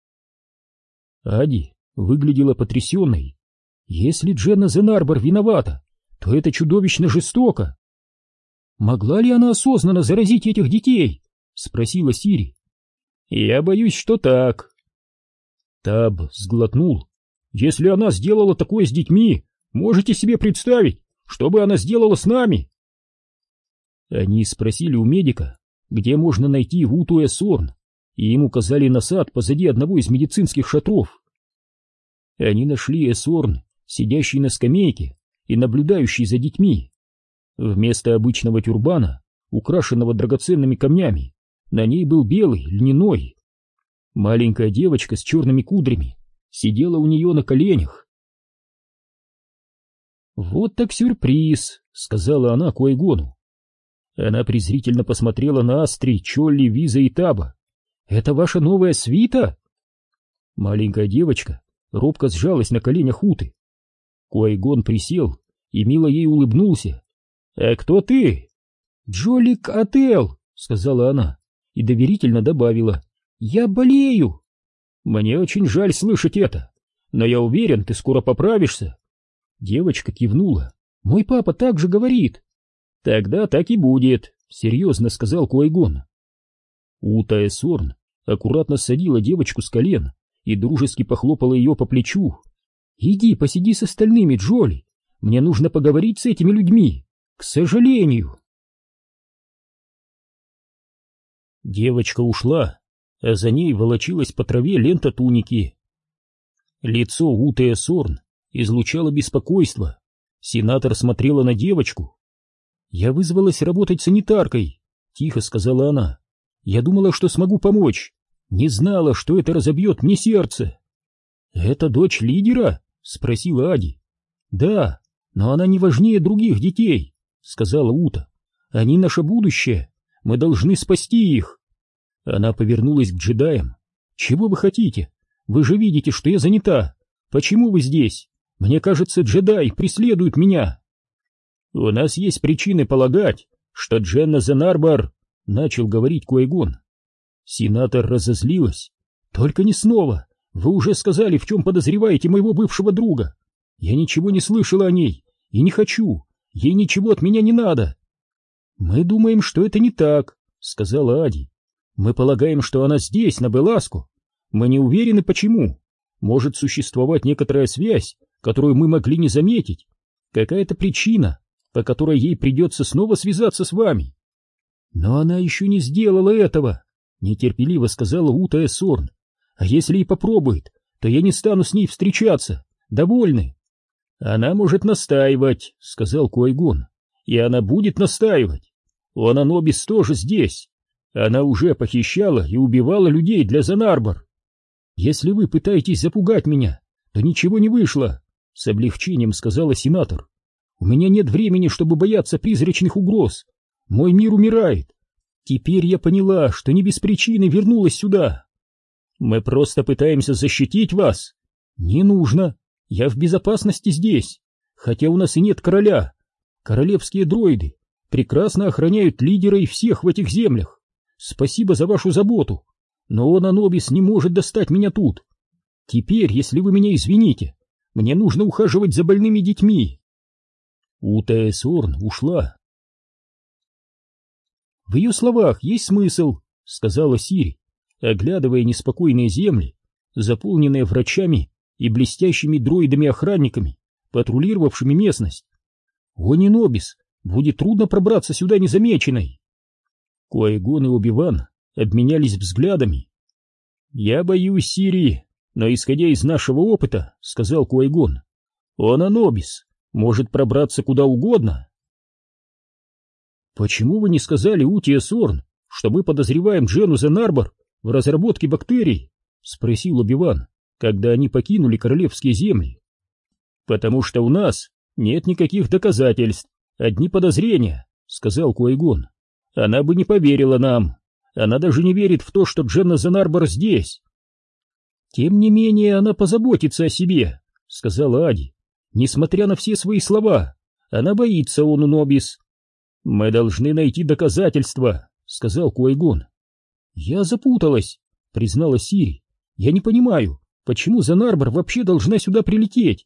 Ади выглядела потрясенной. Если Дженна Зенарбор виновата, то это чудовищно жестоко. «Могла ли она осознанно заразить этих детей?» — спросила Сири. «Я боюсь, что так». Таб сглотнул. «Если она сделала такое с детьми, можете себе представить, что бы она сделала с нами?» Они спросили у медика, где можно найти Вуту Эсорн, и им указали на сад позади одного из медицинских шатров. Они нашли Эсорн, сидящий на скамейке и наблюдающий за детьми. Вместо обычного тюрбана, украшенного драгоценными камнями, на ней был белый, льняной. Маленькая девочка с черными кудрями сидела у нее на коленях. «Вот так сюрприз», — сказала она Куайгону. Она презрительно посмотрела на Астри, Чолли, Виза и Таба. «Это ваша новая свита?» Маленькая девочка робко сжалась на коленях Уты. Куайгон присел и мило ей улыбнулся. «А кто ты?» «Джолик Ател», — сказала она и доверительно добавила. «Я болею». «Мне очень жаль слышать это, но я уверен, ты скоро поправишься». Девочка кивнула. «Мой папа так же говорит». «Тогда так и будет», — серьезно сказал Куайгон. Ута Эсорн аккуратно садила девочку с колен и дружески похлопала ее по плечу. «Иди посиди с остальными, Джоли. Мне нужно поговорить с этими людьми. К сожалению». Девочка ушла, а за ней волочилась по траве лента туники. Лицо Уты Эсорн излучало беспокойство. Сенатор смотрела на девочку. «Я вызвалась работать санитаркой», — тихо сказала она. «Я думала, что смогу помочь. Не знала, что это разобьет мне сердце». «Это дочь лидера?» — спросила Ади. «Да, но она не важнее других детей», — сказала Ута. «Они наше будущее. Мы должны спасти их». Она повернулась к джедаям. «Чего вы хотите? Вы же видите, что я занята. Почему вы здесь? Мне кажется, джедай преследует меня». «У нас есть причины полагать, что Дженна Зенарбор», — начал говорить Куайгон. Сенатор разозлилась. «Только не снова! Вы уже сказали, в чем подозреваете моего бывшего друга. Я ничего не слышала о ней и не хочу. Ей ничего от меня не надо». «Мы думаем, что это не так», — сказала Ади. «Мы полагаем, что она здесь, на Беласку. Мы не уверены, почему. Может существовать некоторая связь, которую мы могли не заметить. Какая-то причина, по которой ей придется снова связаться с вами». «Но она еще не сделала этого», — нетерпеливо сказала Ута Эсорн. «А если и попробует, то я не стану с ней встречаться. Довольны?» «Она может настаивать», — сказал Куайгон. «И она будет настаивать. Он Анобис тоже здесь. Она уже похищала и убивала людей для Зенарбор. Если вы пытаетесь запугать меня, то ничего не вышло», — с облегчением сказала сенатор. «У меня нет времени, чтобы бояться призрачных угроз. Мой мир умирает. Теперь я поняла, что не без причины вернулась сюда. Мы просто пытаемся защитить вас. Не нужно. Я в безопасности здесь. Хотя у нас и нет короля. Королевские дроиды прекрасно охраняют лидера и всех в этих землях. Спасибо за вашу заботу. Но он, Анобис, не может достать меня тут. Теперь, если вы меня извините, мне нужно ухаживать за больными детьми». Ута Эсорн ушла. «В ее словах есть смысл», — сказала Сири, оглядывая неспокойные земли, заполненные врачами и блестящими дроидами-охранниками, патрулировавшими местность. «Они Нобис, будет трудно пробраться сюда незамеченной». Куайгон и Оби-Ван обменялись взглядами. «Я боюсь, Сири, но исходя из нашего опыта, — сказал Куайгон, — он Анобис может пробраться куда угодно». «Почему вы не сказали Ути Эсорн, что мы подозреваем Дженну Зенарбор в разработке бактерий?» — спросил Оби-Ван, когда они покинули королевские земли. «Потому что у нас нет никаких доказательств, одни подозрения», — сказал Куай-Гон. «Она бы не поверила нам. Она даже не верит в то, что Дженна Зенарбор здесь». «Тем не менее, она позаботится о себе», — сказала Ади. «Несмотря на все свои слова, она боится Ону Нобис». «Мы должны найти доказательства», — сказал Куай-Гон. «Я запуталась», — признала Сири. «Я не понимаю, почему Зенарбор вообще должна сюда прилететь?»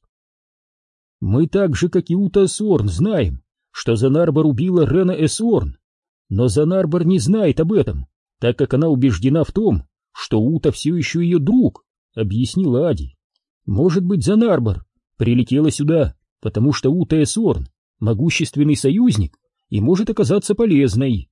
«Мы так же, как и Ута Эсорн, знаем, что Зенарбор убила Рена Эсорн, но Зенарбор не знает об этом, так как она убеждена в том, что Ута все еще ее друг», — объяснила Ади. «Может быть, Зенарбор прилетела сюда, потому что Ута Эсорн — могущественный союзник и может оказаться полезной».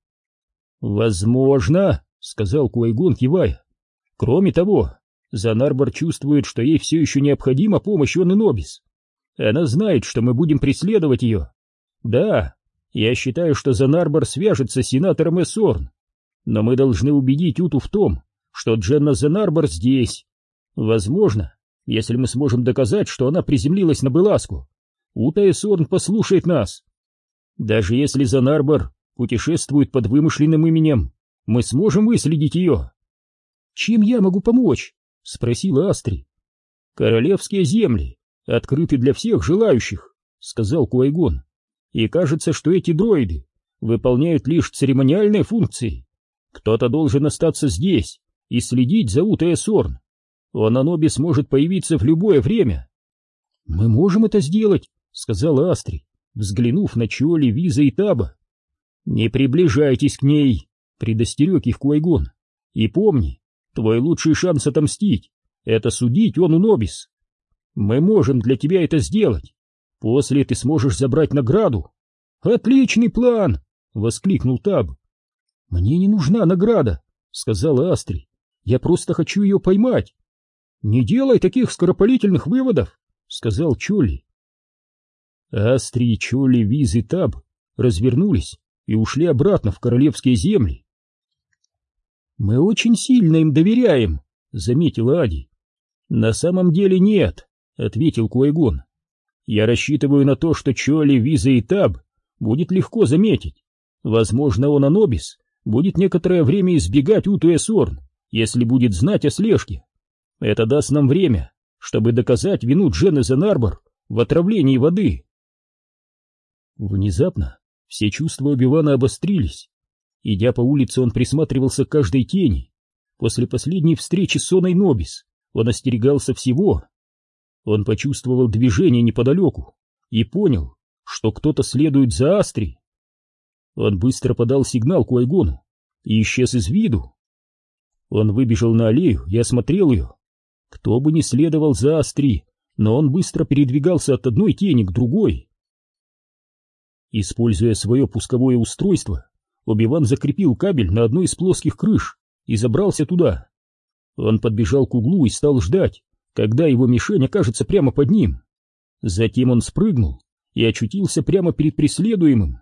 «Возможно», — сказал Куай-Гон, кивая. «Кроме того, Зенарбор чувствует, что ей все еще необходима помощь Оны Нобис. Она знает, что мы будем преследовать ее. Да, я считаю, что Зенарбор свяжется с сенатором Эсорн, но мы должны убедить Уту в том, что Дженна Зенарбор здесь. Возможно, если мы сможем доказать, что она приземлилась на Беласку, Ута Эсорн послушает нас. Даже если Зенарбор путешествует под вымышленным именем, мы сможем выследить ее». «Чем я могу помочь?» — спросила Астри. «Королевские земли открыты для всех желающих», — сказал Куай-Гон. «И кажется, что эти дроиды выполняют лишь церемониальные функции. Кто-то должен остаться здесь и следить за Утой Эсорн. Она Нобис может появиться в любое время». «Мы можем это сделать», — сказала Астри, взглянув на Чоли, Виза и Таба. «Не приближайтесь к ней», — предостерег их Куай-Гон. «И помни, твой лучший шанс отомстить — это судить Ону Нобис. Мы можем для тебя это сделать. После ты сможешь забрать награду». «Отличный план!» — воскликнул Таб. «Мне не нужна награда», — сказала Астри. «Я просто хочу ее поймать». «Не делай таких скоропалительных выводов», — сказал Чолли. Астри, Чолли, Виз и Таб развернулись и ушли обратно в королевские земли. «Мы очень сильно им доверяем», — заметила Ади. «На самом деле нет», — ответил Куай-Гон. «Я рассчитываю на то, что Чоли, Виза и Таб будет легко заметить. Возможно, Она Нобис будет некоторое время избегать Уту Эсорн, если будет знать о слежке. Это даст нам время, чтобы доказать вину Дженны Зенарбор в отравлении воды». Внезапно все чувства Оби-Вана обострились. Идя по улице, он присматривался к каждой тени. После последней встречи с Оной Нобис он остерегался всего. Он почувствовал движение неподалеку и понял, что кто-то следует за Астри. Он быстро подал сигнал Куай-Гону и исчез из виду. Он выбежал на аллею и осмотрел ее. Кто бы ни следовал за Астри, но он быстро передвигался от одной тени к другой. Используя свое пусковое устройство, Оби-Ван закрепил кабель на одной из плоских крыш и забрался туда. Он подбежал к углу и стал ждать, когда его мишень окажется прямо под ним. Затем он спрыгнул и очутился прямо перед преследуемым.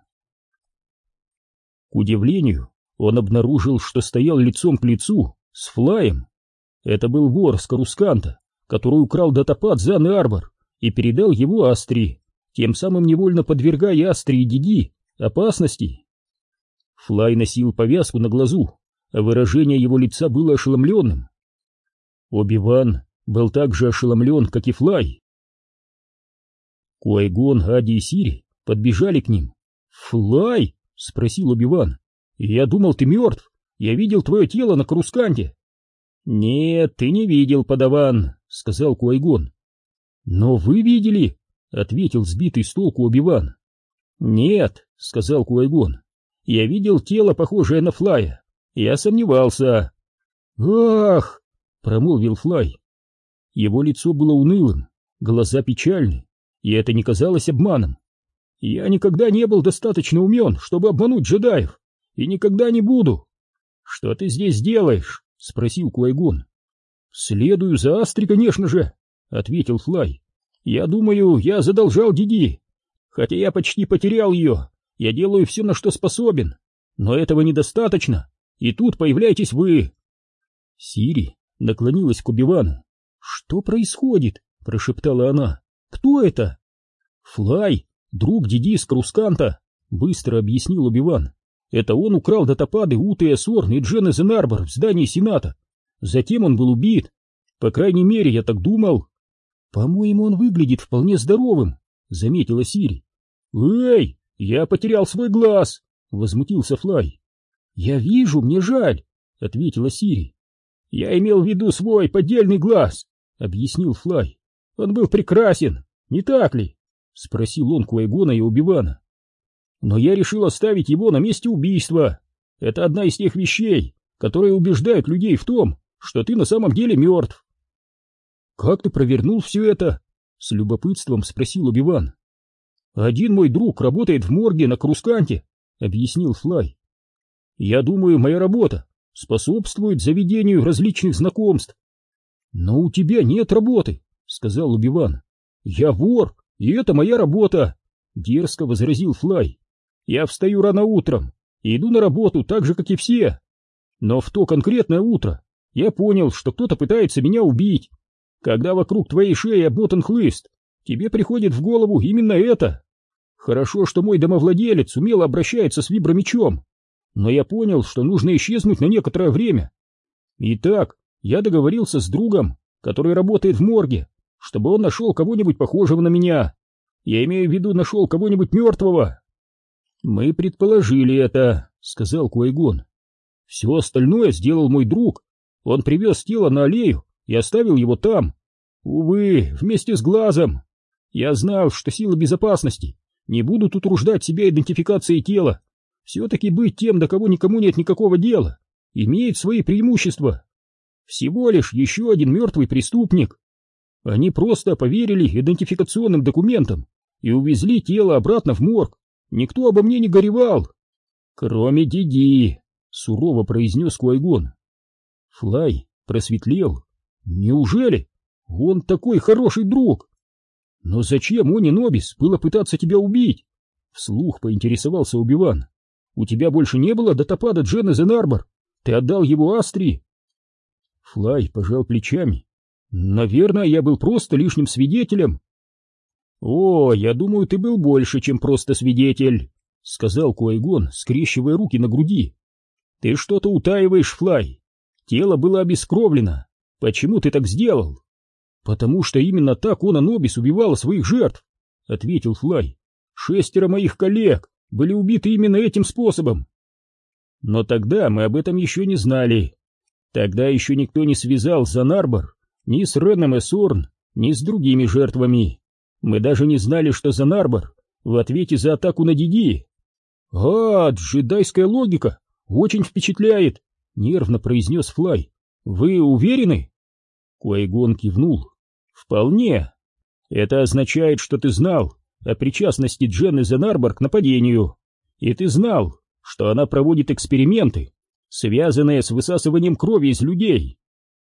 К удивлению, он обнаружил, что стоял лицом к лицу с Флаем. Это был вор с Карусканта, который украл датапад Заны Арбор и передал его Астри, тем самым невольно подвергая Астри и Диди опасности. Флай носил повязку на глазу, а выражение его лица было ошеломленным. Оби-Ван был так же ошеломлен, как и Флай. Куай-Гон, Ади и Сири подбежали к ним. «Флай?» — спросил Оби-Ван. «Я думал, ты мертв. Я видел твое тело на Карусканте». «Нет, ты не видел, подаван», — сказал Куай-Гон. «Но вы видели?» — ответил сбитый с толку Оби-Ван. «Нет», — сказал Куай-Гон. «Я видел тело, похожее на Флая. Я сомневался». «Ах!» — промолвил Флай. Его лицо было унылым, глаза печальны, и это не казалось обманом. «Я никогда не был достаточно умен, чтобы обмануть джедаев, и никогда не буду». «Что ты здесь делаешь?» — спросил Куай-Гон. «Следую за Астри, конечно же», — ответил Флай. «Я думаю, я задолжал Диди. Хотя я почти потерял ее, я делаю все, на что способен. Но этого недостаточно. и тут появляетесь вы. Сири наклонилась к Оби-Вану. «Что происходит?» — прошептала она. «Кто это?» «Флай, друг Диди с Крусканта», — быстро объяснил Оби-Ван. «Это он украл датапады Уты Эсорн и Джен Эзенарбор в здании Сената. Затем он был убит. По крайней мере, я так думал». «По-моему, он выглядит вполне здоровым», — заметила Сири. «Эй, я потерял свой глаз!» — возмутился Флай. «Я вижу, мне жаль», — ответила Сири. «Я имел в виду свой поддельный глаз», — объяснил Флай. «Он был прекрасен, не так ли?» — спросил он Куай-Гона и Оби-Вана. «Но я решил оставить его на месте убийства. Это одна из тех вещей, которые убеждают людей в том, что ты на самом деле мертв». «Как ты провернул все это?» — с любопытством спросил Оби-Ван. «Один мой друг работает в морге на Крусканте», — объяснил Флай. «Я думаю, моя работа способствует заведению различных знакомств». «Но у тебя нет работы», — сказал Оби-Ван. «Я вор, и это моя работа», — дерзко возразил Флай. «Я встаю рано утром и иду на работу так же, как и все. Но в то конкретное утро я понял, что кто-то пытается меня убить. Когда вокруг твоей шеи обмотан хлыст, тебе приходит в голову именно это. Хорошо, что мой домовладелец умело обращается с вибромечом, но я понял, что нужно исчезнуть на некоторое время. Итак, я договорился с другом, который работает в морге, чтобы он нашел кого-нибудь похожего на меня. Я имею в виду, нашел кого-нибудь мертвого». «Мы предположили это», — сказал Куай-Гон. «Все остальное сделал мой друг. Он привез тело на аллею и оставил его там. Увы, вместе с глазом. Я знал, что силы безопасности не будут утруждать себя идентификацией тела. Все-таки быть тем, до кого никому нет никакого дела, имеет свои преимущества. Всего лишь еще один мертвый преступник. Они просто поверили идентификационным документам и увезли тело обратно в морг. Никто обо мне не горевал. Кроме Диди», — сурово произнес Куай-Гон. Флай просветлел. «Неужели? Он такой хороший друг!» «Но зачем Они Нобис было пытаться тебя убить?» Вслух поинтересовался Оби-Ван. «У тебя больше не было датапада Джен Эзенарбор? Ты отдал его Астри?» Флай пожал плечами. «Наверное, я был просто лишним свидетелем». «О, я думаю, ты был больше, чем просто свидетель», — сказал Куай-Гон, скрещивая руки на груди. «Ты что-то утаиваешь, Флай. Тело было обескровлено. Почему ты так сделал?» «Потому что именно так Они Нобис убивала своих жертв», — ответил Флай. «Шестеро моих коллег были убиты именно этим способом». «Но тогда мы об этом еще не знали. Тогда еще никто не связал Занарбор ни с Реном Эсорн, ни с другими жертвами. Мы даже не знали, что Занарбор в ответе за атаку на Диди». «А, джедайская логика очень впечатляет», — нервно произнес Флай. «Вы уверены?» Куай-Гон кивнул. «Вполне. Это означает, что ты знал о причастности Джен Эзенарбор к нападению, и ты знал, что она проводит эксперименты, связанные с высасыванием крови из людей».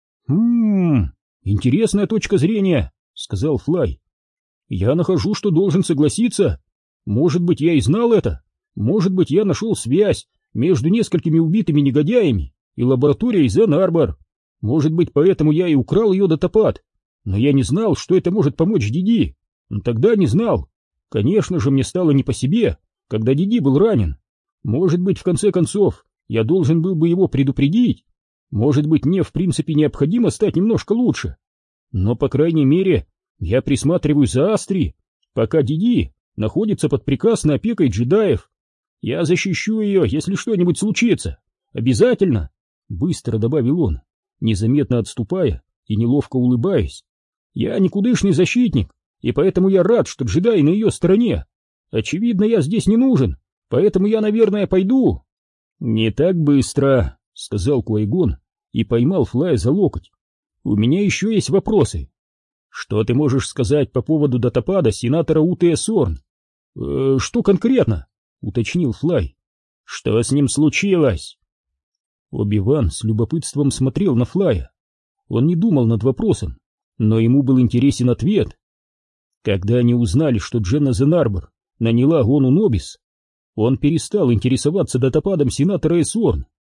«Хм, интересная точка зрения», — сказал Флай. «Я нахожу, что должен согласиться. Может быть, я и знал это. Может быть, я нашел связь между несколькими убитыми негодяями и лабораторией Зен-Арбор. Может быть, поэтому я и украл ее датапад. Но я не знал, что это может помочь Диди. Тогда не знал. Конечно же, мне стало не по себе, когда Диди был ранен. Может быть, в конце концов, я должен был бы его предупредить. Может быть, мне в принципе необходимо стать немножко лучше. Но, по крайней мере, я присматриваю за Астри, пока Диди находится под прекрасной опекой джедаев. Я защищу ее, если что-нибудь случится. Обязательно!» Быстро добавил он, незаметно отступая и неловко улыбаясь. «Я никудышный защитник, и поэтому я рад, что джедаи на ее стороне. Очевидно, я здесь не нужен, поэтому я, наверное, пойду». «Не так быстро», — сказал Куай-Гон и поймал Флая за локоть. «У меня еще есть вопросы. Что ты можешь сказать по поводу датапада сенатора Уты Эсорн?» «Э, «Что конкретно?» — уточнил Флай. «Что с ним случилось?» Оби-Ван с любопытством смотрел на Флая. Он не думал над вопросом, но ему был интересен ответ. Когда они узнали, что Джен Эзенарбор наняла Они Нобис, он перестал интересоваться датападом сенатора Эсорн.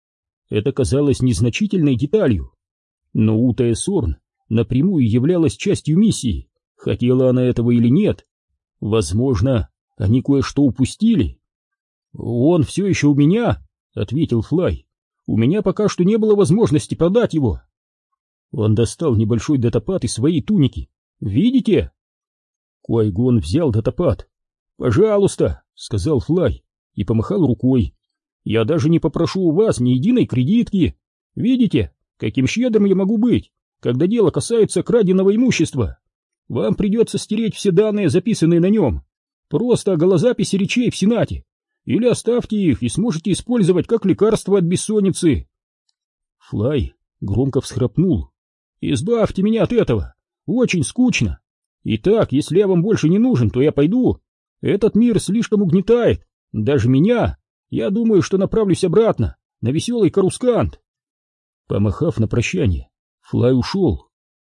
это казалось незначительной деталью. Но Утая Сорн напрямую являлась частью миссии, хотела она этого или нет. Возможно, они кое-что упустили. «Он все еще у меня», — ответил Флай. «У меня пока что не было возможности продать его». Он достал небольшой датапад из своей туники. «Видите?» Куай-Гон взял датапад. «Пожалуйста», — сказал Флай и помахал рукой. «Я даже не попрошу у вас ни единой кредитки. Видите, каким щедрым я могу быть, когда дело касается краденого имущества? Вам придется стереть все данные, записанные на нем. Просто голозаписи речей в Сенате. Или оставьте их и сможете использовать как лекарство от бессонницы». Флай громко всхрапнул. «Избавьте меня от этого. Очень скучно. Итак, если я вам больше не нужен, то я пойду. Этот мир слишком угнетает. Даже меня. Я думаю, что направлюсь обратно, на веселый Карускант». Помахав на прощание, Флай ушел.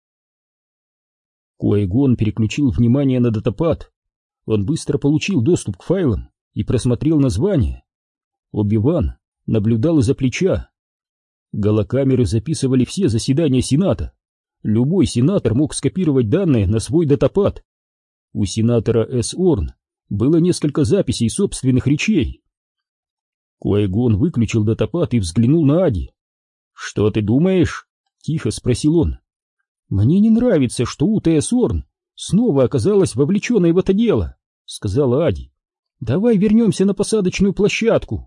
Куай-Гон переключил внимание на датапад. Он быстро получил доступ к файлам и просмотрел название. Оби-Ван наблюдал из-за плеча. Голокамеры записывали все заседания Сената. Любой сенатор мог скопировать данные на свой датапад. У сенатора С. Орн было несколько записей собственных речей. Куай-Гон выключил датапад и взглянул на Ади. «Что ты думаешь?» — тихо спросил он. «Мне не нравится, что Утая Сорн снова оказалась вовлеченной в это дело», — сказала Ади. «Давай вернемся на посадочную площадку».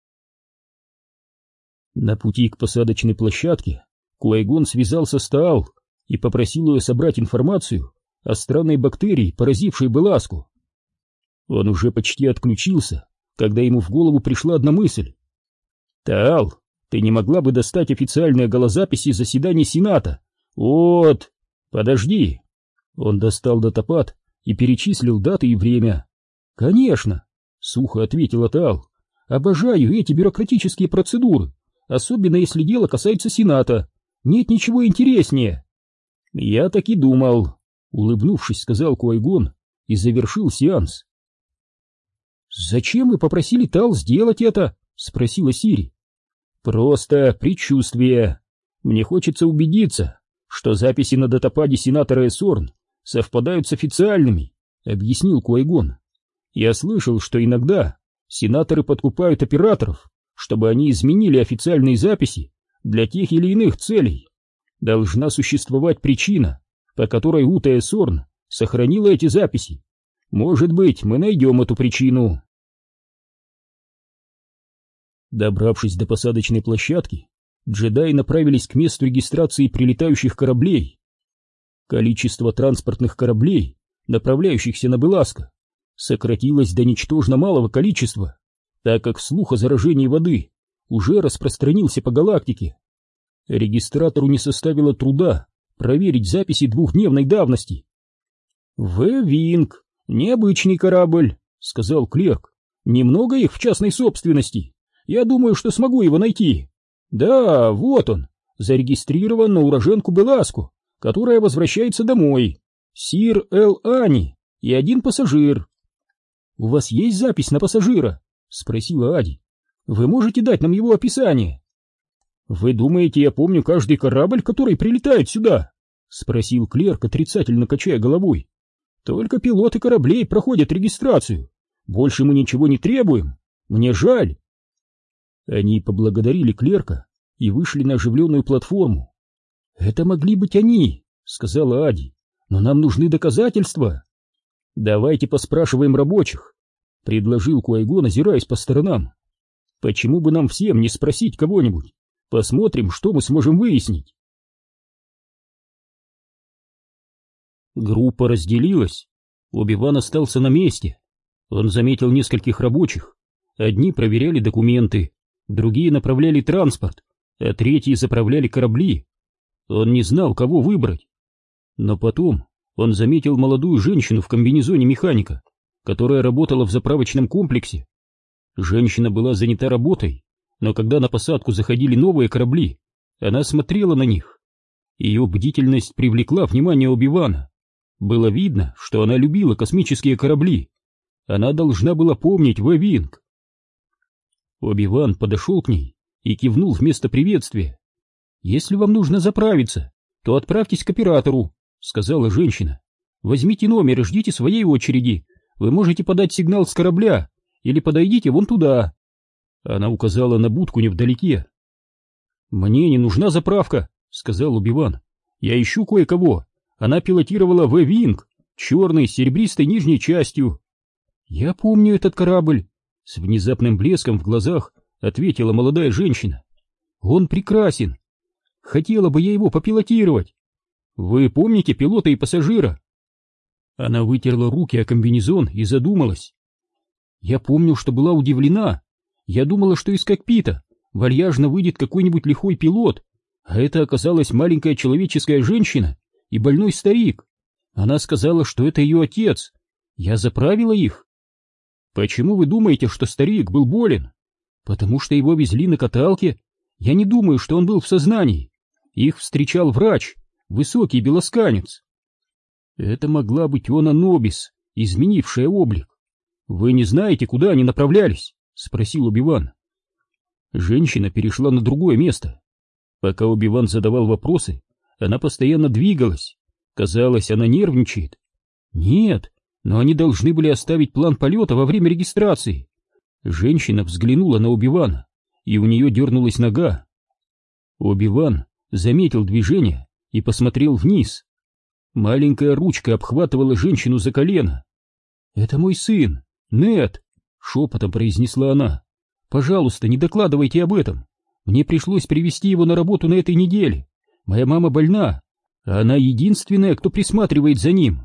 На пути к посадочной площадке Куай-Гон связался с Таал и попросил ее собрать информацию о странной бактерии, поразившей Беласку. Он уже почти отключился, когда ему в голову пришла одна мысль. «Таал, ты не могла бы достать официальные голозаписи заседаний Сената? Вот, подожди». Он достал датапад и перечислил даты и время. «Конечно», — сухо ответила Таал. «Обожаю эти бюрократические процедуры, особенно если дело касается Сената. Нет ничего интереснее». «Я так и думал», — улыбнувшись, сказал Куай-Гон и завершил сеанс. «Зачем вы попросили Таал сделать это?» — спросила Сири. «Просто предчувствие. Мне хочется убедиться, что записи на датападе сенатора С. Орн совпадают с официальными», — объяснил Куай-Гон. «Я слышал, что иногда сенаторы подкупают операторов, чтобы они изменили официальные записи для тех или иных целей. Должна существовать причина, по которой Утая Сорн сохранила эти записи. Может быть, мы найдем эту причину». Добравшись до посадочной площадки, джедаи направились к месту регистрации прилетающих кораблей. Количество транспортных кораблей, направляющихся на Беласко, сократилось до ничтожно малого количества, так как слух о заражении воды уже распространился по галактике. Регистратору не составило труда проверить записи двухдневной давности. «В-Винг, необычный корабль», — сказал клерк. «Немного их в частной собственности. Я думаю, что смогу его найти. Да, вот он, зарегистрирован на уроженку Беласку, которая возвращается домой. Сир Эл Ани и один пассажир». «У вас есть запись на пассажира?» — спросила Ади. «Вы можете дать нам его описание?» «Вы думаете, я помню каждый корабль, который прилетает сюда?» — спросил клерк, отрицательно качая головой. «Только пилоты кораблей проходят регистрацию. Больше мы ничего не требуем. Мне жаль». Они поблагодарили клерка и вышли на оживленную платформу. «Это могли быть они», — сказала Ади, — «но нам нужны доказательства». «Давайте поспрашиваем рабочих», — предложил Куай-Гон, озираясь по сторонам. «Почему бы нам всем не спросить кого-нибудь? Посмотрим, что мы сможем выяснить». Группа разделилась. Оби-Ван остался на месте. Он заметил нескольких рабочих. Одни проверяли документы, другие направляли транспорт, а третьи заправляли корабли. Он не знал, кого выбрать. Но потом он заметил молодую женщину в комбинезоне механика, которая работала в заправочном комплексе. Женщина была занята работой, но когда на посадку заходили новые корабли, она смотрела на них. Ее бдительность привлекла внимание Оби-Вана. Было видно, что она любила космические корабли. Она должна была помнить В-Винг. Оби-Ван подошел к ней и кивнул вместо приветствия. «Если вам нужно заправиться, то отправьтесь к оператору», — сказала женщина. «Возьмите номер и ждите своей очереди. Вы можете подать сигнал с корабля или подойдите вон туда». Она указала на будку невдалеке. «Мне не нужна заправка», — сказал Оби-Ван. «Я ищу кое-кого. Она пилотировала В-Винг, черный, с серебристой нижней частью». «Я помню этот корабль», — с внезапным блеском в глазах ответила молодая женщина. «Он прекрасен. Хотела бы я его попилотировать. Вы помните пилота и пассажира?» Она вытерла руки о комбинезон и задумалась. «Я помню, что была удивлена. Я думала, что из кокпита вальяжно выйдет какой-нибудь лихой пилот, а это оказалась маленькая человеческая женщина и больной старик. Она сказала, что это ее отец. Я заправила их». «Почему вы думаете, что старик был болен?» «Потому что его везли на каталке. Я не думаю, что он был в сознании. Их встречал врач, высокий белосканец». «Это могла быть Она Нобис, изменившая облик. Вы не знаете, куда они направлялись?» — спросил Оби-Ван. Женщина перешла на другое место. Пока Оби-Ван задавал вопросы, она постоянно двигалась. Казалось, она нервничает. «Нет, но они должны были оставить план полета во время регистрации». Женщина взглянула на Оби-Вана, и у нее дернулась нога. Оби-Ван заметил движение и посмотрел вниз. Маленькая ручка обхватывала женщину за колено. «Это мой сын, Нед», — шепотом произнесла она. «Пожалуйста, не докладывайте об этом. Мне пришлось привезти его на работу на этой неделе. Моя мама больна, а она единственная, кто присматривает за ним».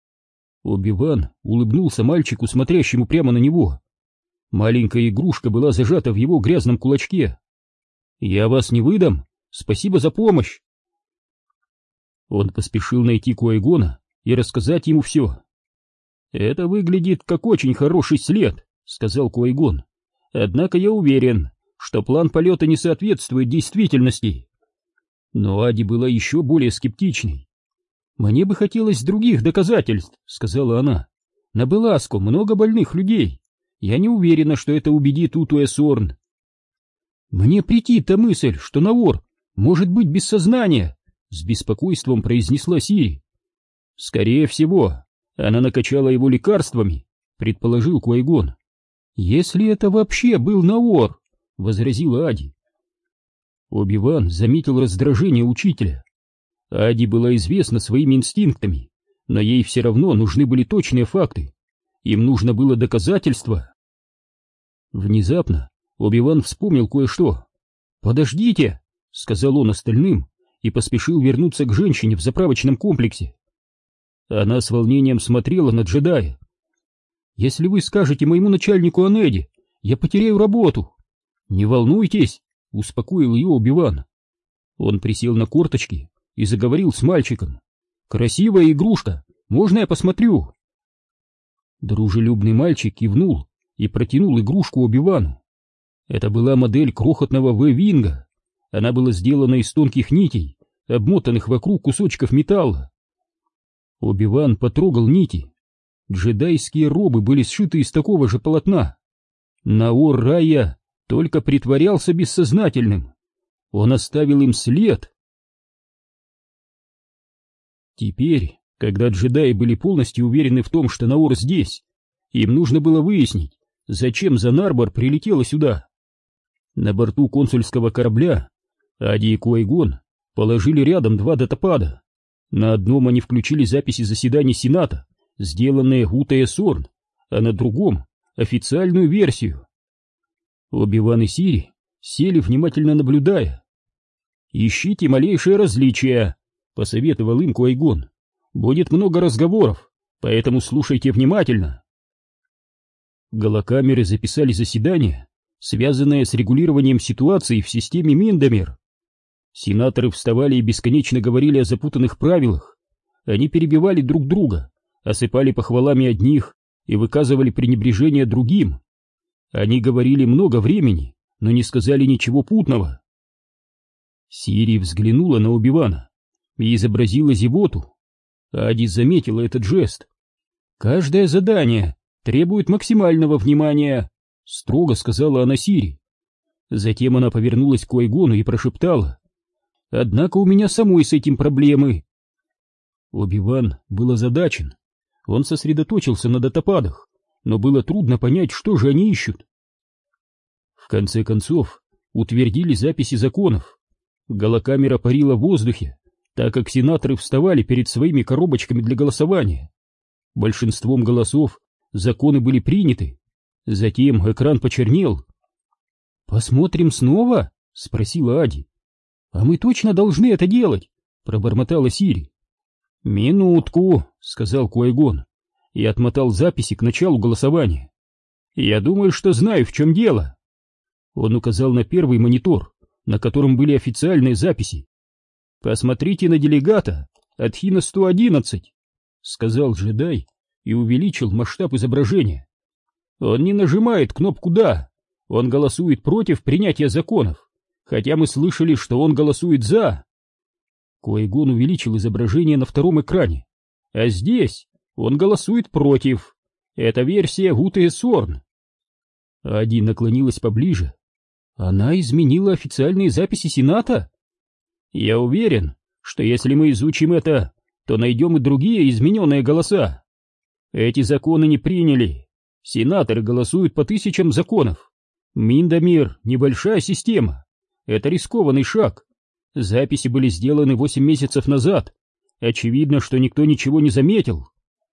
Оби-Ван улыбнулся мальчику, смотрящему прямо на него. Маленькая игрушка была зажата в его грязном кулачке. «Я вас не выдам. Спасибо за помощь». Он поспешил найти Куай-Гона и рассказать ему все. «Это выглядит как очень хороший след», — сказал Куай-Гон. «Однако я уверен, что план полета не соответствует действительности». Но Ади была еще более скептичной. «Мне бы хотелось других доказательств», — сказала она. «На Беласко много больных людей. Я не уверена, что это убедит Утуэ-Сорн». «Мне претит-то мысль, что Наор может быть без сознания», — с беспокойством произнесла Сири. «Скорее всего, она накачала его лекарствами», — предположил Куай-Гон. «Если это вообще был Наор», — возразила Ади. Оби-Ван заметил раздражение учителя. Ади была известна своими инстинктами, но ей все равно нужны были точные факты. Им нужно было доказательство. Внезапно Оби-Ван вспомнил кое-что. «Подождите», — сказал он остальным и поспешил вернуться к женщине в заправочном комплексе. Она с волнением смотрела на джедая. «Если вы скажете моему начальнику о Неде, я потеряю работу». «Не волнуйтесь», — успокоил ее Оби-Ван. Он присел на корточки и заговорил с мальчиком. «Красивая игрушка, можно я посмотрю?» Дружелюбный мальчик кивнул и протянул игрушку Оби-Вану. Это была модель крохотного В-Винга. Она была сделана из тонких нитей, обмотанных вокруг кусочков металла. Оби-Ван потрогал нити. Джедайские робы были сшиты из такого же полотна. Наор Райя только притворялся бессознательным. Он оставил им след. Теперь, когда джедаи были полностью уверены в том, что Наор здесь, им нужно было выяснить, зачем Занарбор прилетела сюда. На борту консульского корабля Ади и Куай-Гон положили рядом два датапада. На одном они включили записи заседаний Сената, сделанные Утуэ-Сорн, а на другом — официальную версию. Оби-Ван и Сири сели, внимательно наблюдая. «Ищите малейшие различия», — посоветовал им Куай-Гон. «Будет много разговоров, поэтому слушайте внимательно». Голокамеры записали заседания, связанные с регулированием ситуации в системе Миндамер. Сенаторы вставали и бесконечно говорили о запутанных правилах. Они перебивали друг друга, осыпали похвалами одних и выказывали пренебрежение другим. Они говорили много времени, но не сказали ничего путного. Сири взглянула на Оби-Вана и изобразила зевоту. Ади заметила этот жест. «Каждое задание требует максимального внимания», — строго сказала она Сири. Затем она повернулась к Куайгону и прошептала: «Однако у меня самой с этим проблемы». Оби-Ван был озадачен. Он сосредоточился на датападах, но было трудно понять, что же они ищут. В конце концов, утвердили записи законов. Голокамера парила в воздухе, так как сенаторы вставали перед своими коробочками для голосования. Большинством голосов законы были приняты. Затем экран почернел. «Посмотрим снова?» — спросила Ади. «А мы точно должны это делать?» — пробормотала Сири. «Минутку», — сказал Куайгон и отмотал записи к началу голосования. «Я думаю, что знаю, в чем дело». Он указал на первый монитор, на котором были официальные записи. «Посмотрите на делегата от Хина сто одиннадцать», — сказал джедай и увеличил масштаб изображения. «Он не нажимает кнопку «да», он голосует против принятия законов, хотя мы слышали, что он голосует «за». Куайгон увеличил изображение на втором экране, а здесь он голосует против. Это версия Уте Сорн. Ади наклонилась поближе. Она изменила официальные записи Сената? Я уверен, что если мы изучим это, то найдем и другие измененные голоса. Эти законы не приняли. Сенаторы голосуют по тысячам законов. Миндамир — небольшая система. Это рискованный шаг. Записи были сделаны восемь месяцев назад. Очевидно, что никто ничего не заметил.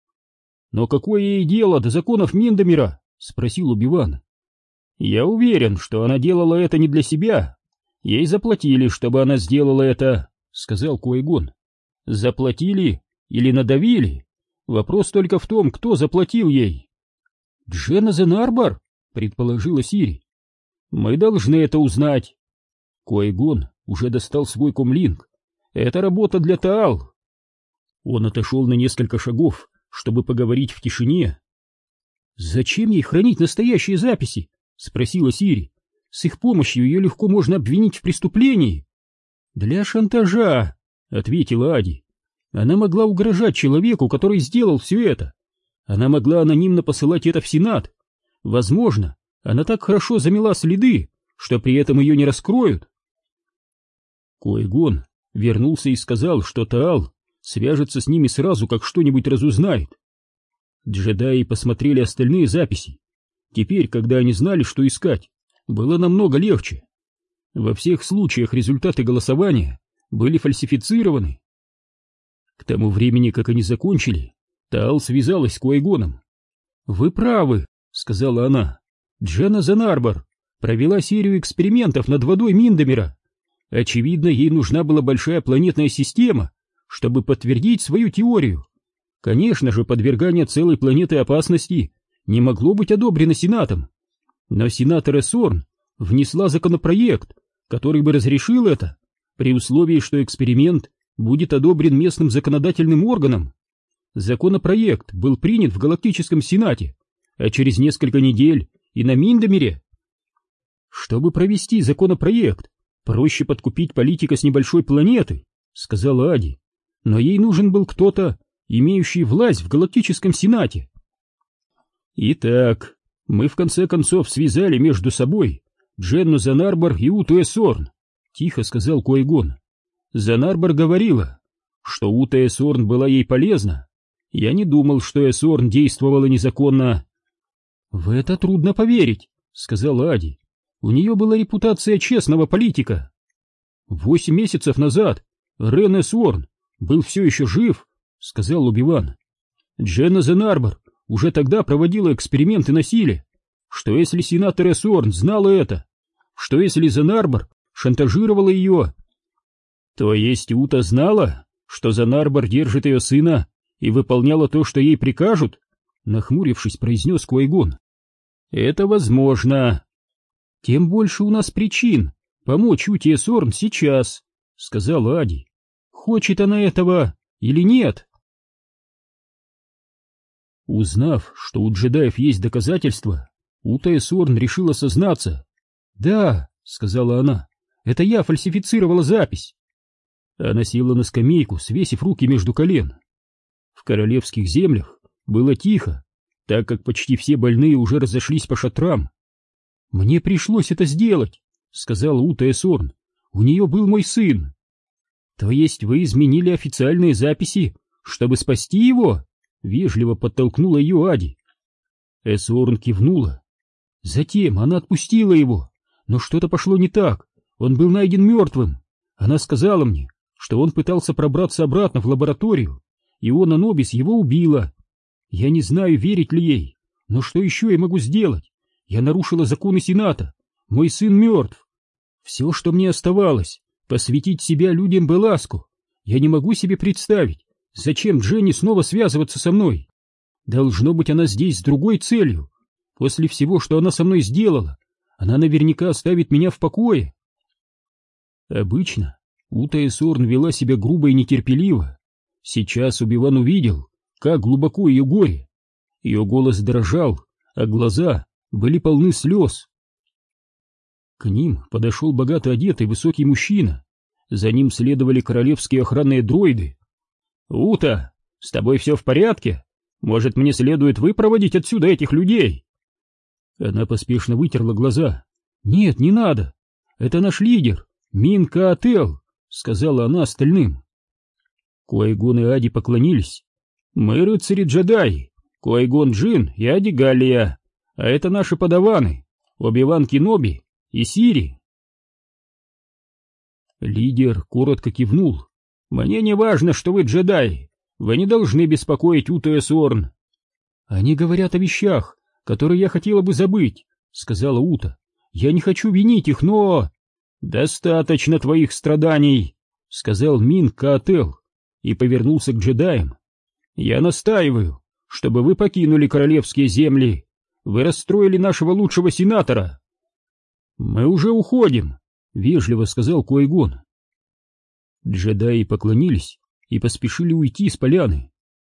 «Но какое ей дело до законов Миндамира?» — спросил Оби-Ван. «Я уверен, что она делала это не для себя. Ей заплатили, чтобы она сделала это», — сказал Куайгон. «Заплатили или надавили? Вопрос только в том, кто заплатил ей». «Дженна Зенарбор?» — предположила Сири. «Мы должны это узнать». Куайгон уже достал свой комлинг. «Это работа для Таал». Он отошел на несколько шагов, чтобы поговорить в тишине. «Зачем ей хранить настоящие записи?» — спросила Сири. «С их помощью ее легко можно обвинить в преступлении». «Для шантажа», — ответила Ади. «Она могла угрожать человеку, который сделал все это. Она могла анонимно посылать это в Сенат. Возможно, она так хорошо замела следы, что при этом ее не раскроют». Куайгон вернулся и сказал, что Таал свяжется с ними сразу, как что-нибудь разузнает. Джедаи посмотрели остальные записи. Теперь, когда они знали, что искать, было намного легче. Во всех случаях результаты голосования были фальсифицированы. К тому времени, как они закончили, Таал связалась с Куайгоном. «Вы правы», — сказала она. «Дженна Зенарбор провела серию экспериментов над водой Миндамира. Очевидно, ей нужна была большая планетная система, чтобы подтвердить свою теорию. Конечно же, подвергание целой планеты опасности не могло быть одобрено Сенатом. Но сенатор Эсорн внесла законопроект, который бы разрешил это, при условии, что эксперимент будет одобрен местным законодательным органом. Законопроект был принят в Галактическом Сенате, а через несколько недель и на Миндамире. Чтобы провести законопроект, проще подкупить политика с небольшой планеты, сказала Ади, но ей нужен был кто-то, имеющий власть в Галактическом Сенате. Итак, мы в конце концов связали между собой Дженну Зенарбор и Уту Эсорн, тихо сказал Куайгон. Зенарбор говорила, что Ута Эсорн была ей полезна. Я не думал, что Эсорн действовала незаконно. В это трудно поверить, сказала Ади. У нее была репутация честного политика. Восемь месяцев назад Рен Эсорн был все еще жив, сказал Оби-Ван. Дженна Зенарбор уже тогда проводила эксперименты на силе. Что если сенатор Эсорн знала это? Что если Зенарбор шантажировала ее? То есть Ута знала, что Зенарбор держит ее сына и выполняла то, что ей прикажут? Нахмурившись, произнес Куайгон. Это возможно. Тем больше у нас причин помочь Уте Эсорн сейчас, сказала Ади. Хочет она этого или нет? Узнав, что у джедаев есть доказательства, Ута Эсорн решила сознаться. «Да», — сказала она, — «это я фальсифицировала запись». Она села на скамейку, свесив руки между колен. В королевских землях было тихо, так как почти все больные уже разошлись по шатрам. «Мне пришлось это сделать», — сказала Ута Эсорн. У нее был мой сын. То есть вы изменили официальные записи, чтобы спасти его? Вежливо подтолкнула ее Ади. Эсорн кивнула. Затем она отпустила его, но что-то пошло не так. Он был найден мертвым. Она сказала мне, что он пытался пробраться обратно в лабораторию, и Иона Нобис его убила. Я не знаю, верить ли ей, но что еще я могу сделать? Я нарушила законы Сената. Мой сын мертв. Все, что мне оставалось, посвятить себя людям Беласко. Я не могу себе представить, зачем Дженни снова связываться со мной. Должно быть, она здесь с другой целью. После всего, что она со мной сделала, она наверняка оставит меня в покое. Обычно Ута Эсорн вела себя грубо и нетерпеливо. Сейчас Оби-Ван увидел, как глубоко ее горе. Ее голос дрожал, а глаза были полны слез. К ним подошел богато одетый высокий мужчина. За ним следовали королевские охранные дроиды. «Ута, с тобой все в порядке? Может, мне следует выпроводить отсюда этих людей?» Она поспешно вытерла глаза. «Нет, не надо. Это наш лидер, Мин Каател», — сказала она остальным. Куайгон и Ади поклонились. «Мы рыцари-джедаи, Куайгон Джин и Ади Галлия, а это наши подаваны, Оби-Ван Кеноби и Сири». Лидер коротко кивнул. «Мне не важно, что вы джедаи. Вы не должны беспокоить Уту Эсорн». «Они говорят о вещах, которые я хотела бы забыть», — сказала Ута. «Я не хочу винить их, но...» «Достаточно твоих страданий», — сказал Мин Каател и повернулся к джедаям. «Я настаиваю, чтобы вы покинули королевские земли. Вы расстроили нашего лучшего сенатора». «Мы уже уходим», — вежливо сказал Куайгон. Джедаи поклонились и поспешили уйти с поляны.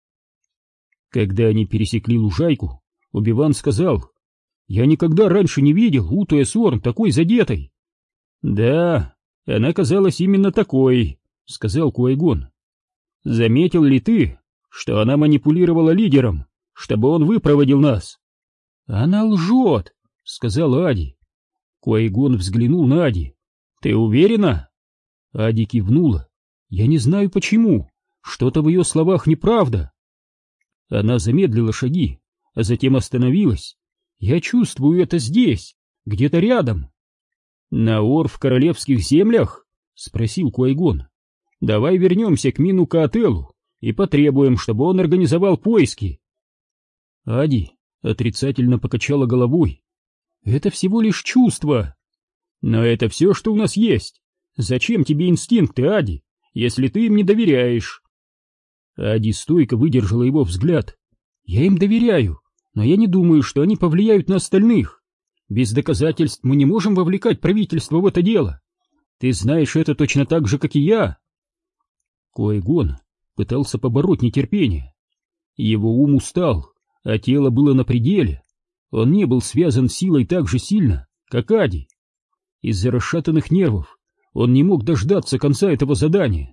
Когда они пересекли лужайку, Оби-Ван сказал: «Я никогда раньше не видел Уту Эсорн такой задетой». «Да, она казалась именно такой», — сказал Куайгон. «Заметил ли ты, что она манипулировала лидером, чтобы он выпроводил нас?» «Она лжет», — сказала Ади. Куайгон взглянул на Ади. «Ты уверена?» Ади кивнула. «Я не знаю почему. Что-то в ее словах неправда». Она замедлила шаги, а затем остановилась. «Я чувствую это здесь, где-то рядом». «Наор в королевских землях?» — спросил Куайгон. «Давай вернемся к Мину Каателу и потребуем, чтобы он организовал поиски». Ади отрицательно покачала головой. «Это всего лишь чувство». «Но это все, что у нас есть. Зачем тебе инстинкты, Ади, если ты им не доверяешь?» Ади стойко выдержала его взгляд. «Я им доверяю, но я не думаю, что они повлияют на остальных. Без доказательств мы не можем вовлекать правительство в это дело. Ты знаешь это точно так же, как и я». Куайгон пытался побороть нетерпение. Его ум устал, а тело было на пределе. Он не был связан силой так же сильно, как Ади. Из-за расшатанных нервов он не мог дождаться конца этого задания.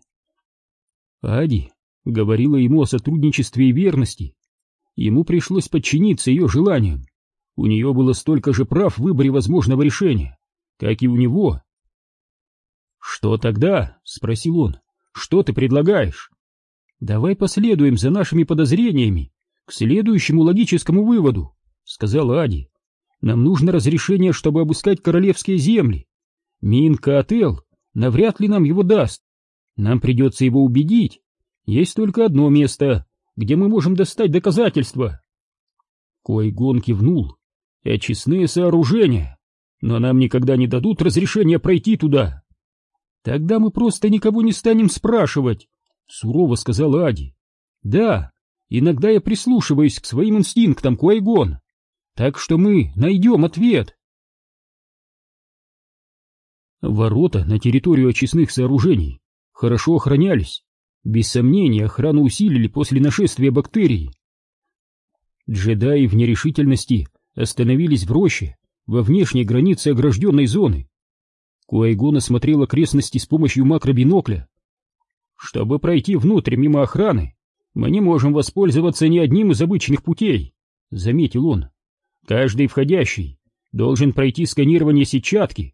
Ади говорила ему о сотрудничестве и верности. Ему пришлось подчиниться ее желаниям. У нее было столько же прав в выборе возможного решения, как и у него. «Что тогда?» — спросил он. «Что ты предлагаешь?» «Давай последуем за нашими подозрениями к следующему логическому выводу», — сказала Ади. «Нам нужно разрешение, чтобы обыскать королевские земли. Мин Каател навряд ли нам его даст. Нам придется его убедить. Есть только одно место, где мы можем достать доказательства». Куайгон кивнул. «Очистные сооружения, но нам никогда не дадут разрешения пройти туда». «Тогда мы просто никого не станем спрашивать», — сурово сказала Ади. «Да, иногда я прислушиваюсь к своим инстинктам, Куайгон, так что мы найдем ответ». Ворота на территорию очистных сооружений хорошо охранялись. Без сомнения, охрану усилили после нашествия бактерий. Джедаи в нерешительности остановились в роще во внешней границе огражденной зоны. Куайгон осмотрел окрестности с помощью макробинокля. «Чтобы пройти внутрь мимо охраны, мы не можем воспользоваться ни одним из обычных путей», — заметил он. «Каждый входящий должен пройти сканирование сетчатки.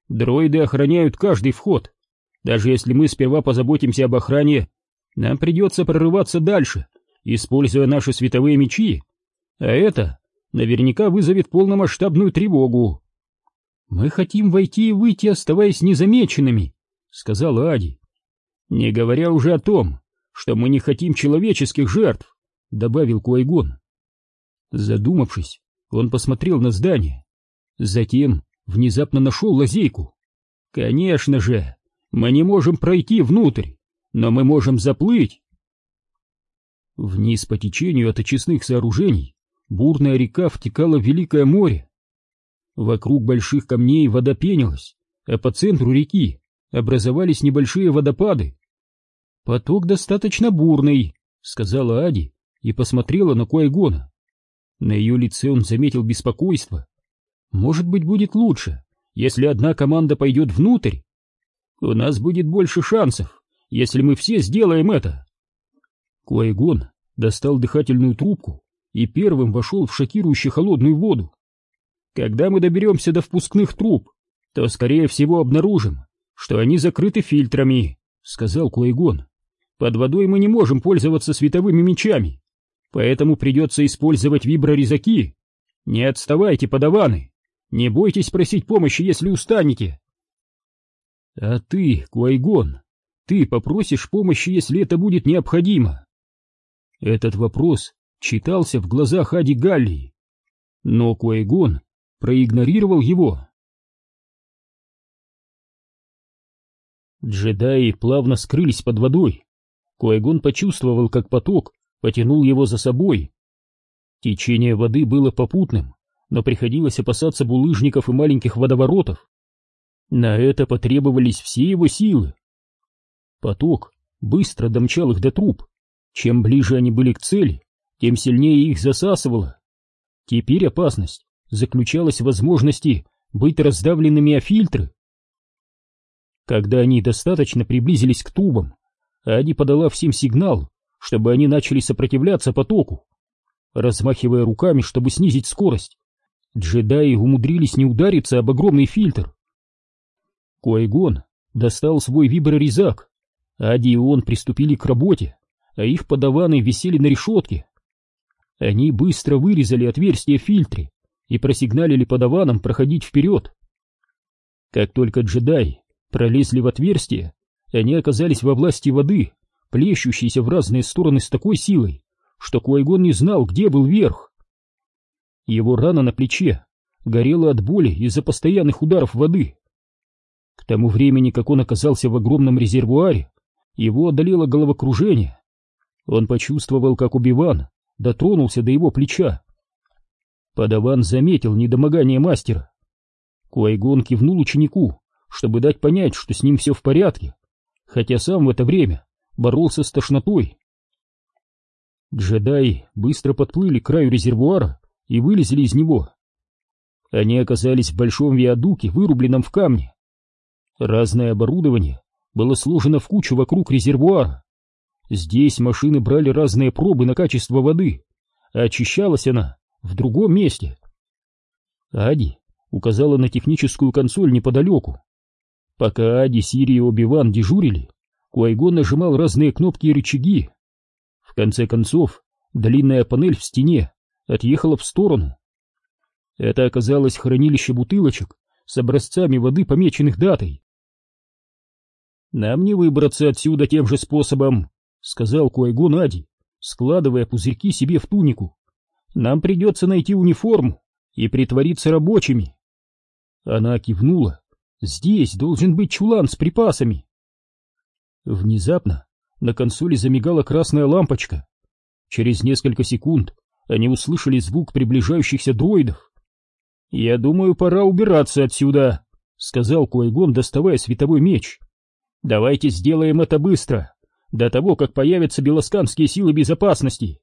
Дроиды охраняют каждый вход. Даже если мы сперва позаботимся об охране, нам придется прорываться дальше, используя наши световые мечи, а это наверняка вызовет полномасштабную тревогу. «Мы хотим войти и выйти, оставаясь незамеченными», — сказала Ади. «Не говоря уже о том, что мы не хотим человеческих жертв», — добавил Куайгон. Задумавшись, он посмотрел на здание. Затем внезапно нашел лазейку. «Конечно же, мы не можем пройти внутрь, но мы можем заплыть». Вниз по течению от очистных сооружений бурная река втекала в Великое море. Вокруг больших камней вода пенилась, а по центру реки образовались небольшие водопады. «Поток достаточно бурный», — сказала Ади и посмотрела на Куайгона. На ее лице он заметил беспокойство. «Может быть, будет лучше, если одна команда пойдет внутрь? У нас будет больше шансов, если мы все сделаем это». Куайгон достал дыхательную трубку и первым вошел в шокирующе холодную воду. «Когда мы доберемся до впускных труб, то, скорее всего, обнаружим, что они закрыты фильтрами», — сказал Куайгон. «Под водой мы не можем пользоваться световыми мечами, поэтому придется использовать виброрезаки. Не отставайте, подаваны, не бойтесь просить помощи, если устанете». «А ты, Куайгон, ты попросишь помощи, если это будет необходимо?» Этот вопрос читался в глазах Ади Галлии, но Куайгон проигнорировал его. Джедаи плавно скрылись под водой. Куайгон почувствовал, как поток потянул его за собой. Течение воды было попутным, но приходилось опасаться булыжников и маленьких водоворотов. На это потребовались все его силы. Поток быстро домчал их до труб. Чем ближе они были к цели, тем сильнее их засасывало. Теперь опасность заключалась в возможности быть раздавленными о фильтры. Когда они достаточно приблизились к трубам, Ади подала всем сигнал, чтобы они начали сопротивляться потоку. Размахивая руками, чтобы снизить скорость, джедаи умудрились не удариться об огромный фильтр. Куайгон достал свой виброрезак. Ади и он приступили к работе, а их подаваны висели на решетке. Они быстро вырезали отверстие в фильтре и просигналили подаванам проходить вперед. Как только джедаи пролезли в отверстие, они оказались во власти воды, плещущейся в разные стороны с такой силой, что Куайгон не знал, где был верх. Его рана на плече горела от боли из-за постоянных ударов воды. К тому времени, как он оказался в огромном резервуаре, его одолело головокружение. Он почувствовал, как Оби-Ван дотронулся до его плеча. Подаван заметил недомогание мастера. Куайгон кивнул ученику, чтобы дать понять, что с ним все в порядке, хотя сам в это время боролся с тошнотой. Джедаи быстро подплыли к краю резервуара и вылезли из него. Они оказались в большом виадуке, вырубленном в камне. Разное оборудование было сложено в кучу вокруг резервуара. Здесь машины брали разные пробы на качество воды, а очищалась она в другом месте. Ади указала на техническую консоль неподалеку. Пока Ади, Сири и Оби-Ван дежурили, Куайгон нажимал разные кнопки и рычаги. В конце концов, длинная панель в стене отъехала в сторону. Это оказалось хранилище бутылочек с образцами воды, помеченных датой. «Нам не выбраться отсюда тем же способом», — сказал Куайгон Ади, складывая пузырьки себе в тунику. «Нам придется найти униформу и притвориться рабочими». Она кивнула. «Здесь должен быть чулан с припасами». Внезапно на консоли замигала красная лампочка. Через несколько секунд они услышали звук приближающихся дроидов. «Я думаю, пора убираться отсюда», — сказал Куайгон, доставая световой меч. «Давайте сделаем это быстро, до того, как появятся белосканские силы безопасности».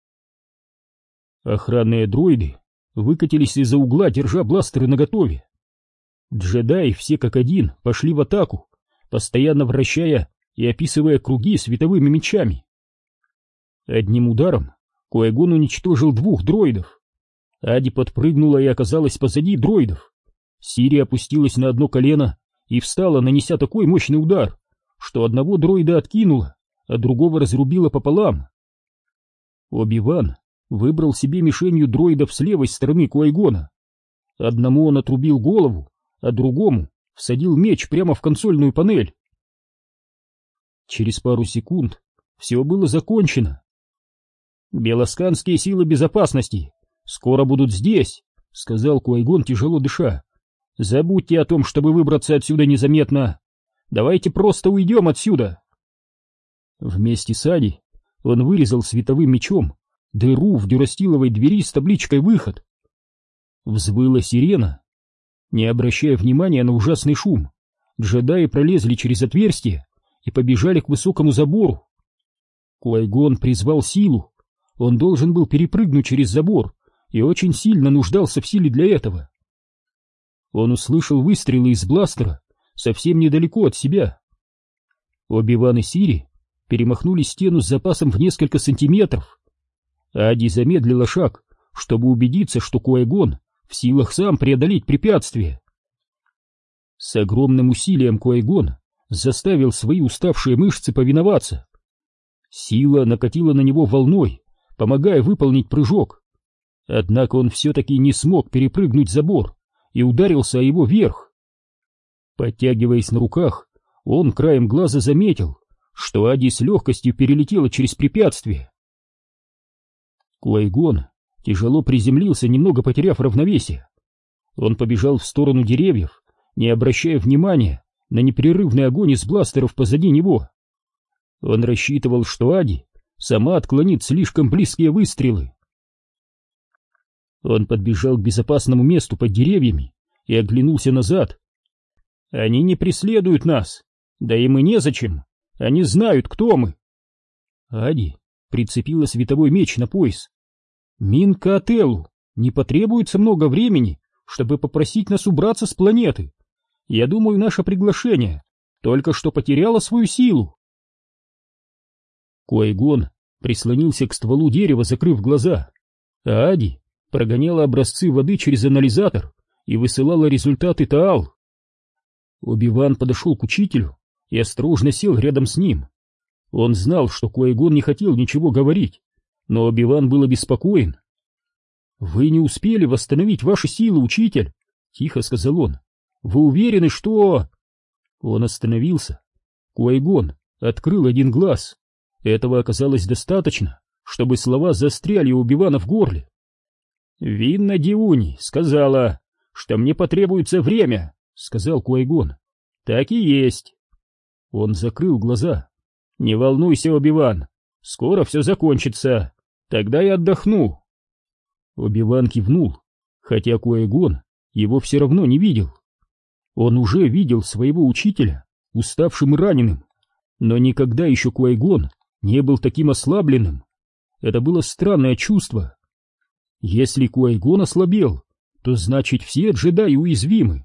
Охранные дроиды выкатились из-за угла, держа бластеры наготове. Джедаи все как один пошли в атаку, постоянно вращая и описывая круги световыми мечами. Одним ударом Куайгон уничтожил двух дроидов. Ади подпрыгнула и оказалась позади дроидов. Сири опустилась на одно колено и встала, нанеся такой мощный удар, что одного дроида откинула, а другого разрубила пополам. Оби-Ван выбрал себе мишенью дроидов с левой стороны Квай-Гона. Одному он отрубил голову, а другому всадил меч прямо в консольную панель. Через пару секунд все было закончено. «Белосканские силы безопасности скоро будут здесь», — сказал Квай-Гон, тяжело дыша. «Забудьте о том, чтобы выбраться отсюда незаметно. Давайте просто уйдем отсюда». Вместе с Ади он вырезал световым мечом дыру в дюрастиловой двери с табличкой «Выход». Взвыла сирена. Не обращая внимания на ужасный шум, джедаи пролезли через отверстие и побежали к высокому забору. Квай-Гон призвал силу. Он должен был перепрыгнуть через забор и очень сильно нуждался в силе для этого. Он услышал выстрелы из бластера совсем недалеко от себя. Оби-Ван и Сири перемахнули стену с запасом в несколько сантиметров. Ади замедлила шаг, чтобы убедиться, что Квай-Гон в силах сам преодолеть препятствие. С огромным усилием Квай-Гон заставил свои уставшие мышцы повиноваться. Сила накатила на него волной, помогая выполнить прыжок. Однако он все-таки не смог перепрыгнуть забор и ударился о его верх. Подтягиваясь на руках, он краем глаза заметил, что Ади с легкостью перелетела через препятствие. Квай-Гон тяжело приземлился, немного потеряв равновесие. Он побежал в сторону деревьев, не обращая внимания на непрерывный огонь из бластеров позади него. Он рассчитывал, что Ади сама отклонит слишком близкие выстрелы. Он подбежал к безопасному месту под деревьями и оглянулся назад. «Они не преследуют нас, да им и незачем, они знают, кто мы». Ади прицепила световой меч на пояс. «Мин-Каателу не потребуется много времени, чтобы попросить нас убраться с планеты. Я думаю, наше приглашение только что потеряло свою силу». Квай-Гон прислонился к стволу дерева, закрыв глаза, а Ади прогоняла образцы воды через анализатор и высылала результаты Таал. Оби-Ван подошел к учителю и осторожно сел рядом с ним. Он знал, что Квай-Гон не хотел ничего говорить, но Оби-Ван был обеспокоен. «Вы не успели восстановить ваши силы, учитель», — тихо сказал он. «Вы уверены, что...» Он остановился. Квай-Гон открыл один глаз. Этого оказалось достаточно, чтобы слова застряли у Оби-Вана в горле. «Винна Диуни сказала, что мне потребуется время», — сказал Квай-Гон. «Так и есть». Он закрыл глаза. «Не волнуйся, Оби-Ван, скоро все закончится, тогда я отдохну». Оби-Ван кивнул, хотя Квай-Гон его все равно не видел. Он уже видел своего учителя уставшим и раненым, но никогда еще Квай-Гон не был таким ослабленным. Это было странное чувство. Если Квай-Гон ослабел, то значит все джедаи уязвимы.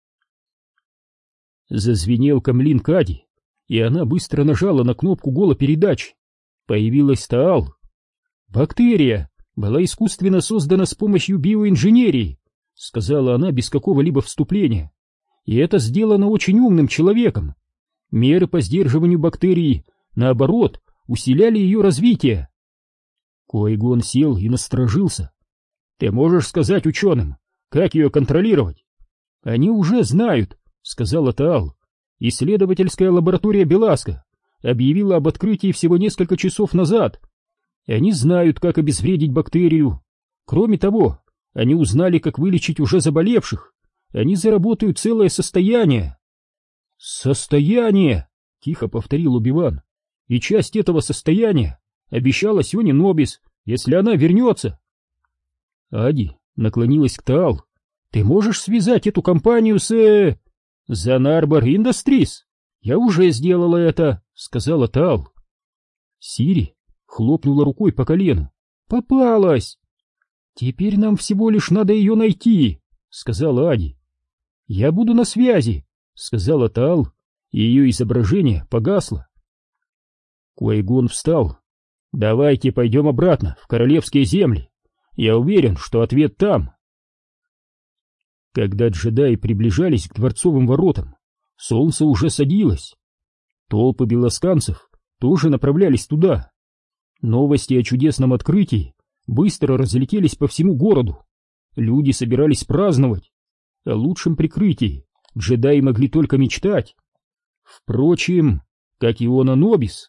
Зазвенел камлин Ади, и она быстро нажала на кнопку голопередач. Появилась Таал. «Бактерия была искусственно создана с помощью биоинженерии», — сказала она без какого-либо вступления. «И это сделано очень умным человеком. Меры по сдерживанию бактерий, наоборот, усиляли ее развитие». Квай-Гон сел и насторожился. «Ты можешь сказать ученым, как ее контролировать?» «Они уже знают», — сказала Таал. «Исследовательская лаборатория Беласка объявила об открытии всего несколько часов назад. Они знают, как обезвредить бактерию. Кроме того, они узнали, как вылечить уже заболевших. Они заработают целое состояние». «Состояние!» — тихо повторил Оби-Ван. «И часть этого состояния обещала Сёни Нобис, если она вернется». Ади наклонилась к Таал. «Ты можешь связать эту компанию с... Э... Занарбор Industries?» «Я уже сделала это», — сказала Таал. Сири хлопнула рукой по колену. «Попалась!» «Теперь нам всего лишь надо ее найти», — сказала Ади. «Я буду на связи», — сказала Таал, и ее изображение погасло. Квай-Гон встал. «Давайте пойдем обратно, в королевские земли. Я уверен, что ответ там». Когда джедаи приближались к дворцовым воротам, солнце уже садилось. Толпы белосканцев тоже направлялись туда. Новости о чудесном открытии быстро разлетелись по всему городу. Люди собирались праздновать. О лучшем прикрытии джедаи могли только мечтать. Впрочем, как и он Анобис.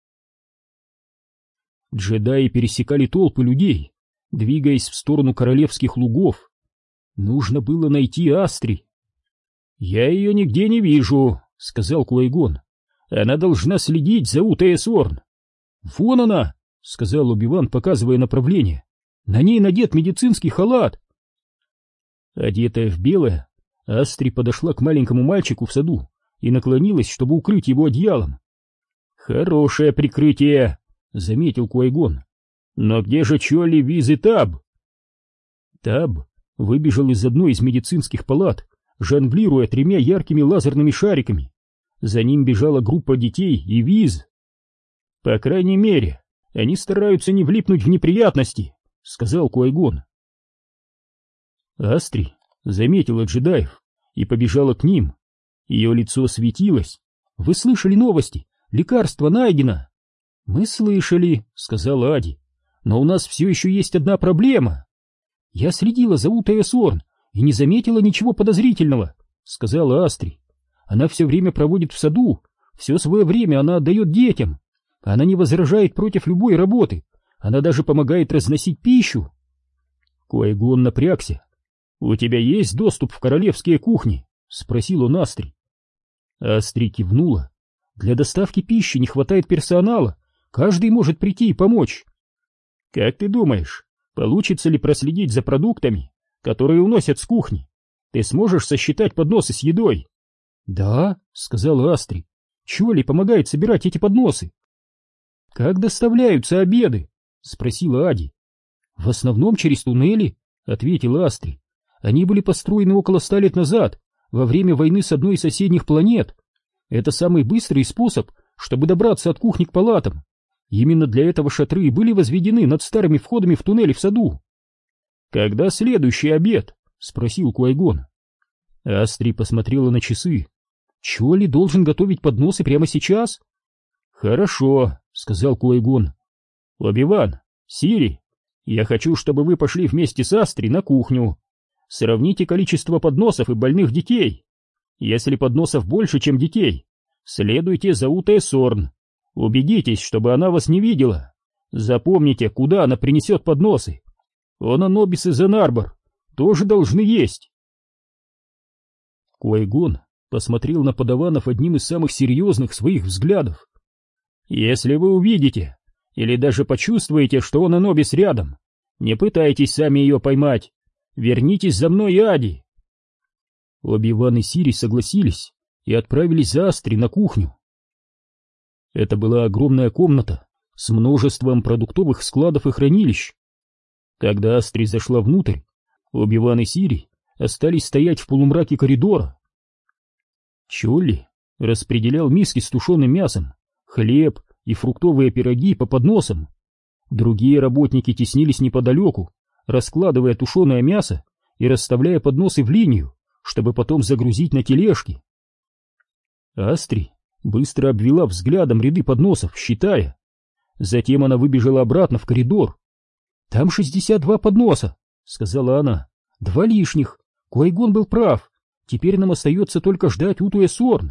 Джедаи пересекали толпы людей, двигаясь в сторону королевских лугов. Нужно было найти Астри. «Я ее нигде не вижу», — сказал Куай-Гон. «Она должна следить за УТС Орн». «Вон она», — сказал Оби-Ван, показывая направление. «На ней надет медицинский халат». Одетая в белое, Астри подошла к маленькому мальчику в саду и наклонилась, чтобы укрыть его одеялом. «Хорошее прикрытие», — заметил Куай-Гон. «Но где же Чолли, Виз и Таб?» Таб выбежал из одной из медицинских палат, жонглируя тремя яркими лазерными шариками. За ним бежала группа детей и Виз. «По крайней мере, они стараются не влипнуть в неприятности», — сказал Куай-Гон. Астри заметила джедаев и побежала к ним. Ее лицо светилось. «Вы слышали новости? Лекарство найдено!» «Мы слышали», — сказала Ади. «Но у нас все еще есть одна проблема». «Я следила за УТС Орн и не заметила ничего подозрительного», — сказала Астри. «Она все время проводит в саду, все свое время она отдает детям. Она не возражает против любой работы, она даже помогает разносить пищу». Куай-Гон напрягся. «У тебя есть доступ в королевские кухни?» — спросил он Астри. Астри кивнула. «Для доставки пищи не хватает персонала, каждый может прийти и помочь». «Как ты думаешь, получится ли проследить за продуктами, которые уносят с кухни? Ты сможешь сосчитать подносы с едой?» «Да», — сказала Астри. «Чоли помогает собирать эти подносы». «Как доставляются обеды?» — спросила Ади. «В основном через туннели», — ответила Астри. «Они были построены около ста лет назад, во время войны с одной из соседних планет. Это самый быстрый способ, чтобы добраться от кухни к палатам. Именно для этого шатры были возведены над старыми входами в туннели в саду». «Когда следующий обед?» — спросил Куай-Гон. Астри посмотрела на часы. «Чоли должен готовить подносы прямо сейчас?» «Хорошо», — сказал Куай-Гон. «Оби-Ван, Сири, я хочу, чтобы вы пошли вместе с Астри на кухню. Сравните количество подносов и больных детей. Если подносов больше, чем детей, следуйте за УТС Орн. Убедитесь, чтобы она вас не видела. Запомните, куда она принесет подносы. Он Анобис и Зенарбор тоже должны есть». Куай-Гон посмотрел на подаванов одним из самых серьезных своих взглядов. «Если вы увидите или даже почувствуете, что он Анобис рядом, не пытайтесь сами ее поймать. Вернитесь за мной, Ади». Оби-Ван и Сири согласились и отправились за Астри на кухню. Это была огромная комната с множеством продуктовых складов и хранилищ. Когда Астри зашла внутрь, Оби-Ван и Сири остались стоять в полумраке коридора. Чолли распределял миски с тушеным мясом, хлеб и фруктовые пироги по подносам. Другие работники теснились неподалеку, раскладывая тушеное мясо и расставляя подносы в линию, чтобы потом загрузить на тележки. Астри быстро обвела взглядом ряды подносов, считая. Затем она выбежала обратно в коридор. «Там шестьдесят два подноса», — сказала она. «Два лишних. Куай-Гон был прав. Теперь нам остается только ждать УТС Орн».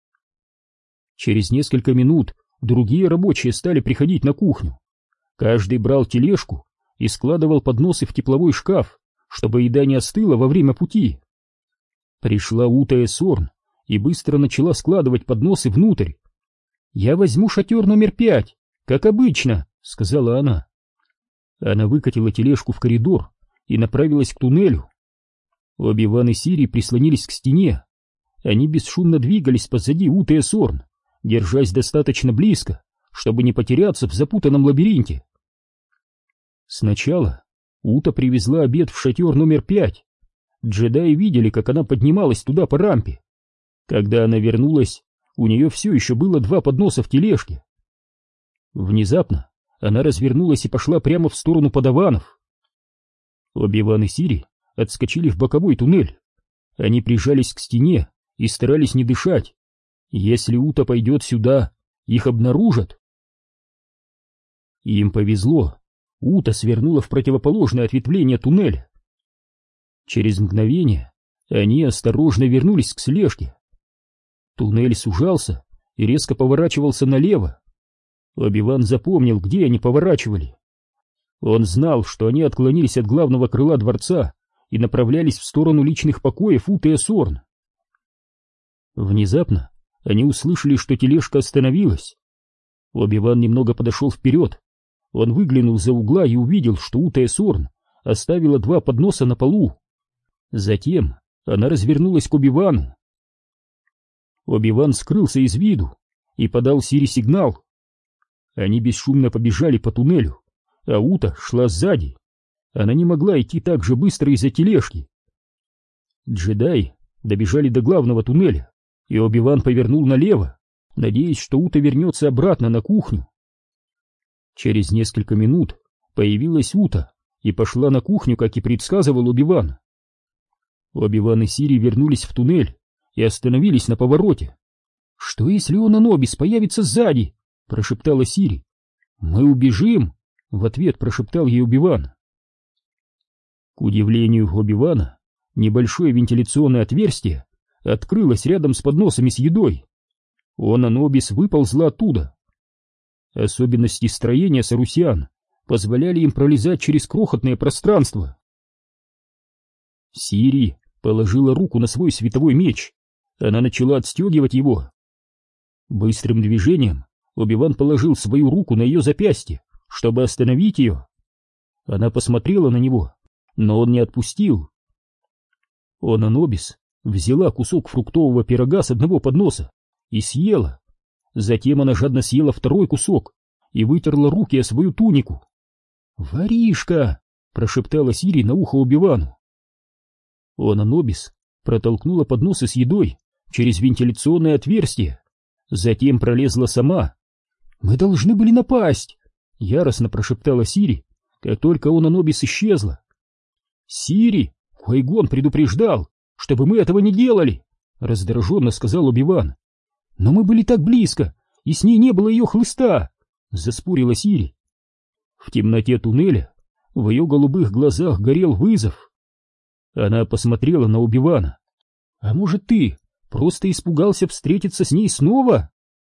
Через несколько минут другие рабочие стали приходить на кухню. Каждый брал тележку и складывал подносы в тепловой шкаф, чтобы еда не остыла во время пути. Пришла УТС Орн и быстро начала складывать подносы внутрь. «Я возьму шатер номер пять, как обычно», — сказала она. Она выкатила тележку в коридор и направилась к туннелю. Оби-Ван и Сири прислонились к стене. Они бесшумно двигались позади УТС Орн, держась достаточно близко, чтобы не потеряться в запутанном лабиринте. Сначала Ута привезла обед в шатер номер пять. Джедаи видели, как она поднималась туда по рампе. Когда она вернулась, у нее все еще было два подноса в тележке. Внезапно она развернулась и пошла прямо в сторону подаванов. Оби-Ван и Сири отскочили в боковой туннель Они прижались к стене и старались не дышать. Если Ута пойдет сюда, их обнаружат. Им повезло. Ута свернула в противоположное ответвление туннеля. Через мгновение они осторожно вернулись к слежке. Туннель сужался и резко поворачивался налево. Оби-Ван запомнил, где они поворачивали. Он знал, что они отклонились от главного крыла дворца и направлялись в сторону личных покоев Уты Эсорн. Внезапно они услышали, что тележка остановилась. Оби-Ван немного подошел вперед. Он выглянул за угла и увидел, что Ута Эсорн оставила два подноса на полу. Затем она развернулась к Оби-Вану. Оби-Ван скрылся из виду и подал Сири сигнал. Они бесшумно побежали по туннелю, а Ута шла сзади. Она не могла идти так же быстро из-за тележки. Джедаи добежали до главного туннеля, и Оби-Ван повернул налево, надеясь, что Ута вернется обратно на кухню. Через несколько минут появилась Ута и пошла на кухню, как и предсказывал Оби-Ван. Оби-Ван и Сири вернулись в туннель и остановились на повороте. «Что, если он Анобис появится сзади?» — прошептала Сири. «Мы убежим!» — в ответ прошептал ей Оби-Ван. К удивлению Оби-Вана, небольшое вентиляционное отверстие открылось рядом с подносами с едой. Он Анобис выползла оттуда. Особенности строения сарусиан позволяли им пролезать через крохотное пространство. Сири положила руку на свой световой меч. Она начала отстегивать его. Быстрым движением Оби-Ван положил свою руку на ее запястье, чтобы остановить ее. Она посмотрела на него, но он не отпустил. Он Анобис взяла кусок фруктового пирога с одного подноса и съела. Затем она жадно съела второй кусок и вытерла руки о свою тунику. «Воришка!» — прошептала Сири на ухо Оби-Вану. Он Анобис протолкнула подносы с едой через вентиляционное отверстие, затем пролезла сама. «Мы должны были напасть!» — яростно прошептала Сири, как только он Анобис исчезла. «Сири, Qui-Gon предупреждал, чтобы мы этого не делали!» — раздраженно сказал Оби-Ван. «Но мы были так близко, и с ней не было ее хлыста!» — заспорила Сири. В темноте туннеля в ее голубых глазах горел вызов. Она посмотрела на Оби-Вана. «А может, ты просто испугался встретиться с ней снова?»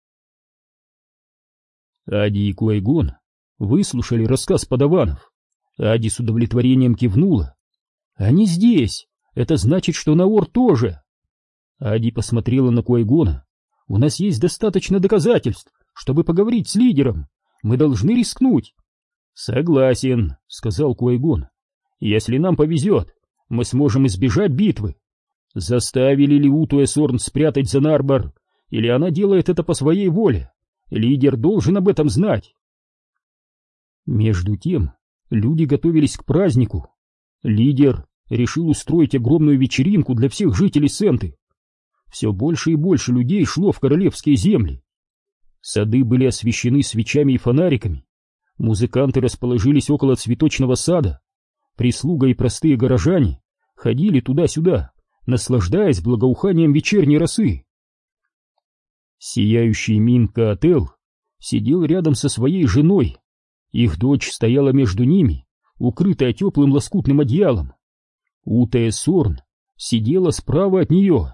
Ади и Qui-Gon выслушали рассказ подаванов. Ади с удовлетворением кивнула. «Они здесь! Это значит, что Наор тоже!» Ади посмотрела на Qui-Гона. «У нас есть достаточно доказательств, чтобы поговорить с лидером. Мы должны рискнуть». «Согласен», — сказал Qui-Gon. «Если нам повезет, мы сможем избежать битвы. Заставили ли Уту Эсорн спрятать Занарбор, или она делает это по своей воле? Лидер должен об этом знать». Между тем люди готовились к празднику. Лидер решил устроить огромную вечеринку для всех жителей Сенты. Все больше и больше людей шло в королевские земли. Сады были освещены свечами и фонариками. Музыканты расположились около цветочного сада. Прислуга и простые горожане ходили туда-сюда, наслаждаясь благоуханием вечерней росы. Сияющий Мин Каател сидел рядом со своей женой. Их дочь стояла между ними, укрытая теплым лоскутным одеялом. Ута Эсорн сидела справа от нее.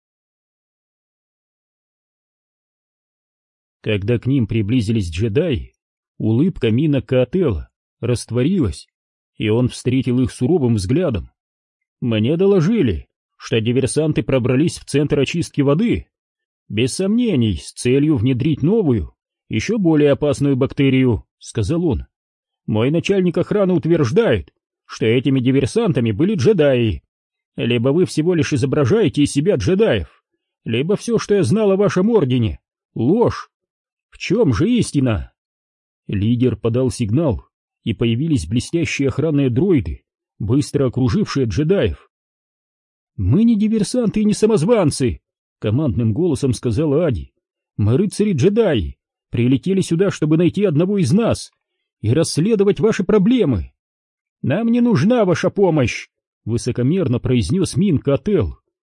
Когда к ним приблизились джедаи, улыбка Мина Каатела растворилась, и он встретил их суровым взглядом. «Мне доложили, что диверсанты пробрались в центр очистки воды, без сомнений, с целью внедрить новую, еще более опасную бактерию», — сказал он. «Мой начальник охраны утверждает, что этими диверсантами были джедаи. Либо вы всего лишь изображаете из себя джедаев, либо все, что я знал о вашем ордене, — ложь. В чем же истина?» Лидер подал сигнал, и появились блестящие охранные дроиды, быстро окружившие джедаев. «Мы не диверсанты и не самозванцы», — командным голосом сказала Ади. «Мы рыцари-джедаи, прилетели сюда, чтобы найти одного из нас и расследовать ваши проблемы». «Нам не нужна ваша помощь», — высокомерно произнес Мин Каател.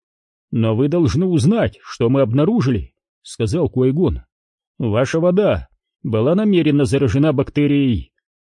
Но вы должны узнать, что мы обнаружили, сказал Куай-Гон. Ваша вода была намеренно заражена бактерией.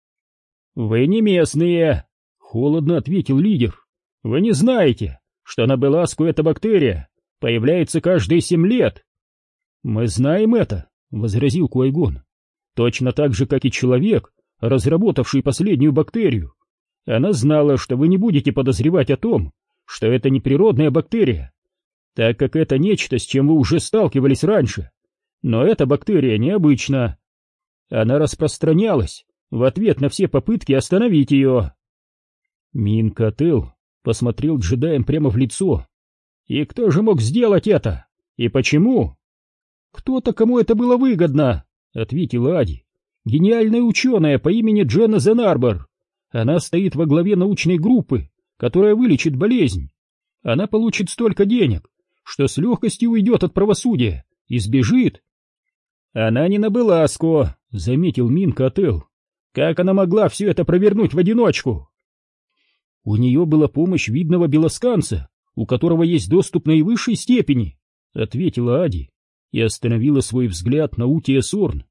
Вы не местные, холодно ответил лидер. Вы не знаете, что на Беласку эта бактерия появляется каждые семь лет. Мы знаем это, возразил Куай-Гон. Точно так же, как и человек, разработавший последнюю бактерию. Она знала, что вы не будете подозревать о том, что это не природная бактерия, так как это нечто, с чем вы уже сталкивались раньше. Но эта бактерия необычна. Она распространялась в ответ на все попытки остановить ее. Мин-Кател посмотрел джедаям прямо в лицо. И кто же мог сделать это? И почему? Кто-то, кому это было выгодно, ответила Ади. Гениальная ученая по имени Дженна Зенарбор. Она стоит во главе научной группы, которая вылечит болезнь. Она получит столько денег, что с легкостью уйдет от правосудия и сбежит. Она не на Беласку, заметил Мин-Кател. Как она могла все это провернуть в одиночку? У нее была помощь видного белосканца, у которого есть доступ наивысшей степени, ответила Ади и остановила свой взгляд на Ути Эсорн.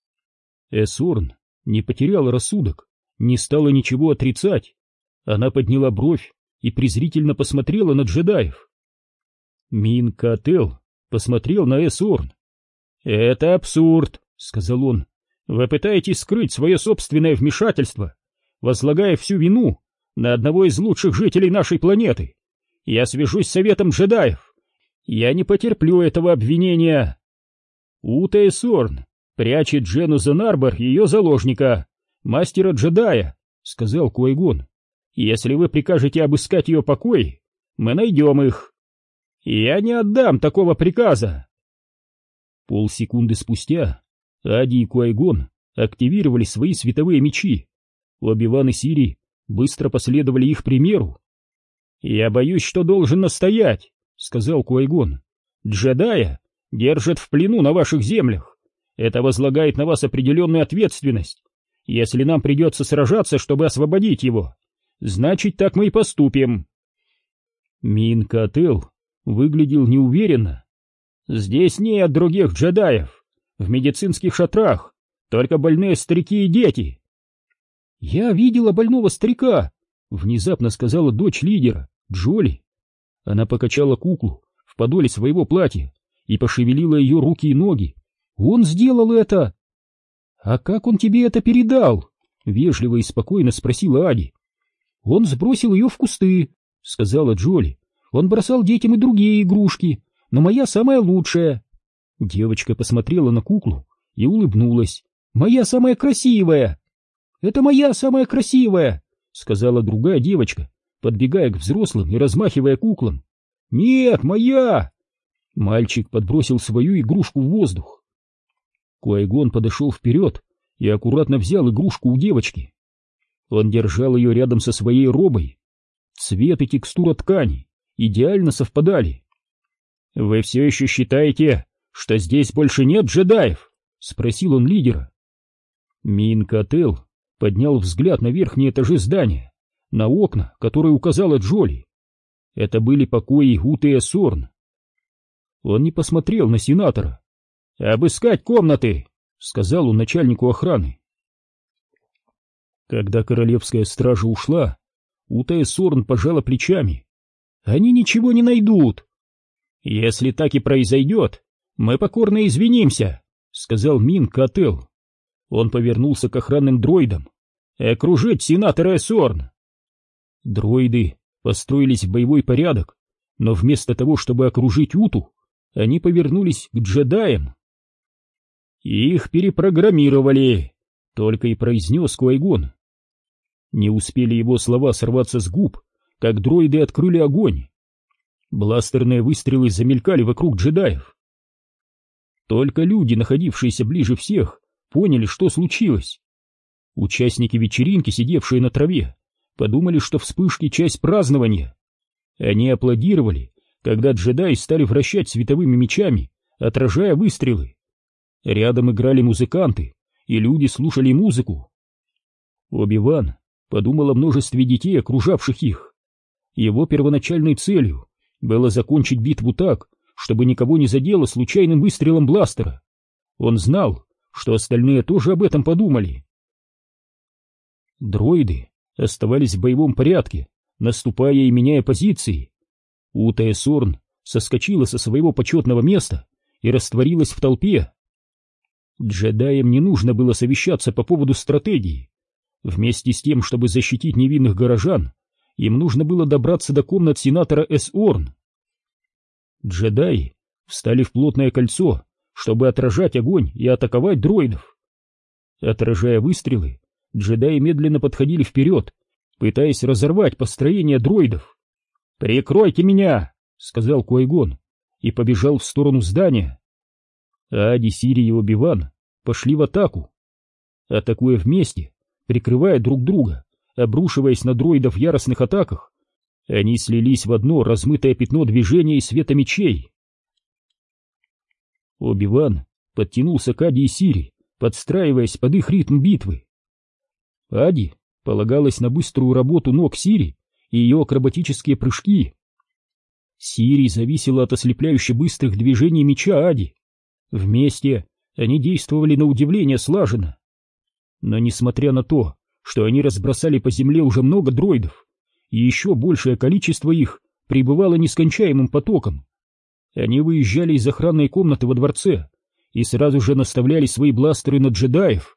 Эсорн не потеряла рассудок, не стала ничего отрицать. Она подняла бровь и презрительно посмотрела на джедаев. Мин-Кател посмотрел на Эсорн. «Это абсурд», — сказал он. «Вы пытаетесь скрыть свое собственное вмешательство, возлагая всю вину на одного из лучших жителей нашей планеты. Я свяжусь с советом джедаев. Я не потерплю этого обвинения». Ута Эсорн прячет Дженну Зенарбор, ее заложника, мастера-джедая, — сказал Куай-Гон. Если вы прикажете обыскать ее покои, мы найдем их. Я не отдам такого приказа. Полсекунды спустя Ади и Куай-Гон активировали свои световые мечи. Оби-Ван и Сири быстро последовали их примеру. «Я боюсь, что должен настоять», — сказал Куай-Гон. «Джедая держат в плену на ваших землях. Это возлагает на вас определенную ответственность. Если нам придется сражаться, чтобы освободить его, значит, так мы и поступим». Мин-Кател выглядел неуверенно. «Здесь нет других джедаев. В медицинских шатрах только больные старики и дети». «Я видела больного старика», — внезапно сказала дочь лидера, Джоли. Она покачала куклу в подоле своего платья и пошевелила ее руки и ноги. «Он сделал это!» «А как он тебе это передал?» — вежливо и спокойно спросила Ади. «Он сбросил ее в кусты», — сказала Джоли. «Он бросал детям и другие игрушки, но моя самая лучшая». Девочка посмотрела на куклу и улыбнулась. «Моя самая красивая!» «Это моя самая красивая!» — сказала другая девочка, подбегая к взрослым и размахивая куклам. «Нет, моя!» Мальчик подбросил свою игрушку в воздух. Куай-Гон подошел вперед и аккуратно взял игрушку у девочки. Он держал ее рядом со своей робой. Цвет и текстура ткани идеально совпадали. «Вы все еще считаете, что здесь больше нет джедаев?» — спросил он лидера. Мин-Кател поднял взгляд на верхние этажи здания, на окна, которые указала Джоли. Это были покои Уты Эсорн. Он не посмотрел на сенатора. «Обыскать комнаты!» — сказал он начальнику охраны. Когда королевская стража ушла, Ута Эсорн пожала плечами. «Они ничего не найдут!» «Если так и произойдет, мы покорно извинимся», — сказал Мин-Кател. Он повернулся к охранным дроидам. «Окружить сенатора Эсорн!» Дроиды построились в боевой порядок, но вместо того, чтобы окружить Уту, они повернулись к джедаям. «Их перепрограммировали», — только и произнес Куай-Гон. Не успели его слова сорваться с губ, как дроиды открыли огонь. Бластерные выстрелы замелькали вокруг джедаев. Только люди, находившиеся ближе всех, поняли, что случилось. Участники вечеринки, сидевшие на траве, подумали, что вспышки — часть празднования. Они аплодировали, когда джедаи стали вращать световыми мечами, отражая выстрелы. Рядом играли музыканты, и люди слушали музыку. Оби-Ван подумал о множестве детей, окружавших их. Его первоначальной целью было закончить битву так, чтобы никого не задело случайным выстрелом бластера. Он знал, что остальные тоже об этом подумали. Дроиды оставались в боевом порядке, наступая и меняя позиции. Утая Сорн соскочила со своего почетного места и растворилась в толпе. Джедаям не нужно было совещаться по поводу стратегии. Вместе с тем, чтобы защитить невинных горожан, им нужно было добраться до комнат сенатора Эс Орн. Джедаи встали в плотное кольцо, чтобы отражать огонь и атаковать дроидов. Отражая выстрелы, джедаи медленно подходили вперед, пытаясь разорвать построение дроидов. «Прикройте меня!» — сказал Qui-Gon и побежал в сторону здания. Ади, Сири и Оби-Ван пошли в атаку. Атакуя вместе, прикрывая друг друга, обрушиваясь на дроидов в яростных атаках, они слились в одно размытое пятно движения и света мечей. Оби-Ван подтянулся к Ади и Сири, подстраиваясь под их ритм битвы. Ади полагалась на быструю работу ног Сири и ее акробатические прыжки. Сири зависела от ослепляюще быстрых движений меча Ади. Вместе они действовали на удивление слаженно. Но несмотря на то, что они разбросали по земле уже много дроидов, и еще большее количество их прибывало нескончаемым потоком, они выезжали из охранной комнаты во дворце и сразу же наставляли свои бластеры на джедаев.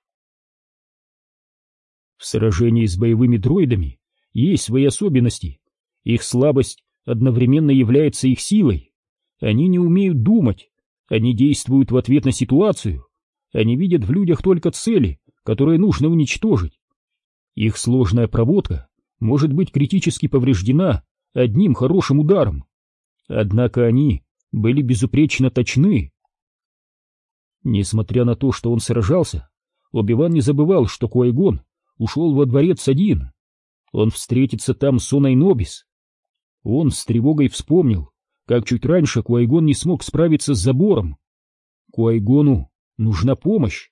В сражении с боевыми дроидами есть свои особенности. Их слабость одновременно является их силой. Они не умеют думать, они действуют в ответ на ситуацию, они видят в людях только цели, которые нужно уничтожить. Их сложная проводка может быть критически повреждена одним хорошим ударом. Однако они были безупречно точны. Несмотря на то, что он сражался, Оби-Ван не забывал, что Qui-Gon ушел во дворец один. Он встретится там с Оной Нобис. Он с тревогой вспомнил, как чуть раньше Qui-Gon не смог справиться с забором. Qui-Gon'у нужна помощь.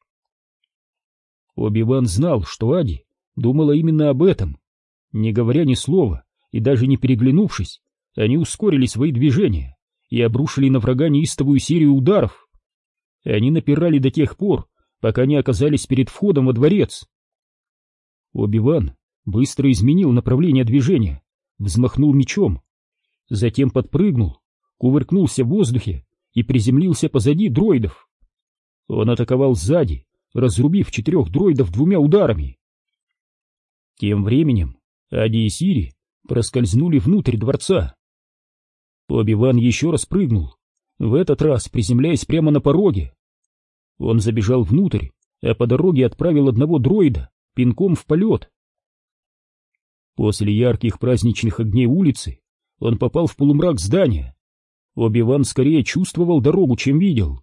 Оби-Ван знал, что Ади думала именно об этом. Не говоря ни слова и даже не переглянувшись, они ускорили свои движения и обрушили на врага неистовую серию ударов. Они напирали до тех пор, пока не оказались перед входом во дворец. Оби-Ван быстро изменил направление движения, взмахнул мечом, затем подпрыгнул, кувыркнулся в воздухе и приземлился позади дроидов. Он атаковал сзади, разрубив четырех дроидов двумя ударами. Тем временем Ади и Сири проскользнули внутрь дворца. Оби-Ван еще раз прыгнул, в этот раз приземляясь прямо на пороге. Он забежал внутрь, а по дороге отправил одного дроида пинком в полет. После ярких праздничных огней улицы он попал в полумрак здания. Оби-Ван скорее чувствовал дорогу, чем видел.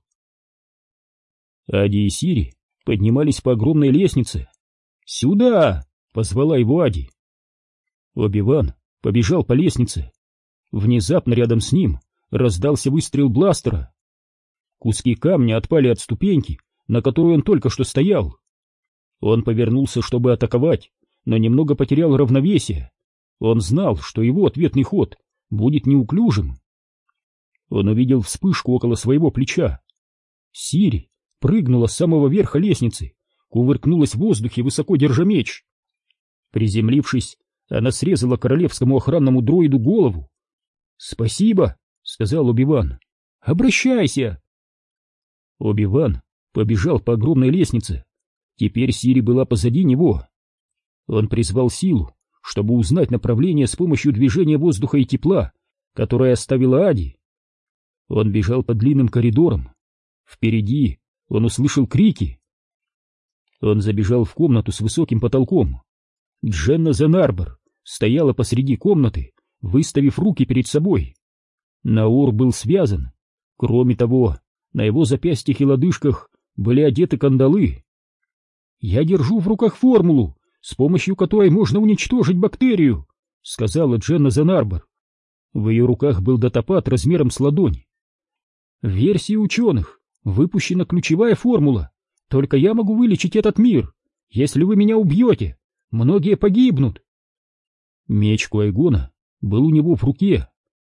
Ади и Сири поднимались по огромной лестнице. «Сюда!» — позвала его Ади. Оби-Ван побежал по лестнице. Внезапно рядом с ним раздался выстрел бластера. Куски камня отпали от ступеньки, на которой он только что стоял. Он повернулся, чтобы атаковать, но немного потерял равновесие. Он знал, что его ответный ход будет неуклюжим. Он увидел вспышку около своего плеча. Сири прыгнула с самого верха лестницы, кувыркнулась в воздухе, высоко держа меч. Приземлившись, она срезала королевскому охранному дроиду голову. «Спасибо», — сказал Оби-Ван. «Обращайся!» Оби-Ван побежал по огромной лестнице. Теперь Сири была позади него. Он призвал силу, чтобы узнать направление с помощью движения воздуха и тепла, которое оставила Ади. Он бежал по длинным коридорам. Впереди он услышал крики. Он забежал в комнату с высоким потолком. Дженна Занарбор стояла посреди комнаты, выставив руки перед собой. Наур был связан. Кроме того, на его запястьях и лодыжках были одеты кандалы. «Я держу в руках формулу, с помощью которой можно уничтожить бактерию», — сказала Дженна Занарбор. В ее руках был датапад размером с ладонь. «В версии ученых выпущена ключевая формула. Только я могу вылечить этот мир. Если вы меня убьете, многие погибнут». Меч Qui-Гона был у него в руке.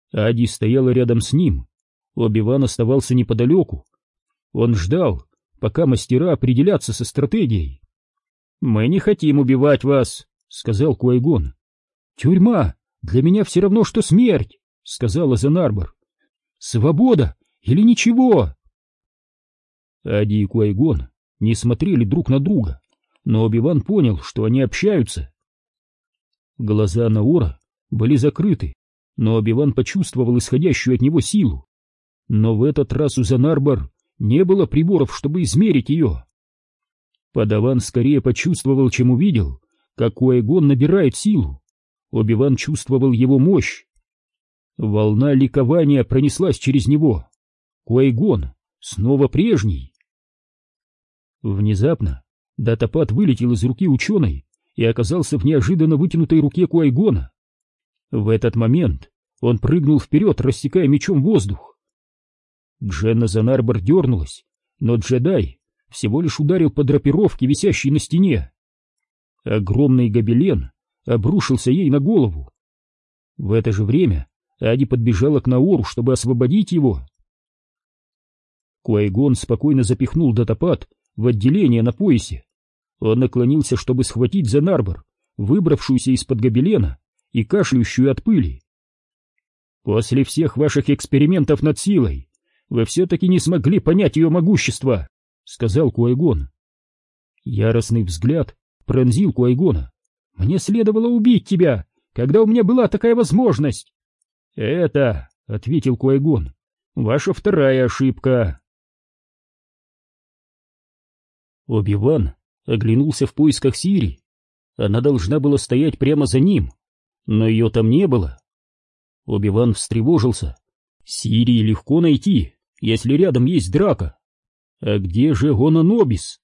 Ади стояла рядом с ним. Оби-Ван оставался неподалеку. Он ждал, пока мастера определятся со стратегией. «Мы не хотим убивать вас», — сказал Куай-Гон. «Тюрьма для меня все равно, что смерть», — сказала Занарбор. «Свобода или ничего?» Ади и Куай-Гон не смотрели друг на друга, но Оби-Ван понял, что они общаются. Глаза Наора были закрыты, но Оби-Ван почувствовал исходящую от него силу. Но в этот раз у Занарбор не было приборов, чтобы измерить ее. Падаван скорее почувствовал, чем увидел, как Куай-Гон набирает силу. Оби-Ван чувствовал его мощь. Волна ликования пронеслась через него. Куай-Гон снова прежний. Внезапно датапад вылетел из руки ученой и оказался в неожиданно вытянутой руке Куай-Гона. В этот момент он прыгнул вперед, рассекая мечом воздух. Дженна Занарбор дернулась, но джедай всего лишь ударил по драпировке, висящей на стене. Огромный гобелен обрушился ей на голову. В это же время Ади подбежала к Наору, чтобы освободить его. Куай-Гон спокойно запихнул датапад в отделение на поясе. Он наклонился, чтобы схватить Занарбор, выбравшуюся из-под гобелена и кашляющую от пыли. «После всех ваших экспериментов над силой вы все-таки не смогли понять ее могущество», — сказал Куай-Гон. Яростный взгляд пронзил Куай-Гона. «Мне следовало убить тебя, когда у меня была такая возможность». «Это, — ответил Куай-Гон, — ваша вторая ошибка». Оби-Ван оглянулся в поисках Сири. Она должна была стоять прямо за ним, но ее там не было. Оби-Ван встревожился. Сири легко найти, если рядом есть драка. А где же Гононобис?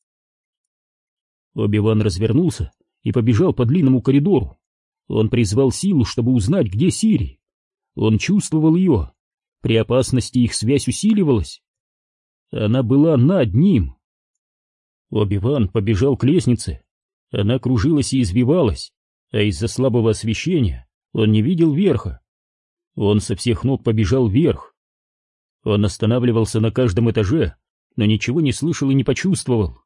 Оби-Ван развернулся и побежал по длинному коридору. Он призвал силу, чтобы узнать, где Сири. Он чувствовал ее. При опасности их связь усиливалась. Она была над ним. Оби-Ван побежал к лестнице. Она кружилась и извивалась, а из-за слабого освещения он не видел верха. Он со всех ног побежал вверх. Он останавливался на каждом этаже, но ничего не слышал и не почувствовал.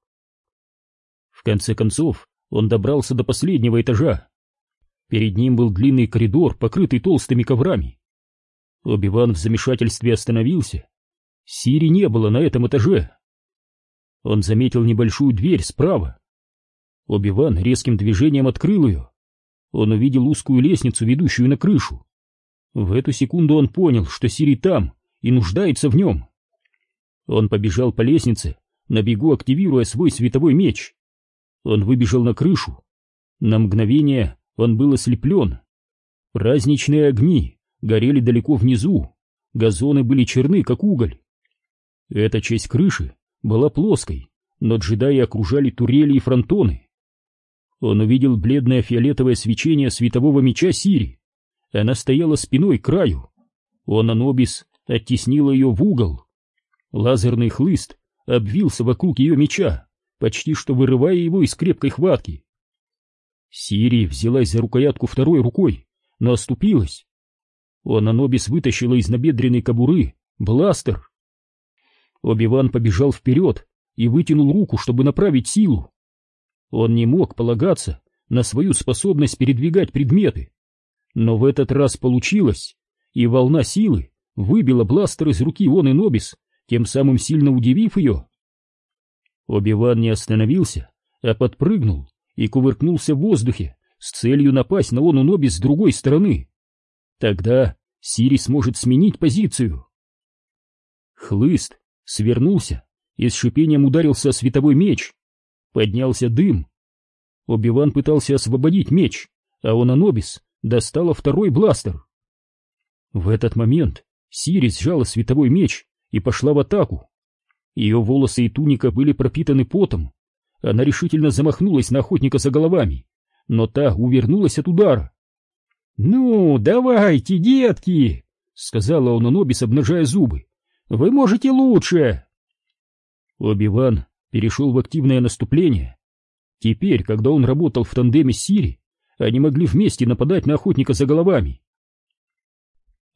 В конце концов, он добрался до последнего этажа. Перед ним был длинный коридор, покрытый толстыми коврами. Оби-Ван в замешательстве остановился. Сири не было на этом этаже. Он заметил небольшую дверь справа. Оби-Ван резким движением открыл ее. Он увидел узкую лестницу, ведущую на крышу. В эту секунду он понял, что Сири там и нуждается в нем. Он побежал по лестнице, на бегу активируя свой световой меч. Он выбежал на крышу. На мгновение он был ослеплен. Праздничные огни горели далеко внизу, газоны были черны, как уголь. Эта часть крыши была плоской, но джедаи окружали турели и фронтоны. Он увидел бледное фиолетовое свечение светового меча Сири. Она стояла спиной к краю. Ононобис оттеснила ее в угол. Лазерный хлыст обвился вокруг ее меча, почти что вырывая его из крепкой хватки. Сири взялась за рукоятку второй рукой, но оступилась. Ононобис вытащила из набедренной кобуры бластер. Оби-Ван побежал вперед и вытянул руку, чтобы направить силу. Он не мог полагаться на свою способность передвигать предметы. Но в этот раз получилось, и волна силы выбила бластер из руки Ононобис, тем самым сильно удивив ее. Оби-Ван не остановился, а подпрыгнул и кувыркнулся в воздухе с целью напасть на Ононобис с другой стороны. Тогда Сири сможет сменить позицию. Хлыст свернулся и с шипением ударился о световой меч. Поднялся дым. Оби-Ван пытался освободить меч, а Ононобис достала второй бластер. В этот момент Сири сжала световой меч и пошла в атаку. Ее волосы и туника были пропитаны потом. Она решительно замахнулась на охотника за головами, но та увернулась от удара. «Ну, давайте, детки!» — сказала Ононобис, обнажая зубы. «Вы можете лучше!» Оби-Ван перешел в активное наступление. Теперь, когда он работал в тандеме с Сири, они могли вместе нападать на охотника за головами.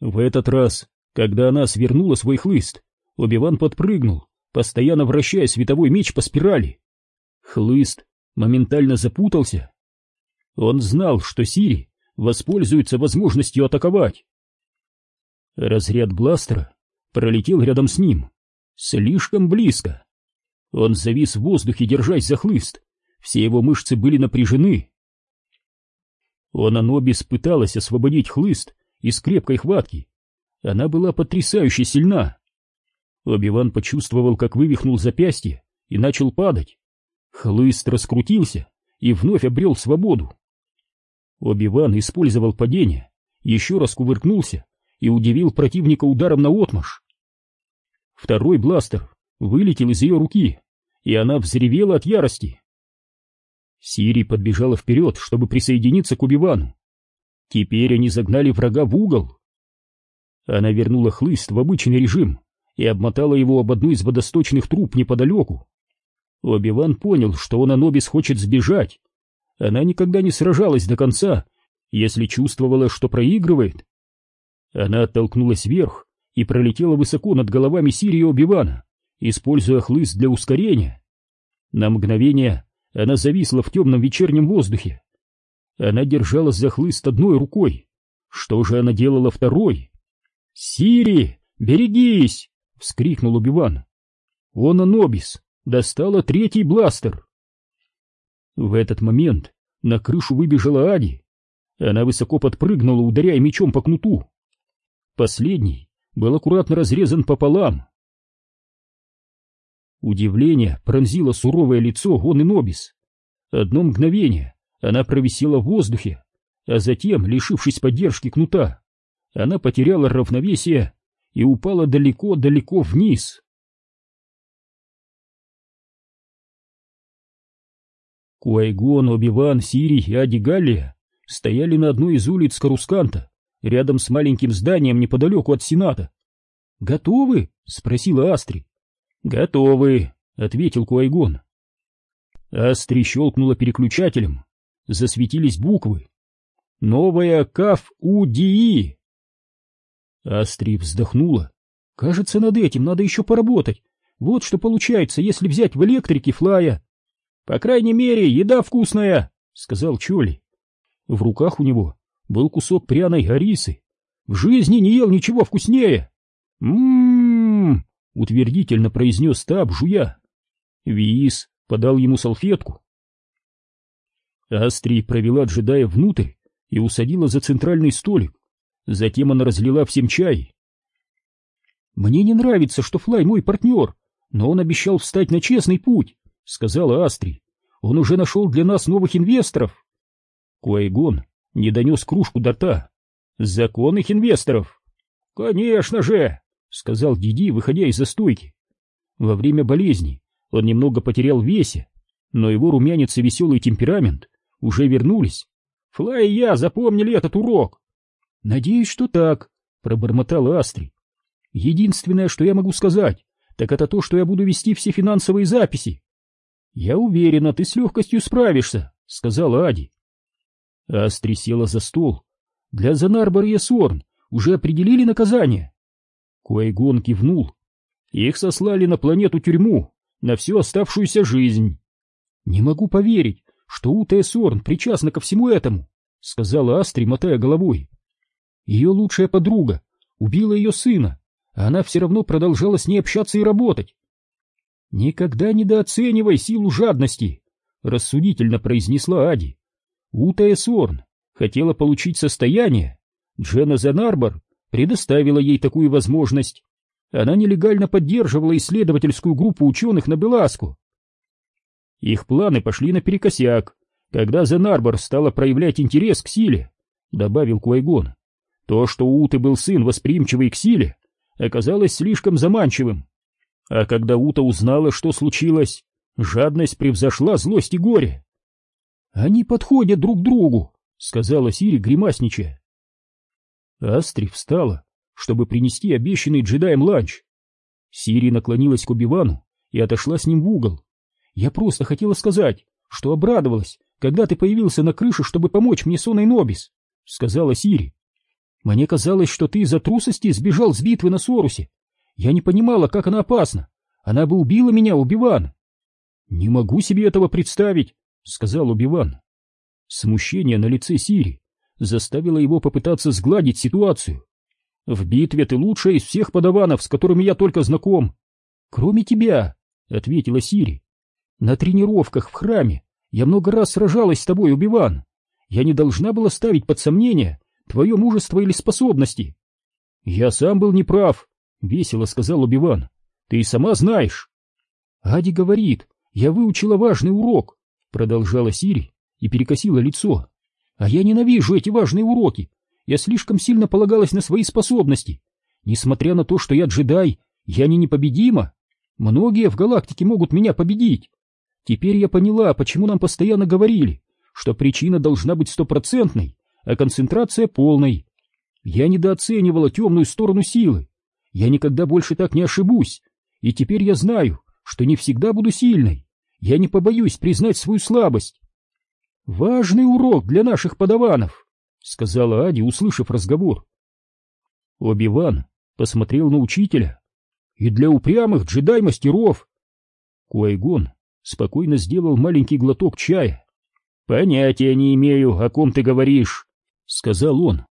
В этот раз, когда она свернула свой хлыст, Оби-Ван подпрыгнул, постоянно вращая световой меч по спирали. Хлыст моментально запутался. Он знал, что Сири воспользуется возможностью атаковать. Разряд бластера пролетел рядом с ним, слишком близко. Он завис в воздухе, держась за хлыст. Все его мышцы были напряжены. Онанобис пыталась освободить хлыст из крепкой хватки. Она была потрясающе сильна. Оби-Ван почувствовал, как вывихнул запястье и начал падать. Хлыст раскрутился и вновь обрел свободу. Оби-Ван использовал падение, еще раз кувыркнулся и удивил противника ударом наотмашь. Второй бластер вылетел из ее руки, и она взревела от ярости. Сири подбежала вперед, чтобы присоединиться к Оби-Вану. Теперь они загнали врага в угол. Она вернула хлыст в обычный режим и обмотала его об одну из водосточных труб неподалеку. Оби-Ван понял, что Онанобис хочет сбежать. Она никогда не сражалась до конца, если чувствовала, что проигрывает. Она оттолкнулась вверх и пролетела высоко над головами Сири и Оби-Вана, используя хлыст для ускорения. На мгновение она зависла в темном вечернем воздухе. Она держалась за хлыст одной рукой. Что же она делала второй? «Сири, берегись!» — вскрикнул Оби-Ван. Онанобис достала третий бластер. В этот момент на крышу выбежала Ади. Она высоко подпрыгнула, ударяя мечом по кнуту. Последний был аккуратно разрезан пополам. Удивление пронзило суровое лицо Онанобис. Одно мгновение она провисела в воздухе, а затем, лишившись поддержки кнута, она потеряла равновесие и упала далеко-далеко вниз. Куай-Гон, Оби-Ван, Сири и Ади Галлия стояли на одной из улиц Карусканта, рядом с маленьким зданием неподалеку от Сената. «Готовы?» — спросила Астри. «Готовы», — ответил Куай-Гон. Астри щелкнула переключателем. Засветились буквы. «Новая КАФ-УДИ». Астри вздохнула. «Кажется, над этим надо еще поработать. Вот что получается, если взять в электрике Флая». «По крайней мере, еда вкусная», — сказал Чоли. В руках у него был кусок пряной арисы. «В жизни не ел ничего вкуснее». «М-м-м», утвердительно произнес Таб, жуя. Виис подал ему салфетку. Астри провела джедая внутрь и усадила за центральный столик. Затем она разлила всем чай. «Мне не нравится, что Флай мой партнер, но он обещал встать на честный путь», — сказала Астри. «Он уже нашел для нас новых инвесторов». Куай-Гон не донес кружку до рта. «Законных инвесторов?» «Конечно же», — сказал Диди, выходя из-за стойки. Во время болезни он немного потерял в весе, но его румянец и веселый темперамент уже вернулись. Флай и я запомнили этот урок. «Надеюсь, что так», — пробормотала Астри. «Единственное, что я могу сказать, так это то, что я буду вести все финансовые записи». «Я уверена, ты с легкостью справишься», — сказала Ади. Астри села за стол. «Для Занарбор и Эсорн уже определили наказание?» Куай-Гон кивнул. «Их сослали на планету-тюрьму на всю оставшуюся жизнь». «Не могу поверить, что Ута Эсорн причастна ко всему этому», — сказала Астри, мотая головой. «Ее лучшая подруга убила ее сына, а она все равно продолжала с ней общаться и работать». «Никогда недооценивай силу жадности», — рассудительно произнесла Ади. «Ута Эсорн хотела получить состояние. Дженна Занарбор предоставила ей такую возможность. Она нелегально поддерживала исследовательскую группу ученых на Беласку. Их планы пошли наперекосяк, когда Занарбор стала проявлять интерес к силе», — добавил Куай-Гон. «То, что у Уты был сын, восприимчивый к силе, оказалось слишком заманчивым. А когда Ута узнала, что случилось, жадность превзошла злость и горе». «Они подходят друг другу», — сказала Сири, гримасничая. Астри встала, чтобы принести обещанный джедаем ланч. Сири наклонилась к Оби-Вану и отошла с ним в угол. «Я просто хотела сказать, что обрадовалась, когда ты появился на крыше, чтобы помочь мне с Онанобис», — сказала Сири. Мне казалось, что ты из-за трусости сбежал с битвы на Сорусе. Я не понимала, как она опасна. Она бы убила меня, Оби-Ван. Не могу себе этого представить, сказал Оби-Ван. Смущение на лице Сири заставило его попытаться сгладить ситуацию. В битве ты лучшая из всех подаванов, с которыми я только знаком. Кроме тебя, ответила Сири. На тренировках в храме я много раз сражалась с тобой, Оби-Ван. Я не должна была ставить под сомнение твое мужество или способности. Я сам был неправ, весело сказал Оби-Ван. Ты и сама знаешь. Ади говорит, я выучила важный урок, продолжала Сири и перекосила лицо. А я ненавижу эти важные уроки. Я слишком сильно полагалась на свои способности. Несмотря на то, что я джедай, я не непобедима. Многие в галактике могут меня победить. Теперь я поняла, почему нам постоянно говорили, что причина должна быть стопроцентной, а концентрация полной. Я недооценивала темную сторону силы. Я никогда больше так не ошибусь. И теперь я знаю, что не всегда буду сильной. Я не побоюсь признать свою слабость. Важный урок для наших подаванов, сказала Ади, услышав разговор. Оби-Ван посмотрел на учителя. И для упрямых джедай-мастеров. Куай-Гон спокойно сделал маленький глоток чая. Понятия не имею, о ком ты говоришь, сказал он.